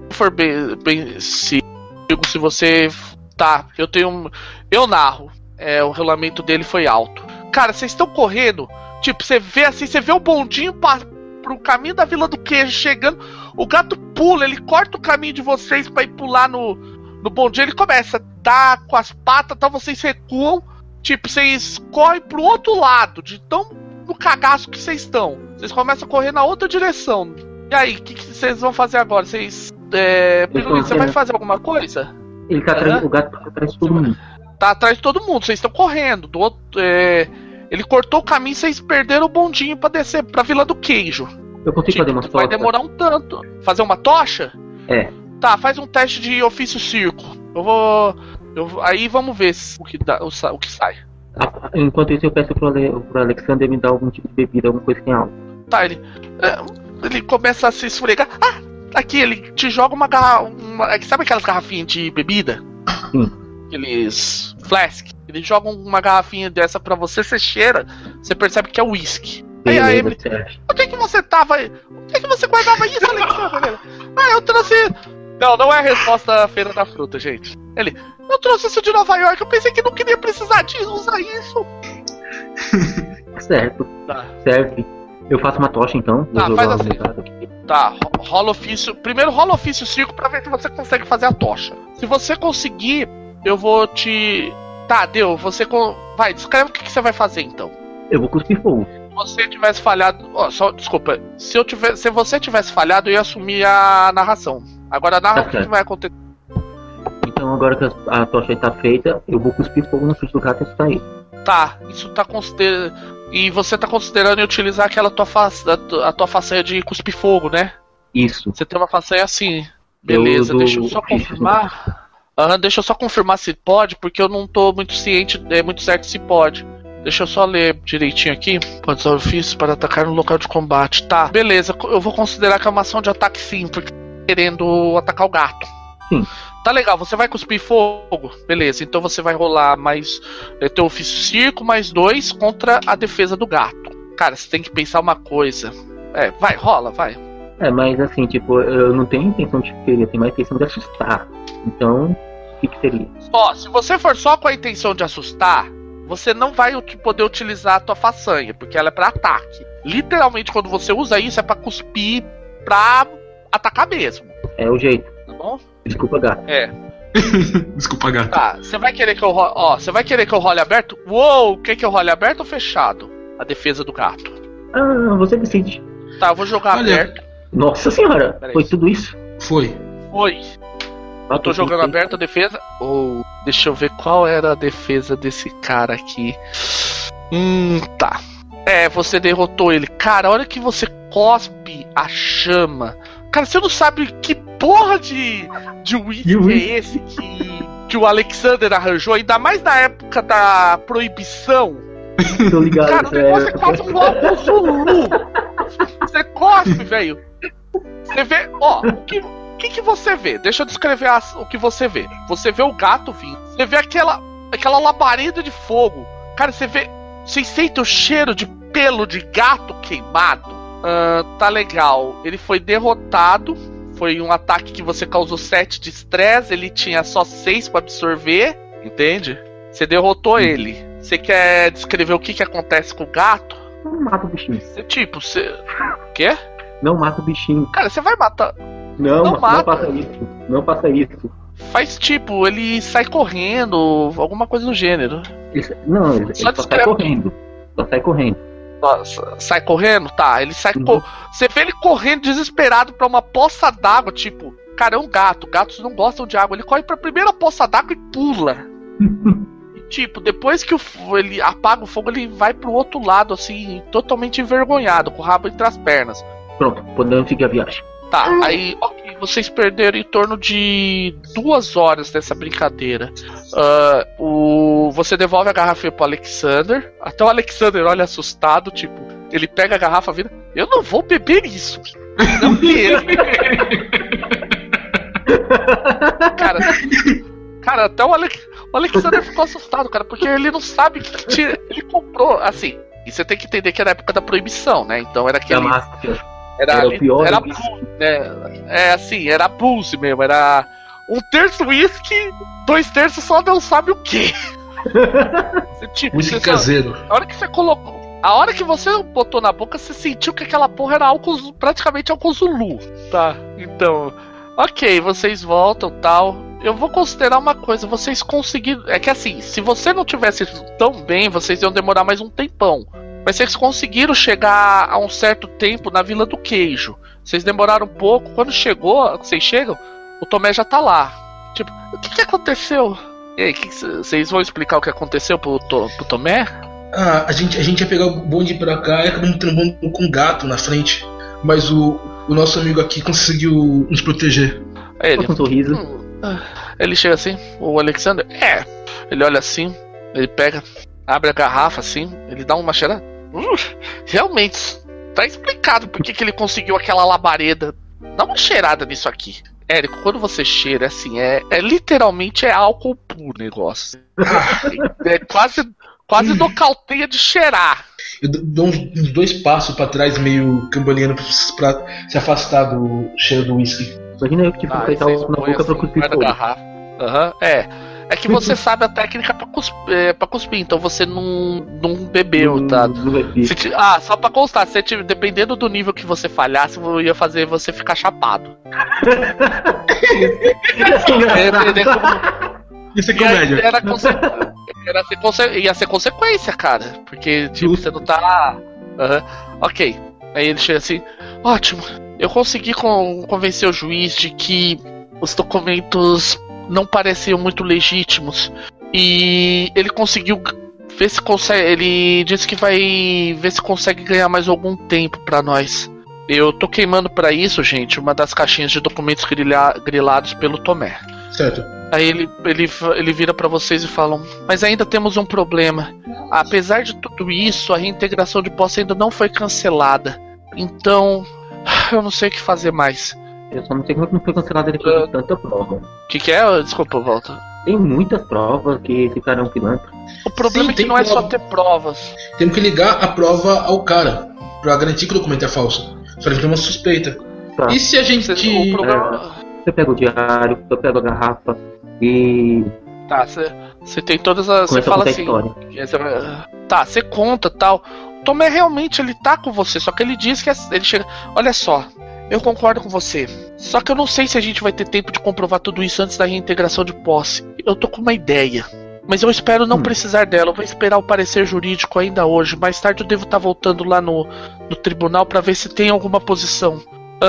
Se você... Tá, eu narro. O rolamento dele foi alto. Cara, vocês estão correndo. Tipo, você vê o bondinho pro caminho da Vila do Queijo chegando. O gato pula, ele corta o caminho de vocês pra ir pular no bondinho. Ele começa a dar com as patas, então vocês recuam. Tipo, vocês correm pro outro lado, de tão no cagaço que vocês estão. Vocês começam a correr na outra direção. E aí, o que vocês vão fazer agora? Você vai fazer alguma coisa? Ele tá atrás, o gato tá atrás de todo mundo. Tá atrás de todo mundo, vocês estão correndo. Ele cortou o caminho, vocês perderam o bondinho pra descer pra Vila do Queijo. Eu consigo fazer uma tocha? Vai demorar um tanto. Fazer uma tocha? É. Tá, faz um teste de ofício circo. Aí vamos ver o que sai. Enquanto isso eu peço pro Alexander me dar algum tipo de bebida, alguma coisa que tem algo. Tá, ele começa a se esfregar. Aqui, ele te joga uma garrafa. Sabe aquelas garrafinhas de bebida? Sim. Aqueles flask. Ele joga uma garrafinha dessa pra você, você cheira, você percebe que é uísque. Aí a Emily, onde é que você tava? Onde é que você guardava isso, Alexander? Eu trouxe. Não é a resposta da Feira da Fruta, gente. Eu trouxe isso de Nova York, eu pensei que não queria precisar de usar isso. Certo. Tá. Certo. Eu faço uma tocha então. Tá, faz assim. Tá, rola ofício. Primeiro rola ofício circo pra ver se você consegue fazer a tocha. Se você conseguir, eu vou te. Tá, deu. Vai, descreve o que você vai fazer então. Eu vou cuspir fogo. Se você tivesse falhado. Desculpa. Se você tivesse falhado, eu ia assumir a narração. Agora narra o que vai acontecer. Então agora que a tocha está feita, eu vou cuspir fogo na frente do gato e sair. Tá, isso tá considerando. E você tá considerando utilizar aquela a tua façanha de cuspir fogo, né? Isso. Você tem uma façanha assim. Beleza, deixa eu só confirmar. Deixa eu só confirmar se pode, porque eu não tô muito ciente, muito certo se pode. Deixa eu só ler direitinho aqui. Pode usar ofícios para atacar no local de combate. Tá, beleza, eu vou considerar que é uma ação de ataque sim, porque tá querendo atacar o gato. Sim. Tá legal, você vai cuspir fogo? Beleza, então você vai rolar mais teu ofício circo, mais 2 contra a defesa do gato. Cara, você tem que pensar uma coisa. Rola. Mas assim, tipo, eu não tenho intenção de ferir, eu tenho mais intenção de assustar. Então, o que seria? Se você for só com a intenção de assustar, você não vai poder utilizar a tua façanha, porque ela é pra ataque. Literalmente, quando você usa isso, é pra cuspir, pra atacar mesmo. É o jeito. Tá bom? Desculpa, gato. Desculpa, gato. Tá, você vai querer que eu role. Você vai querer que eu role aberto? Uou, quer que eu role aberto ou fechado? A defesa do gato. Você decide. Tá, eu vou jogar aberto. Nossa senhora, foi tudo isso? Foi. Eu tô jogando aberto a defesa. Deixa eu ver qual era a defesa desse cara aqui. Tá. Você derrotou ele. Cara, a hora que você cospe a chama. Cara, você não sabe que porra de whisky é esse que o Alexander arranjou, ainda mais na época da proibição. Tô ligado. Cara, o negócio é quase um álcool Zulu. Você cospe, velho. Você vê, o que você vê? Deixa eu descrever o que você vê. Você vê o gato vindo. Você vê aquela labareda de fogo. Cara, vocês sentem o cheiro de pelo de gato queimado. Tá legal. Ele foi derrotado. Foi um ataque que você causou 7 de estresse. Ele tinha só 6 pra absorver. Entende? Você derrotou ele. Você quer descrever o que acontece com o gato? Não mata o bichinho. Você. Quê? Não mata o bichinho. Cara, você vai matar. Não faça isso. Não faça isso. Faz tipo, ele sai correndo, alguma coisa do gênero. Ele só sai correndo. Só sai correndo. Sai correndo? Tá, ele sai Você vê ele correndo desesperado pra uma poça d'água, tipo, cara, é um gato. Gatos não gostam de água. Ele corre pra primeira poça d'água e pula. E, tipo, depois que ele apaga o fogo, ele vai pro outro lado, assim, totalmente envergonhado, com o rabo entre as pernas. Pronto, podemos seguir a viagem. Tá, aí, ok, vocês perderam em torno de 2 horas dessa brincadeira. Você devolve a garrafa pro Alexander. Até o Alexander olha assustado, tipo, ele pega a garrafa e vira, eu não vou beber isso. Não ele. Cara, até o Alexander ficou assustado, cara, porque ele não sabe que tira. Ele comprou, assim, e você tem que entender que era a época da proibição, né? Então era aquele. Era o pior. Era assim, era booze mesmo, era 1/3 whisky, 2/3 só não sabe o que. Tipo, whisky caseiro. A hora que você botou na boca, você sentiu que aquela porra era álcool, praticamente álcool Zulu. Tá, então, ok, vocês voltam e tal. Eu vou considerar uma coisa, vocês conseguiram. É que assim, se você não tivesse tão bem, vocês iam demorar mais um tempão. Mas vocês conseguiram chegar a um certo tempo na Vila do Queijo. Vocês demoraram um pouco. Quando vocês chegam, o Tomé já tá lá. Tipo, o que aconteceu? E aí, vocês vão explicar o que aconteceu pro Tomé? A gente ia pegar o bonde pra cá e acabamos trombando com um gato na frente. Mas o nosso amigo aqui conseguiu nos proteger. Ele, com um sorriso. Ele chega assim, o Alexander. Ele olha assim, ele pega, abre a garrafa assim, ele dá uma cheirada. Realmente, tá explicado por que ele conseguiu aquela labareda. Dá uma cheirada nisso aqui. Érico, quando você cheira, assim, literalmente álcool puro o negócio. É quase nocauteia de cheirar. Eu dou uns 2 passos pra trás, meio cambaleando, pra se afastar do cheiro do whisky. Imagina eu que tipo, feitar na boca pra cuspir fogo. É que você sabe a técnica pra cuspir, então você não bebeu, tá? Só pra constar, dependendo do nível que você falhasse, eu ia fazer você ficar chapado. Isso é comédia. Ia ser consequência, cara. Porque, tipo, você não tá. Ok. Aí ele chega assim: ótimo, eu consegui convencer o juiz de que os documentos não pareciam muito legítimos. E ele conseguiu ver se consegue. Ele disse que vai ver se consegue ganhar mais algum tempo pra nós. Eu tô queimando pra isso, gente, uma das caixinhas de documentos grilados pelo Tomé. Certo. Aí ele vira pra vocês e fala: mas ainda temos um problema. Apesar de tudo isso, a reintegração de posse ainda não foi cancelada. Então, eu não sei o que fazer mais. Eu só não sei como não foi cancelada depois de tanta prova. O que é? Desculpa, volta. Tem muitas provas que esse cara é um pilantra. O problema é que não é só ter provas. Temos que ligar a prova ao cara pra garantir que o documento é falso. Só que tem uma suspeita. Tá. E se a gente... Você pega o diário, eu pego a garrafa e... Tá, você tem todas as... Você fala assim... Tá, você conta tal. O Tomé realmente, ele tá com você, só que ele diz que... Ele chega... Olha só, eu concordo com você. Só que eu não sei se a gente vai ter tempo de comprovar tudo isso antes da reintegração de posse. Eu tô com uma ideia. Mas eu espero não precisar dela. Eu vou esperar o parecer jurídico ainda hoje. Mais tarde eu devo estar voltando lá no tribunal pra ver se tem alguma posição.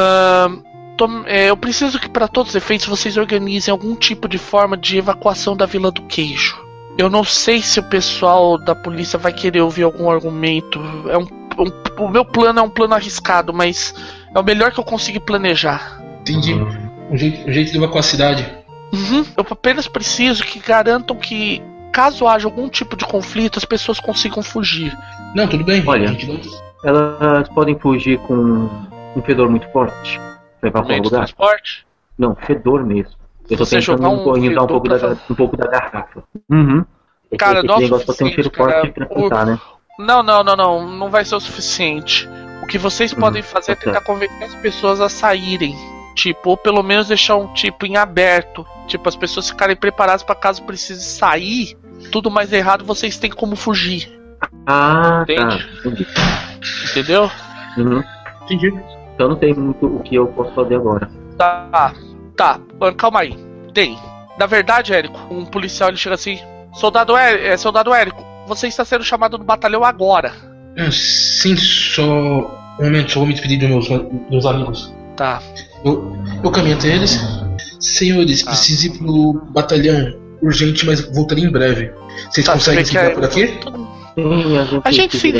Eu preciso que, para todos os efeitos, vocês organizem algum tipo de forma de evacuação da Vila do Queijo. Eu não sei se o pessoal da polícia vai querer ouvir algum argumento. O meu plano é um plano arriscado, mas é o melhor que eu consegui planejar. Entendi. Um jeito de evacuar a cidade. Eu apenas preciso que garantam que, caso haja algum tipo de conflito, as pessoas consigam fugir. Não, tudo bem. Olha, elas podem fugir com um fedor muito forte. Levar para um lugar? Transporte? Não, fedor mesmo. Eu tô você tentando dar um pouco da garrafa. Cara, esse negócio pode ter um cheiro forte pra tentar, né? Não vai ser o suficiente. O que vocês podem fazer é tentar convencer as pessoas a saírem. Tipo, ou pelo menos deixar um tipo em aberto. Tipo, as pessoas ficarem preparadas para caso precise sair. Tudo mais errado, vocês têm como fugir. Ah, Entende? tá. Entendi. Entendeu? Uhum. Entendi. Então não sei muito o que eu posso fazer agora. Tá, calma aí. Tem. Na verdade, Érico, um policial ele chega assim: Soldado Érico, você está sendo chamado no batalhão agora. Sim, só um momento, só vou me despedir dos meus amigos. Tá. Eu caminho até eles. Senhores, preciso ir pro batalhão urgente, mas voltarei em breve. Vocês conseguem se ligar por aqui? Sim, A gente se sim. vê.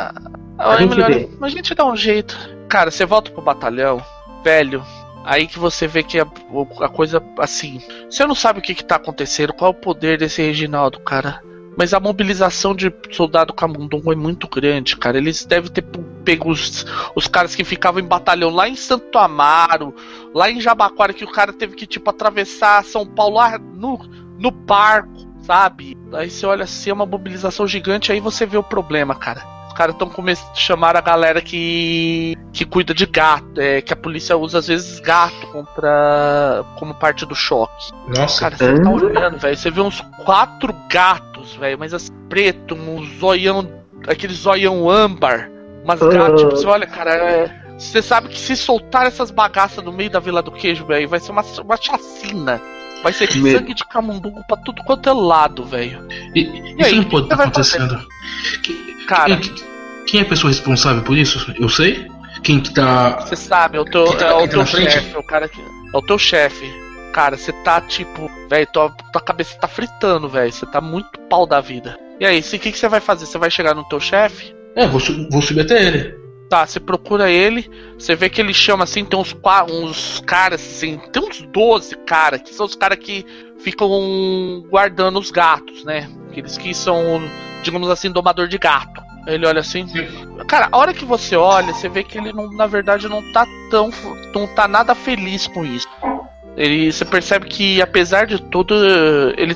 A gente dá um jeito. Cara, você volta pro batalhão, velho. Aí que você vê que a coisa, assim, você não sabe o que tá acontecendo, qual é o poder desse Reginaldo, cara. Mas a mobilização de soldado camundongo é muito grande, cara. Eles devem ter pego os caras que ficavam em batalhão lá em Santo Amaro, lá em Jabaquara, que o cara teve que, tipo, atravessar São Paulo lá no barco, sabe? Aí você olha assim, é uma mobilização gigante, aí você vê o problema, cara. Os caras estão começando a chamar a galera que cuida de gato, que a polícia usa às vezes gato como parte do choque. Nossa. Cara, você tá olhando, velho, você vê uns 4 gatos, velho, mas assim, preto, um zoião, aquele zoião âmbar, umas gatas, tipo, você olha, cara, você sabe que se soltar essas bagaças no meio da Vila do Queijo, velho, vai ser uma chacina. Vai ser sangue de camundongo pra tudo quanto é lado, velho. E isso não pode estar acontecendo. Cara, quem é a pessoa responsável por isso? Eu sei? Quem que tá... Você sabe, é o teu chefe, o cara que... É o teu chefe. Cara, você tá tipo... Velho, tua cabeça tá fritando, velho. Você tá muito pau da vida. E aí, o que você vai fazer? Você vai chegar no teu chefe? Vou subir até ele. Tá, você procura ele, você vê que ele chama assim, tem uns caras assim, tem uns 12 caras, que são os caras que ficam guardando os gatos, né? Aqueles que são, digamos assim, domador de gato. Aí ele olha assim, cara, a hora que você olha, você vê que ele não, na verdade não tá nada feliz com isso. Você percebe que apesar de tudo, ele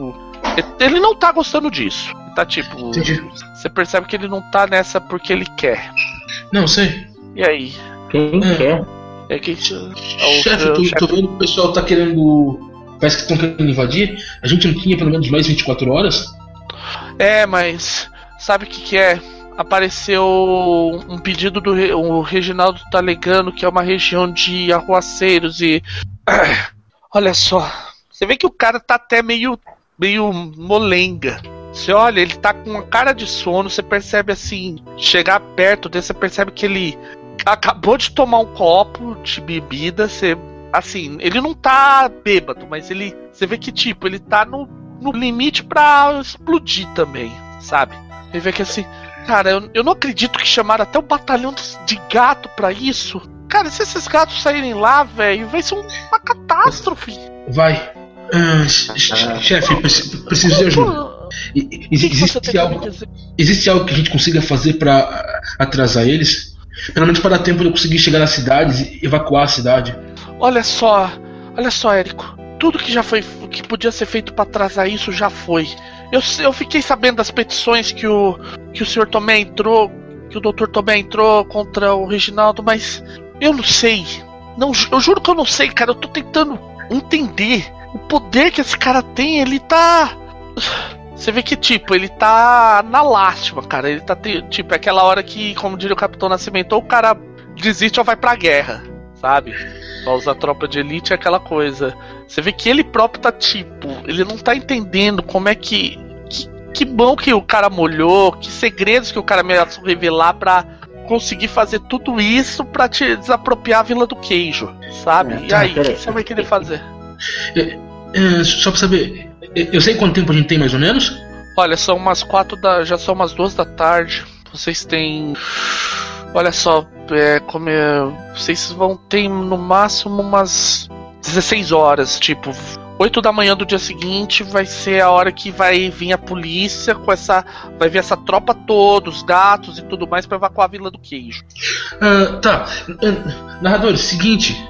não tá gostando disso. Ele tá tipo, entendi. Você percebe que ele não tá nessa porque ele quer. Não, sei. E aí? Quem quer? Chefe, tô vendo que o pessoal tá querendo... Parece que estão querendo invadir. A gente não tinha pelo menos mais 24 horas? Mas... Sabe o que é? Apareceu um pedido o Reginaldo tá alegando que é uma região de arruaceiros e... Olha só. Você vê que o cara tá até meio molenga. Você olha, ele tá com uma cara de sono, você percebe assim, chegar perto dele, você percebe que ele acabou de tomar um copo de bebida, assim, ele não tá bêbado, mas você vê que tipo, ele tá no limite pra explodir também, sabe? Ele vê que assim, cara, eu não acredito que chamaram até o batalhão de gato pra isso. Cara, se esses gatos saírem lá, velho, vai ser uma catástrofe. Vai. Chefe, preciso de ajuda. Existe algo que a gente consiga fazer pra atrasar eles? Pelo menos para dar tempo de eu conseguir chegar nas cidades e evacuar a cidade. Olha só, Érico. Tudo que podia ser feito pra atrasar isso já foi. Eu fiquei sabendo das petições que o senhor Tomé entrou, que o Dr. Tomé entrou contra o Reginaldo, mas eu não sei. Não, eu juro que eu não sei, cara. Eu tô tentando entender o poder que esse cara tem. Ele tá... Você vê que, tipo, ele tá na lástima, cara. Ele tá, tipo, é aquela hora que, como diria o Capitão Nascimento, ou o cara desiste ou vai pra guerra, sabe? Pra usar tropa de elite é aquela coisa. Você vê que ele próprio tá, tipo, ele não tá entendendo como é que mão que o cara molhou, que segredos que o cara merece revelar pra conseguir fazer tudo isso pra te desapropriar a Vila do Queijo, sabe? E aí, o que você vai querer fazer? Só pra saber... Eu sei quanto tempo a gente tem, mais ou menos? Olha, são umas já são umas 2 da tarde. Vocês têm... Olha só, vocês vão ter no máximo umas 16 horas, tipo... 8 da manhã do dia seguinte vai ser a hora que vai vir a polícia vai vir essa tropa toda, os gatos e tudo mais pra evacuar a Vila do Queijo. Tá. Narrador, seguinte...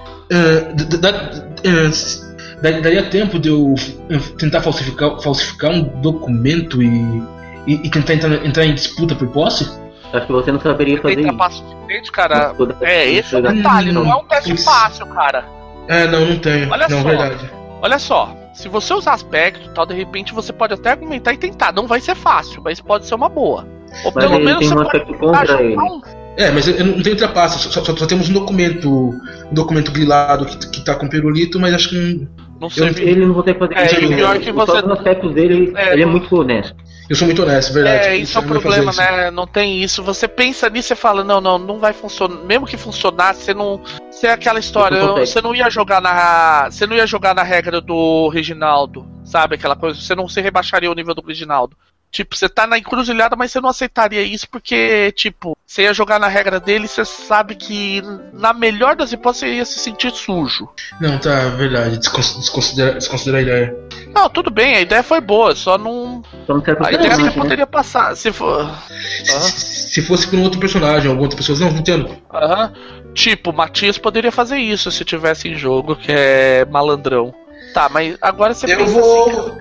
Daria tempo de eu tentar falsificar um documento e tentar entrar em disputa por posse? Acho que você não saberia fazer isso. Cara, esse é o detalhe, não é um teste fácil, cara. Não tenho. Olha não, só, verdade. Olha só, se você usar aspecto e tal, de repente você pode até argumentar e tentar. Não vai ser fácil, mas pode ser uma boa. Ou Mas pelo menos tem você um pode aspecto contra ele. Mas eu não tenho trapaça, só temos um documento grilado que tá com pirulito, mas acho que não sei. Ele não consegue fazer isso. E pior que você... Só nos aspectos dele, ele é muito honesto. Eu sou muito honesto, verdade. Isso é o problema, né? Não tem isso. Você pensa nisso e fala, não vai funcionar. Mesmo que funcionasse, você não. Você é aquela história, você não ia jogar na. Você não ia jogar na regra do Reginaldo, sabe? Aquela coisa, você não se rebaixaria o nível do Reginaldo. Tipo, você tá na encruzilhada, mas você não aceitaria isso porque, tipo, você ia jogar na regra dele e você sabe que, na melhor das hipóteses, você ia se sentir sujo. Não, tá, verdade. Desconsidera a ideia. Não, tudo bem, a ideia foi boa, só não. A ideia até poderia passar, se for. Se fosse com outro personagem, alguma outra pessoa, não entendo. Tipo, o Matias poderia fazer isso se tivesse em jogo, que é malandrão. Tá, mas agora você pensa assim.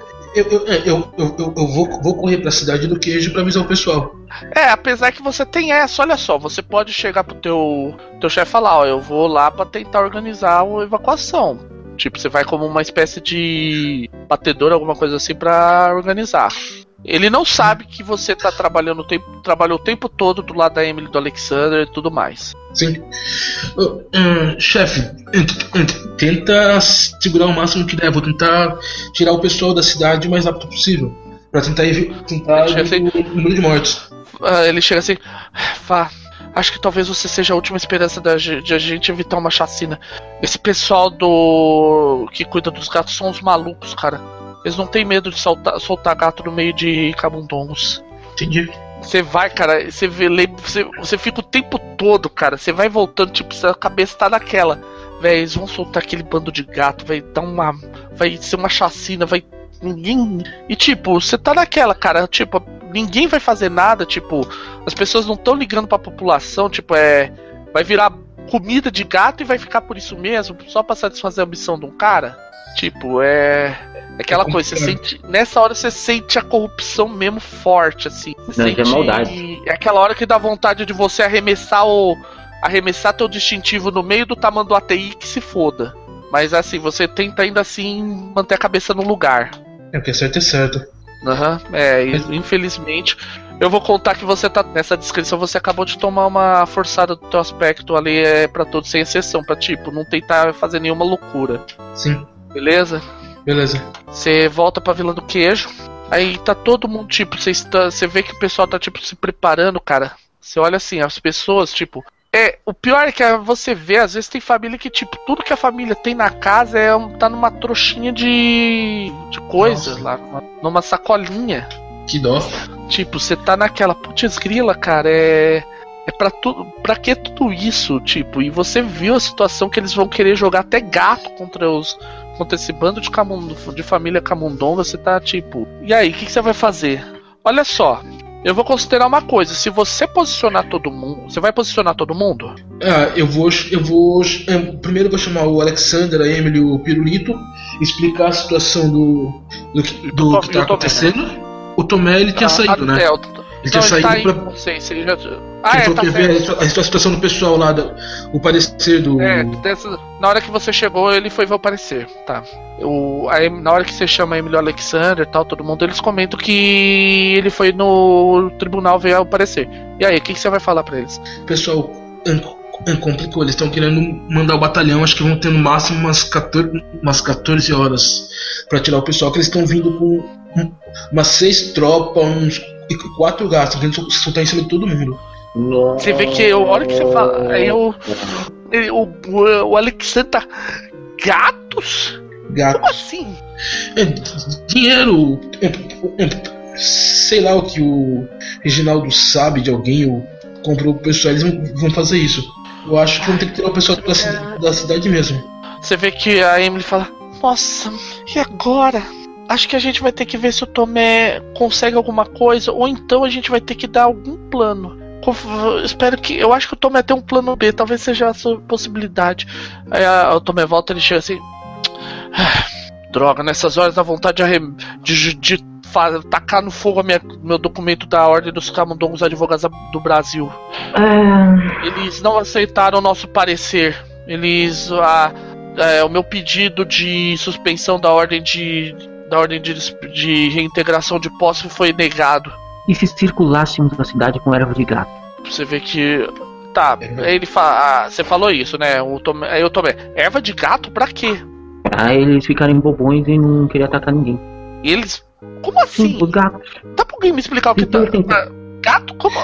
Eu vou correr pra cidade do queijo pra avisar o pessoal. Apesar que você tem essa, olha só, você pode chegar pro teu chefe e falar, eu vou lá pra tentar organizar a evacuação. Tipo, você vai como uma espécie de batedor, alguma coisa assim, pra organizar. Ele não sabe que você tá trabalhou o tempo todo do lado da Emily, do Alexander e tudo mais. Sim. Chefe, tenta segurar o máximo que der. Vou tentar tirar o pessoal da cidade o mais rápido possível. Pra tentar o número de mortes. Ele chega assim, acho que talvez você seja a última esperança de a gente evitar uma chacina. Esse pessoal que cuida dos gatos são uns malucos, cara. Eles não têm medo de soltar gato no meio de camundongos. Entendi. Você vai, cara, você fica o tempo todo, cara. Você vai voltando, tipo, sua cabeça tá naquela. Véi, eles vão soltar aquele bando de gato, vai ser uma chacina, ninguém. E tipo, você tá naquela, cara, tipo, ninguém vai fazer nada, tipo, as pessoas não estão ligando pra população, tipo, vai virar comida de gato e vai ficar por isso mesmo, só pra satisfazer a missão de um cara. Tipo, aquela coisa, nessa hora você sente a corrupção mesmo forte, assim. É maldade. É aquela hora que dá vontade de você arremessar teu distintivo no meio do tamanho do ATI que se foda. Mas assim, você tenta ainda assim manter a cabeça no lugar. O que é certo é certo. Infelizmente. Eu vou contar que você tá nessa descrição, você acabou de tomar uma forçada do teu aspecto ali, pra todos, sem exceção, pra tipo, não tentar fazer nenhuma loucura. Sim. Beleza? Beleza. Você volta pra Vila do Queijo. Aí tá todo mundo, tipo, você vê que o pessoal tá, tipo, se preparando, cara. Você olha assim, as pessoas, tipo. O pior é que você vê, às vezes tem família que, tipo, tudo que a família tem na casa tá numa trouxinha de coisa. Nossa. Lá, numa sacolinha. Que dó. Tipo, você tá naquela, putz grila, cara, pra que tudo isso, tipo, e você viu a situação que eles vão querer jogar até gato contra esse bando de família camundonga, você tá tipo, e aí, o que você vai fazer? Olha só, eu vou considerar uma coisa, se você posicionar todo mundo, você vai posicionar todo mundo? Primeiro eu vou chamar o Alexander, a Emily, o Pirulito, explicar a situação do que tá acontecendo. Né? O Tomé, ele tinha saído, né? Ele tinha saído pra... Não sei se ele já... tá ver a situação do pessoal lá, o parecer do... Na hora que você chegou, ele foi ver o parecer, tá. Na hora que você chama a Emily e o Alexander e tal, todo mundo, eles comentam que ele foi no tribunal ver o parecer. E aí, o que você vai falar pra eles? Pessoal, complicou, eles estão querendo mandar o batalhão, acho que vão ter no máximo umas 14 horas pra tirar o pessoal, que eles estão vindo com umas 6 tropas, uns 4 gatos, querendo soltar em cima de todo mundo. Você vê que a hora que você fala, aí o Alexander tá... Gatos? Como assim? Dinheiro. Sei lá o que o Reginaldo sabe de alguém ou comprou o pessoal, eles vão fazer isso. Eu acho que vão ter que tirar o pessoal da cidade mesmo. Você vê que a Emily fala, nossa, e agora? Acho que a gente vai ter que ver se o Tomé consegue alguma coisa, ou então a gente vai ter que dar algum plano. Eu acho que o Tomé tem um plano B, talvez seja essa possibilidade. Aí o Tomé volta, ele chega assim, droga, nessas horas dá vontade de tacar no fogo meu documento da Ordem dos Camundongos Advogados do Brasil. Eles não aceitaram o nosso parecer. o meu pedido de suspensão da ordem de reintegração de posse foi negado. E se circulássemos a cidade com erva de gato? Você vê que... Tá, ele fala... você falou isso, né? Aí eu tomei. Erva de gato pra quê? Pra eles ficarem bobões e não querer atacar ninguém. Eles... Como assim? Sim, os gatos. Dá pra alguém me explicar o que tá... Gato? Como?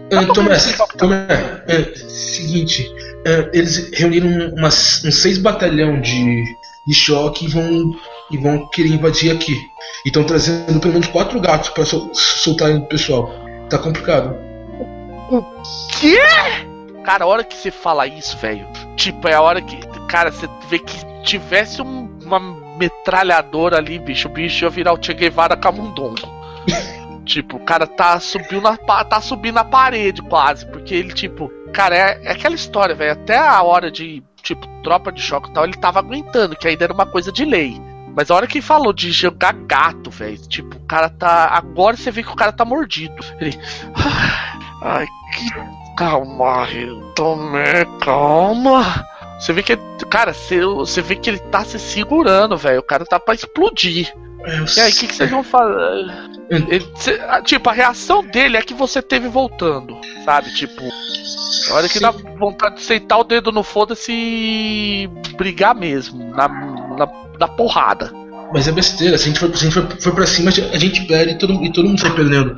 Seguinte, eles reuniram uns 6 batalhões de choque e vão querer invadir aqui. E estão trazendo pelo menos 4 gatos pra soltarem o pessoal. Tá complicado. O quê? Cara, a hora que você fala isso, velho, tipo, é a hora que, cara, você vê que tivesse uma metralhadora ali, bicho, o bicho ia virar o Che Guevara Camundongo. Tipo, o cara tá subindo a parede quase, porque ele, tipo, cara, é aquela história, velho, até a hora de, tipo, tropa de choque e tal, ele tava aguentando, que ainda era uma coisa de lei. Mas a hora que ele falou de jogar gato, velho, tipo, o cara tá... Agora você vê que o cara tá mordido. Ele... Ai, que... Calma, Tomé, calma. Você vê que, cara, você vê que ele tá se segurando, velho. O cara tá pra explodir. E aí, o que vocês vão fazer? Tipo, a reação dele é que você teve voltando, sabe? Tipo, a hora que dá vontade de sentar o dedo no foda-se e brigar mesmo, na porrada. Mas é besteira, se a gente for pra cima, a gente perde e todo mundo sai perdendo.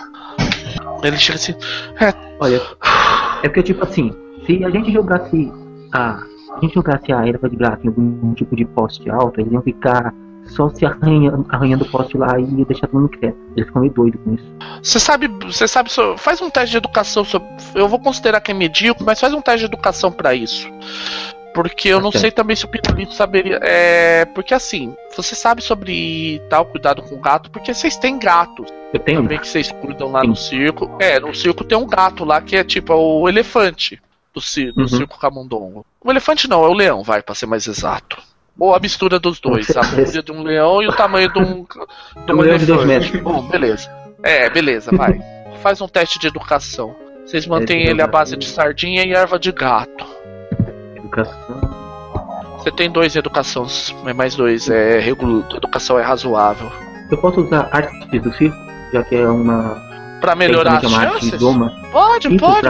Ele chega assim... Olha, é porque, tipo assim, se a gente jogasse a erva de gato em algum tipo de poste alto, eles iam ficar só se arranhando o poste lá e ia deixar todo mundo quieto. Eles ficam meio doidos com isso. Você sabe, faz um teste de educação eu vou considerar que é medíocre, mas faz um teste de educação pra isso. Porque eu não sei também se o Pirulito saberia. Porque assim, você sabe sobre tal cuidado com gato, porque vocês têm gatos. Eu tenho também que vocês cuidam lá no circo. No circo tem um gato lá que é tipo o elefante do circo Camundongo. O elefante não, é o leão, vai, pra ser mais exato. Ou a mistura dos dois, a medida de um leão e o tamanho de um elefante. Bom, beleza. Beleza, vai. Faz um teste de educação. Vocês mantêm ele à base de sardinha e erva de gato. Educação. Você tem 2 em educação, mais 2. Educação é razoável. Eu posso usar artes do circo, já que é uma... Pra melhorar as chances? Pode.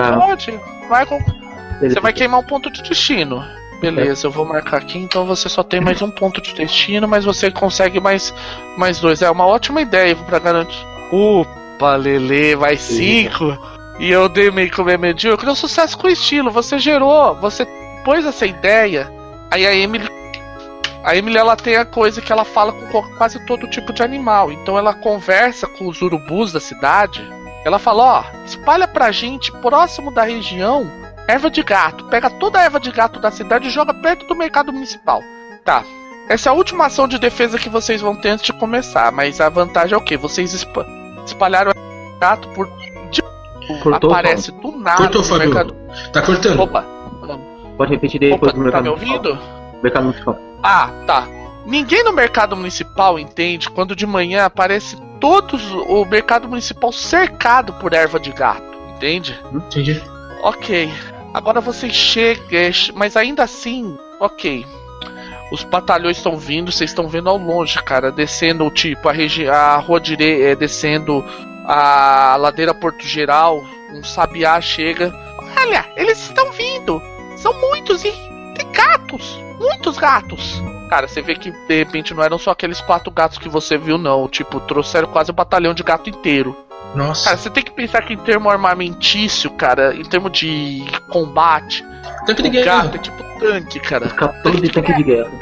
Você vai queimar um ponto de destino. Beleza, eu vou marcar aqui, então você só tem mais um ponto de destino, mas você consegue mais 2. É uma ótima ideia pra garantir. Opa, Lelê, mais 5. E eu dei meio como é medíocre. É um sucesso com estilo. Você gerou, você pôs essa ideia. Aí a Emily, ela tem a coisa que ela fala com quase todo tipo de animal. Então ela conversa com os urubus da cidade. Ela fala, espalha pra gente, próximo da região, erva de gato. Pega toda a erva de gato da cidade e joga perto do mercado municipal. Tá. Essa é a última ação de defesa que vocês vão ter antes de começar. Mas a vantagem é o quê? Vocês espalharam o gato por... Cortou, aparece do nada no mercado. Tá cortando. Opa. Pode repetir depois do mercado municipal. Tá me ouvindo? Mercado municipal. Tá. Ninguém no mercado municipal entende quando de manhã aparece o mercado municipal cercado por erva de gato. Entende? Entendi. Ok. Agora vocês chegam, mas ainda assim, ok. Os batalhões estão vindo, vocês estão vendo ao longe, cara, descendo tipo a rua direita, descendo a ladeira Porto Geral. Um sabiá chega. Olha, eles estão vindo. São muitos e tem gatos. Muitos gatos. Cara, você vê que de repente não eram só aqueles 4 gatos que você viu, não. Tipo, trouxeram quase um batalhão de gato inteiro. Nossa. Cara, você tem que pensar que em termo armamentício, cara, em termo de combate, tanque de guerra. Gato é tipo tanque, cara. Capitão de tanque de guerra.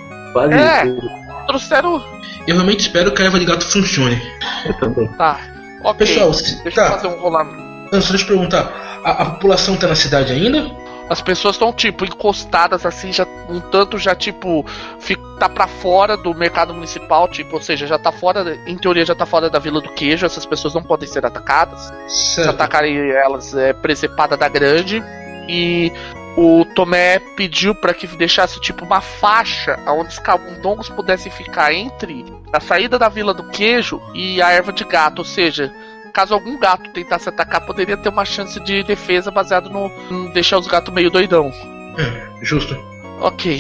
Trouxeram. Eu realmente espero que a erva de gato funcione. Eu também. Tá. Ok. Pessoal, deixa eu fazer um rolamento. Deixa eu te perguntar, a população tá na cidade ainda? As pessoas estão, tipo, encostadas assim, já um tanto já, tipo, tá pra fora do mercado municipal, tipo, ou seja, já tá fora, em teoria já tá fora da Vila do Queijo, essas pessoas não podem ser atacadas. Certo. Se atacarem elas, presepada da grande. E o Tomé pediu pra que deixasse, tipo, uma faixa onde os camundongos pudessem ficar entre a saída da Vila do Queijo e a erva de gato, ou seja... Caso algum gato tentasse atacar, poderia ter uma chance de defesa baseado no deixar os gatos meio doidão. Justo. Ok.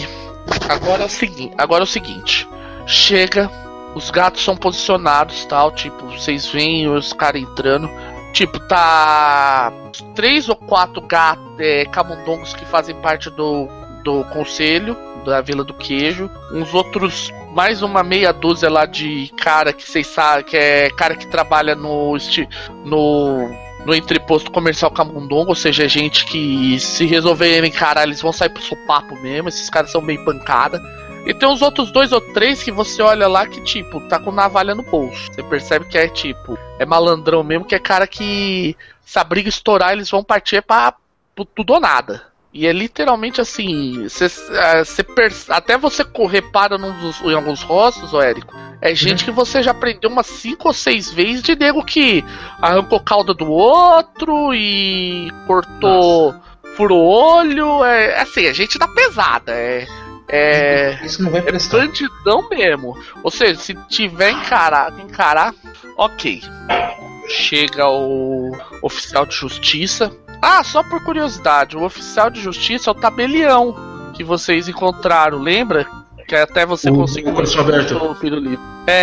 Agora é o seguinte. Chega, os gatos são posicionados, tal, tipo, vocês veem os caras entrando. Tipo, tá 3 ou 4 camundongos que fazem parte do conselho da Vila do Queijo. Uns outros, mais uma meia dúzia lá de cara que vocês sabem, que é cara que trabalha no entreposto comercial camundongo, ou seja, é gente que se resolverem encarar, eles vão sair pro sopapo mesmo. Esses caras são meio pancada. E tem uns outros 2 ou 3 que você olha lá que, tipo, tá com navalha no bolso. Você percebe que é, tipo, é malandrão mesmo, que é cara que, se a briga estourar, eles vão partir pra tudo ou nada. E é literalmente assim, até você repara em alguns rostos, ô Érico, é gente que você já prendeu umas 5 ou 6 vezes de nego que arrancou cauda do outro e cortou, furou olho, assim, é gente da pesada, isso não vai prestar. Bandidão mesmo. Ou seja, se tiver encarar, ok. Chega o oficial de justiça. Ah, só por curiosidade, o oficial de justiça é o tabelião que vocês encontraram, lembra? Que até você conseguiu o pirulito.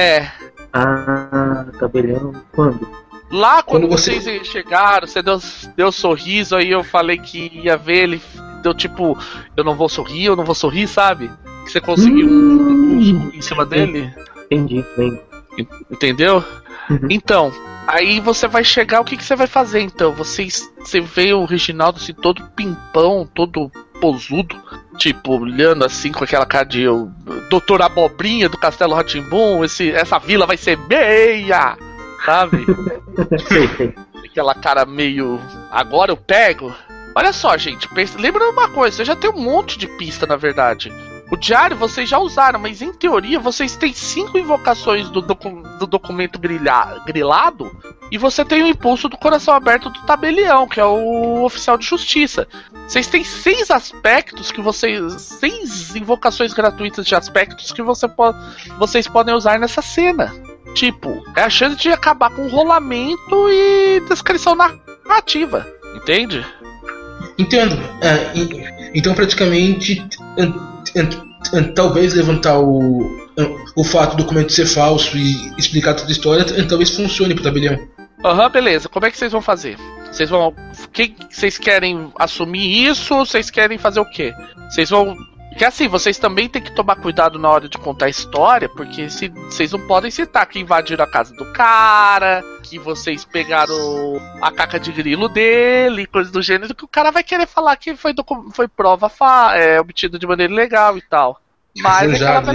Tabelião, quando? Lá quando vocês chegaram, você deu sorriso, aí eu falei que ia ver, ele deu tipo, eu não vou sorrir, sabe? Que você conseguiu um em cima dele. Entendi, bem. Entendeu? Uhum. Então, aí você vai chegar, o que você vai fazer então? Você vê o Reginaldo assim, todo pimpão, todo posudo, tipo, olhando assim com aquela cara de Doutor Abobrinha do Castelo Rá-Tim-Bum, essa vila vai ser meia, sabe? Aquela cara meio, agora eu pego. Olha só, gente, lembra uma coisa, você já tem um monte de pista, na verdade. O diário vocês já usaram, mas em teoria vocês têm 5 invocações do documento grilado, e você tem o impulso do coração aberto do tabelião, que é o oficial de justiça. Vocês têm 6 aspectos que 6 invocações gratuitas de aspectos que vocês podem usar nessa cena. Tipo, é a chance de acabar com rolamento e descrição narrativa. Entende? Entendo. Então praticamente talvez levantar o fato do documento ser falso e explicar toda a história, talvez funcione pro tabelião. Beleza. Como é que vocês vão fazer? Vocês querem assumir isso ou vocês querem fazer o quê? Vocês vão... Porque assim, vocês também tem que tomar cuidado na hora de contar a história, porque vocês não podem citar que invadiram a casa do cara, que vocês pegaram a caca de grilo dele, coisas do gênero, que o cara vai querer falar que foi prova obtida de maneira ilegal e tal. Mas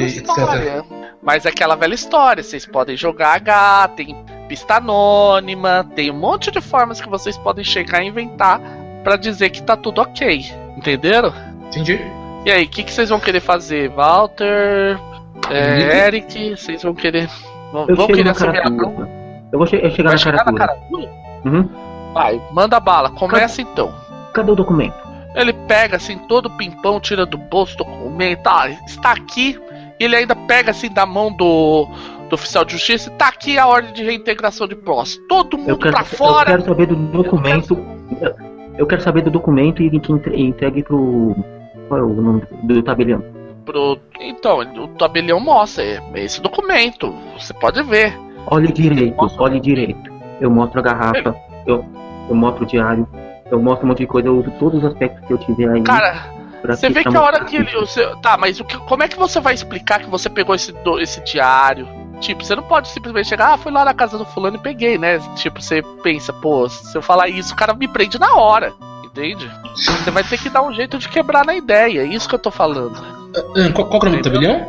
é aquela velha história. Vocês podem jogar H, tem pista anônima, tem um monte de formas que vocês podem chegar e inventar pra dizer que tá tudo ok. Entenderam? Entendi. E aí, o que vocês vão querer fazer? Walter, Eric, vocês vão querer... Vão querer assumir a bronca? Eu vou chegar na cara dura. Uhum. Vai, manda bala, começa então. Cadê o documento? Ele pega assim, todo pimpão, tira do bolso o documento, está aqui. E ele ainda pega assim da mão do oficial de justiça, tá aqui a ordem de reintegração de posse. Todo mundo pra fora. Eu quero saber do documento. Eu quero saber do documento e que entregue pro... Qual é o nome do tabelião? Então, o tabelião mostra, é esse documento, você pode ver. Olhe direito. Eu mostro a garrafa, eu mostro o diário, eu mostro um monte de coisa, eu uso todos os aspectos que eu tiver aí. Cara, você vê que a hora que ele... Tá, mas como é que você vai explicar que você pegou esse diário? Tipo, você não pode simplesmente chegar, fui lá na casa do fulano e peguei, né? Tipo, você pensa, pô, se eu falar isso, o cara me prende na hora. Entende? Você vai ter que dar um jeito de quebrar na ideia, é isso que eu tô falando. Qual é o nome do tabelião?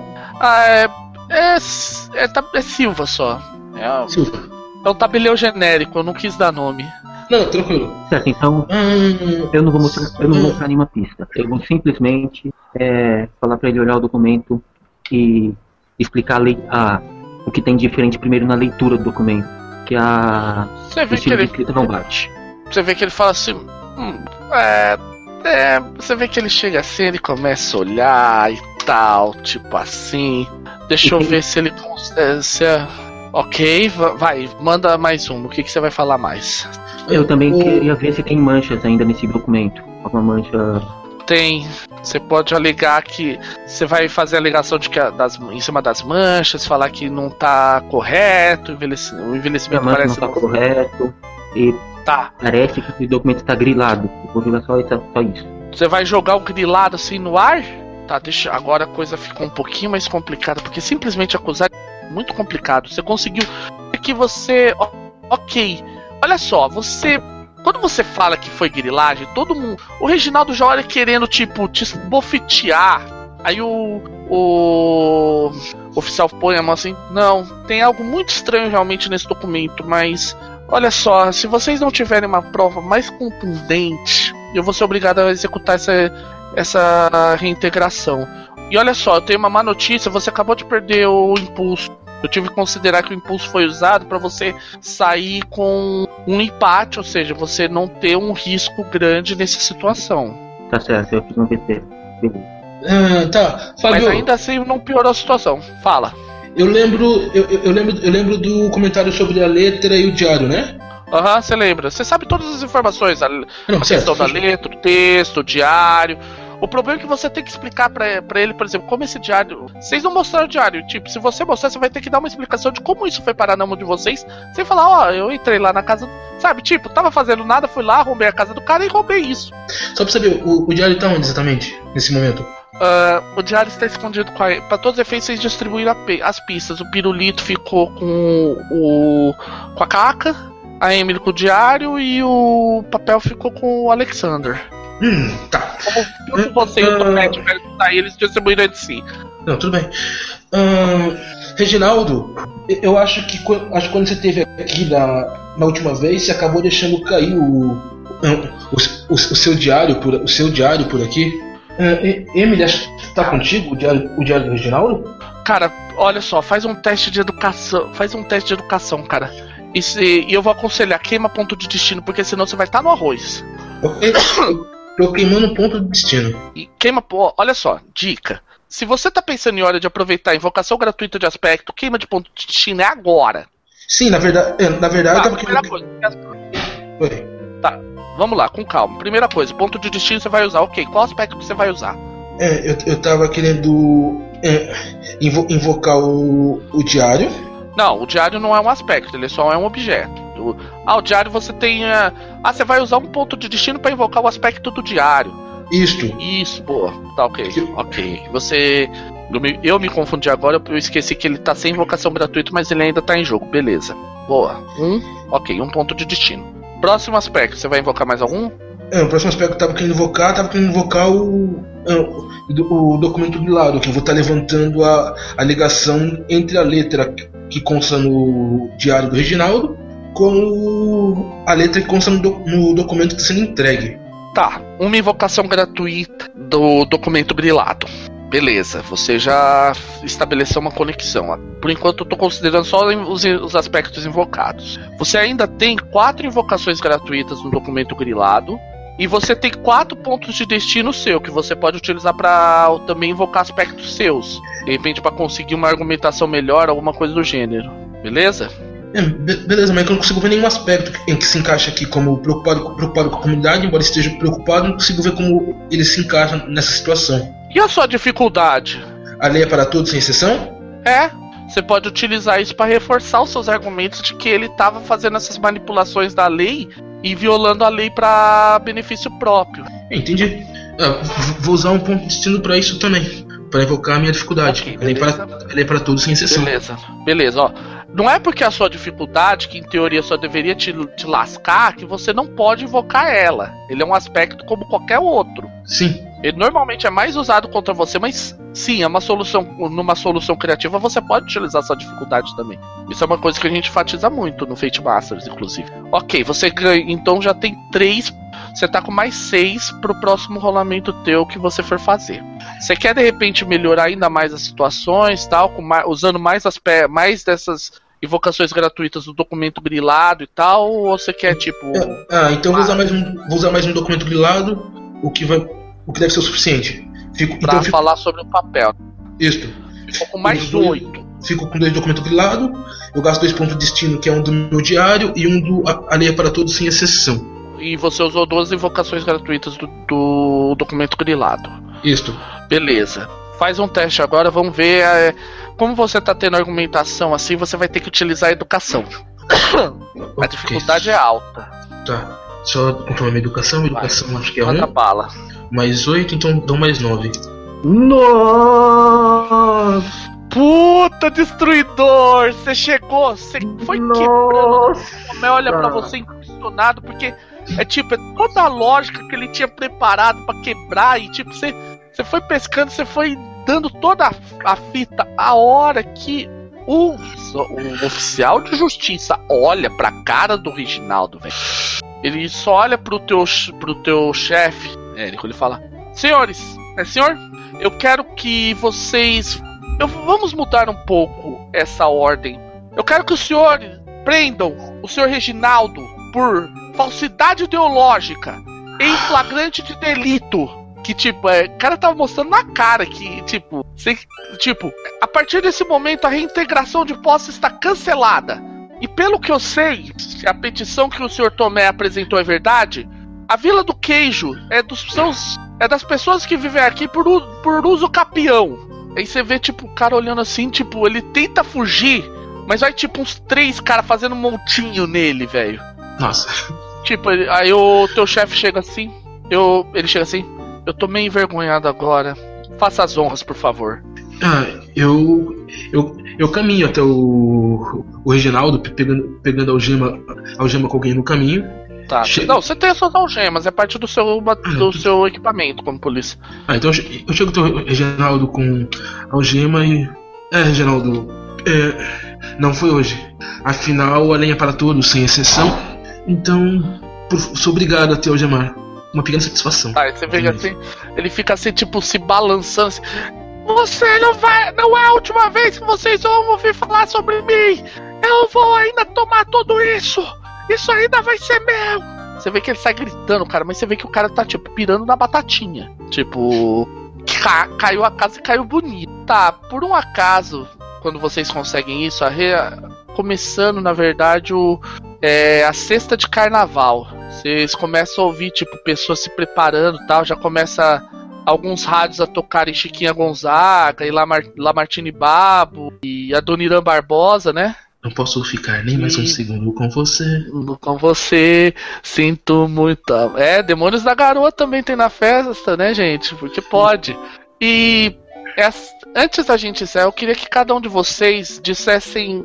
É Silva só. Silva. É um tabelião genérico, eu não quis dar nome. Não, tranquilo. Certo, então eu não vou mostrar nenhuma pista. Eu vou simplesmente falar pra ele olhar o documento e explicar o que tem diferente primeiro na leitura do documento. Que você vê que ele escrita não bate. Você vê que ele fala assim... Você vê que ele chega assim, ele começa a olhar e tal, tipo assim. Deixa eu ver se ele consegue. Ok, vai, manda mais um. O que você vai falar mais? Eu também queria ver se tem manchas ainda nesse documento. Alguma mancha. Tem. Você pode alegar que você vai fazer a alegação de que em cima das manchas, falar que não tá correto, o envelhecimento parece não tá correto e parece que o documento está grilado. Eu vou jogar só isso. Você vai jogar o grilado assim no ar? Tá, agora a coisa ficou um pouquinho mais complicada, porque simplesmente acusar é muito complicado. Você conseguiu que você... Ok, olha só, quando você fala que foi grilagem, todo mundo... O Reginaldo já olha querendo, tipo, te bofetear. Aí o oficial põe a mão assim... Não, tem algo muito estranho realmente nesse documento, mas... Olha só, se vocês não tiverem uma prova mais contundente, eu vou ser obrigado a executar essa reintegração. E olha só, eu tenho uma má notícia, você acabou de perder o impulso. Eu tive que considerar que o impulso foi usado para você sair com um empate, ou seja, você não ter um risco grande nessa situação. Tá certo, eu fiz um VT. Beleza. Tá, Fábio. Mas ainda assim não piorou a situação. Fala. Eu lembro do comentário sobre a letra e o diário, né? Aham, você lembra. Você sabe todas as informações. A questão da letra, o texto, o diário. O problema é que você tem que explicar pra ele, por exemplo, como esse diário... Vocês não mostraram o diário. Tipo, se você mostrar, você vai ter que dar uma explicação de como isso foi parar na mão de vocês. Sem falar, eu entrei lá na casa... Sabe, tipo, tava fazendo nada, fui lá, arrombei a casa do cara e roubei isso. Só pra saber, o diário tá onde exatamente, nesse momento? O diário está escondido com a... Pra todos os efeitos, vocês distribuíram as pistas. O Pirulito ficou com a Caca, a Emily com o diário e o papel ficou com o Alexander. Tá. Como você e o Tomete eles distribuíram de si. Não, tudo bem. Reginaldo, eu acho que quando você esteve aqui na última vez, você acabou deixando cair o seu diário por aqui. Emily, acho que tá contigo o diário do Reginaldo? Cara, olha só, faz um teste de educação, cara. E eu vou aconselhar, queima ponto de destino, porque senão você vai estar no arroz. Ok. Tô queimando ponto de destino. E queima, olha só, dica. Se você tá pensando em hora de aproveitar a invocação gratuita de aspecto, queima de ponto de destino é agora. Sim, na verdade eu tava primeira coisa. Oi. Tá, vamos lá, com calma. Primeira coisa, ponto de destino você vai usar. Ok, qual aspecto você vai usar? Eu tava querendo invocar o diário. Não, o diário não é um aspecto, ele só é um objeto. O diário você tem... você vai usar um ponto de destino para invocar o aspecto do diário. Isso, boa. Tá, ok. Eu me confundi agora, eu esqueci que ele tá sem invocação gratuita, mas ele ainda tá em jogo, beleza. Boa. Um ponto de destino. Próximo aspecto, você vai invocar mais algum? O próximo aspecto que eu tava querendo invocar o documento do lado, que eu vou estar levantando a ligação entre a letra que consta no diário do Reginaldo com a letra que consta no documento que está sendo entregue. Tá, uma invocação gratuita do documento grilado. Beleza, você já estabeleceu uma conexão. Por enquanto eu tô considerando só os aspectos invocados. Você ainda tem 4 invocações gratuitas no documento grilado. E você tem 4 pontos de destino seu, que você pode utilizar para também invocar aspectos seus. De repente para conseguir uma argumentação melhor, alguma coisa do gênero. Beleza? Beleza, mas eu não consigo ver nenhum aspecto em que se encaixa aqui como preocupado com a comunidade. Embora esteja preocupado, não consigo ver como ele se encaixa nessa situação. E a sua dificuldade? A lei é para todos, sem exceção? Você pode utilizar isso para reforçar os seus argumentos de que ele estava fazendo essas manipulações da lei e violando a lei para benefício próprio. Entendi. Vou usar um ponto de destino para isso também, para evocar a minha dificuldade. Okay, a lei é para todos, sem exceção. Beleza, ó. Não é porque a sua dificuldade, que em teoria só deveria te lascar, que você não pode invocar ela. Ele é um aspecto como qualquer outro. Sim. Ele normalmente é mais usado contra você, mas sim, numa solução criativa você pode utilizar essa dificuldade também. Isso é uma coisa que a gente enfatiza muito no Fate Masters, inclusive. Ok, você ganha, então já tem 3, você tá com mais 6 pro próximo rolamento teu que você for fazer. Você quer de repente melhorar ainda mais as situações, tal, usando mais dessas invocações gratuitas do documento grilado e tal, ou você quer tipo... então vou usar mais um documento grilado, o que deve ser o suficiente. Falar sobre o papel. Isso. Ficou com mais 8. Fico com 2 documentos grilados, eu gasto 2 pontos de destino, que é um do meu diário, e um do A Lei é para Todos, sem exceção. E você usou 2 invocações gratuitas do documento grilado. Isto. Beleza. Faz um teste agora, vamos ver. Como você tá tendo argumentação assim, você vai ter que utilizar a educação. A dificuldade é alta. Tá. Só controlar minha educação. Educação acho que é 1. Bala. Mais 8, então dão mais 9. Nossa! Puta, destruidor! Você chegou, você foi quebrando. Como olha pra você impressionado, porque é tipo, é toda a lógica que ele tinha preparado pra quebrar. E tipo, você foi pescando, você foi dando toda a fita. A hora que o oficial de justiça olha pra cara do Reginaldo, velho, ele só olha pro teu chefe, Érico, ele fala: senhores, senhor, eu quero que vocês... vamos mudar um pouco essa ordem. Eu quero que os senhores prendam o senhor Reginaldo por falsidade ideológica em flagrante de delito. Que tipo, o cara tava mostrando na cara que, tipo, a partir desse momento a reintegração de posse está cancelada. E pelo que eu sei, se a petição que o senhor Tomé apresentou é verdade, a Vila do Queijo é das pessoas que vivem aqui por uso capião. Aí você vê, tipo, o cara olhando assim, tipo, ele tenta fugir, mas vai, tipo, uns 3 caras fazendo um montinho nele, velho. Nossa. Tipo, aí o teu chefe chega assim, ele chega assim: eu tô meio envergonhado agora, faça as honras, por favor. Eu caminho até o Reginaldo, pegando a algema com alguém no caminho. Tá. Não, você tem as suas algemas, é parte do seu equipamento como polícia. Então eu chego até o Reginaldo com a algema e... Reginaldo, não foi hoje. Afinal, a lenha para todos, sem exceção. Então, sou obrigado a te algemar. Uma pequena satisfação. Tá, você vê assim, ele fica assim, tipo, se balançando assim: você não é a última vez que vocês vão ouvir falar sobre mim. Eu vou ainda tomar tudo isso. Isso ainda vai ser meu. Você vê que ele sai gritando, cara, mas você vê que o cara tá, tipo, pirando na batatinha. Tipo, caiu a casa e caiu bonito. Tá, por um acaso, quando vocês conseguem isso, começando, na verdade, a sexta de carnaval. Vocês começam a ouvir, tipo, pessoas se preparando e tal. Já começa alguns rádios a tocarem Chiquinha Gonzaga e Lamartine Babo e a Dona Irã Barbosa, né? Não posso ficar nem mais um segundo com você. Com você, sinto muito. Demônios da Garoa também tem na festa, né, gente? Porque pode. E antes da gente encerrar, eu queria que cada um de vocês dissesse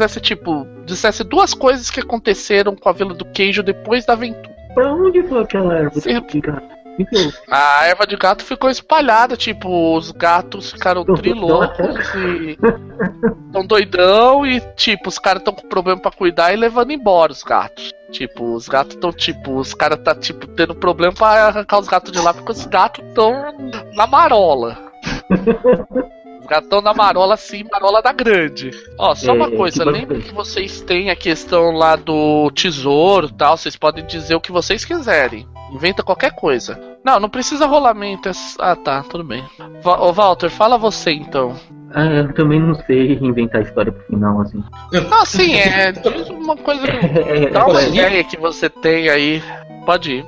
2 coisas que aconteceram com a Vila do Queijo depois da aventura. Pra onde foi aquela erva de gato? A erva de gato ficou espalhada, tipo, os gatos ficaram trilocos e tão doidão e, tipo, os caras tão com problema pra cuidar e levando embora os gatos. Tipo, os gatos tão, tipo, os caras tá, tipo, tendo problema pra arrancar os gatos de lá porque os gatos tão na marola. Os gatos tão na marola, assim, marola da grande. Ó, só uma coisa, lembra que vocês têm a questão lá do tesouro e tal, vocês podem dizer o que vocês quiserem. Inventa qualquer coisa. Não precisa rolamento. Tá, tudo bem. Ô Walter, fala você então. Eu também não sei inventar história pro final, assim. Sim, diz uma coisa. Dá uma ideia que você tem aí. Pode ir.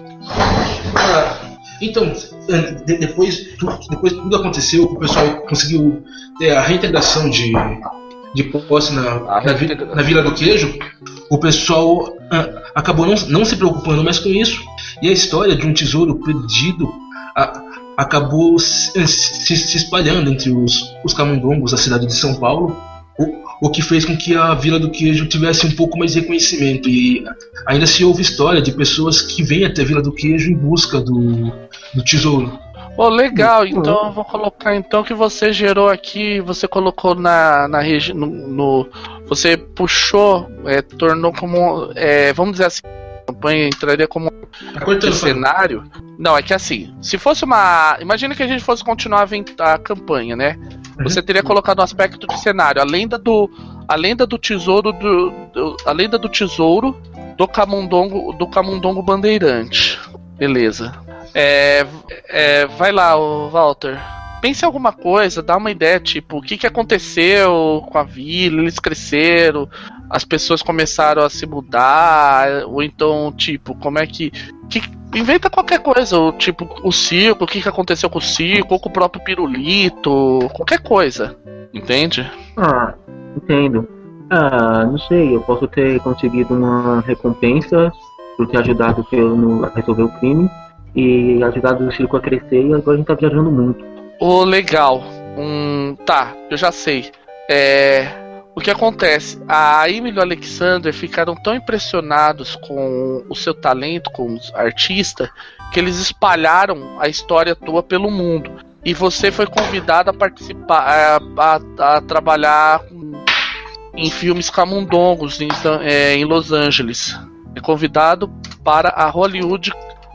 Então, depois tudo aconteceu, o pessoal conseguiu ter a reintegração de posse na Vila do Queijo. O pessoal acabou não se preocupando mais com isso, e a história de um tesouro perdido acabou se espalhando entre os camundongos da cidade de São Paulo, o que fez com que a Vila do Queijo tivesse um pouco mais de reconhecimento, e ainda se ouve história de pessoas que vêm até a Vila do Queijo em busca do tesouro. Legal, então eu vou colocar então que você gerou aqui, você colocou na região, você puxou, tornou como, vamos dizer assim, a campanha entraria como um cenário. Não, é que assim, se fosse imagina que a gente fosse continuar a campanha, né? Você teria colocado um aspecto de cenário, a lenda do tesouro do camundongo bandeirante. Beleza. Vai lá, Walter. Pense em alguma coisa, dá uma ideia, tipo, o que aconteceu com a vila, eles cresceram, as pessoas começaram a se mudar, ou então, tipo, como é que inventa qualquer coisa, tipo o circo, o que aconteceu com o circo, ou com o próprio pirulito, qualquer coisa, entende? Entendo. Não sei, eu posso ter conseguido uma recompensa por ter ajudado a resolver o crime e ajudado o circo a crescer, e agora a gente tá viajando muito. Legal. Tá, eu já sei. O que acontece? A Emily e o Alexander ficaram tão impressionados com o seu talento como artista que eles espalharam a história tua pelo mundo. E você foi convidado a participar, a trabalhar em filmes camundongos em Los Angeles. É convidado para a Hollywood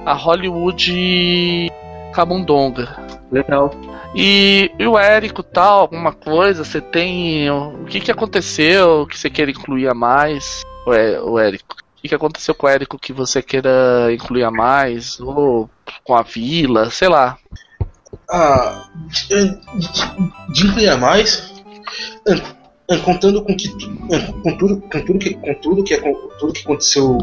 Camundonga. Legal. E o Érico, tal, alguma coisa, você tem... O que aconteceu que você queira incluir a mais? O Érico. O que aconteceu com o Érico que você queira incluir a mais? Ou com a vila, sei lá. De incluir a mais... Contando com tudo que aconteceu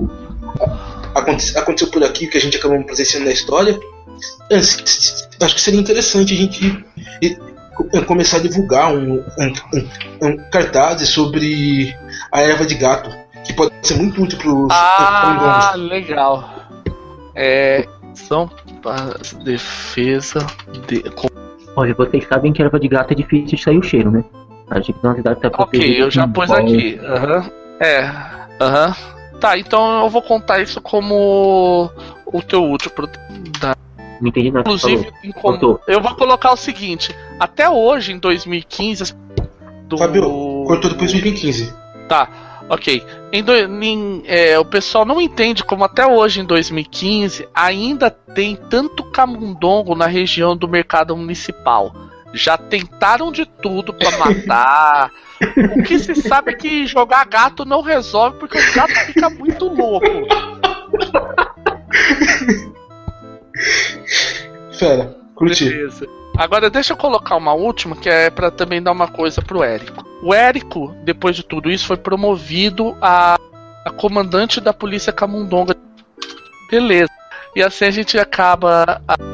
por aqui, que a gente acabou presenciando na história, acho que seria interessante a gente começar a divulgar cartazes sobre a erva de gato, que pode ser muito útil para os legal. São para defesa de... Olha, vocês sabem que a erva de gato é difícil de sair o cheiro, né? Acho que a cidade tá protegida. Ok, eu já pus aqui. Tá, então eu vou contar isso como o teu útil. Não entendi nada. Inclusive, eu vou colocar o seguinte: até hoje, em 2015. Fábio, cortou depois de 2015. Tá, ok. O pessoal não entende como até hoje, em 2015, ainda tem tanto camundongo na região do mercado municipal. Já tentaram de tudo pra matar. O que se sabe é que jogar gato não resolve, porque o gato fica muito louco. Fera, curti. Beleza. Agora deixa eu colocar uma última, que é pra também dar uma coisa pro Érico. O Érico, depois de tudo isso, foi promovido a comandante da polícia camundonga. Beleza. E assim a gente acaba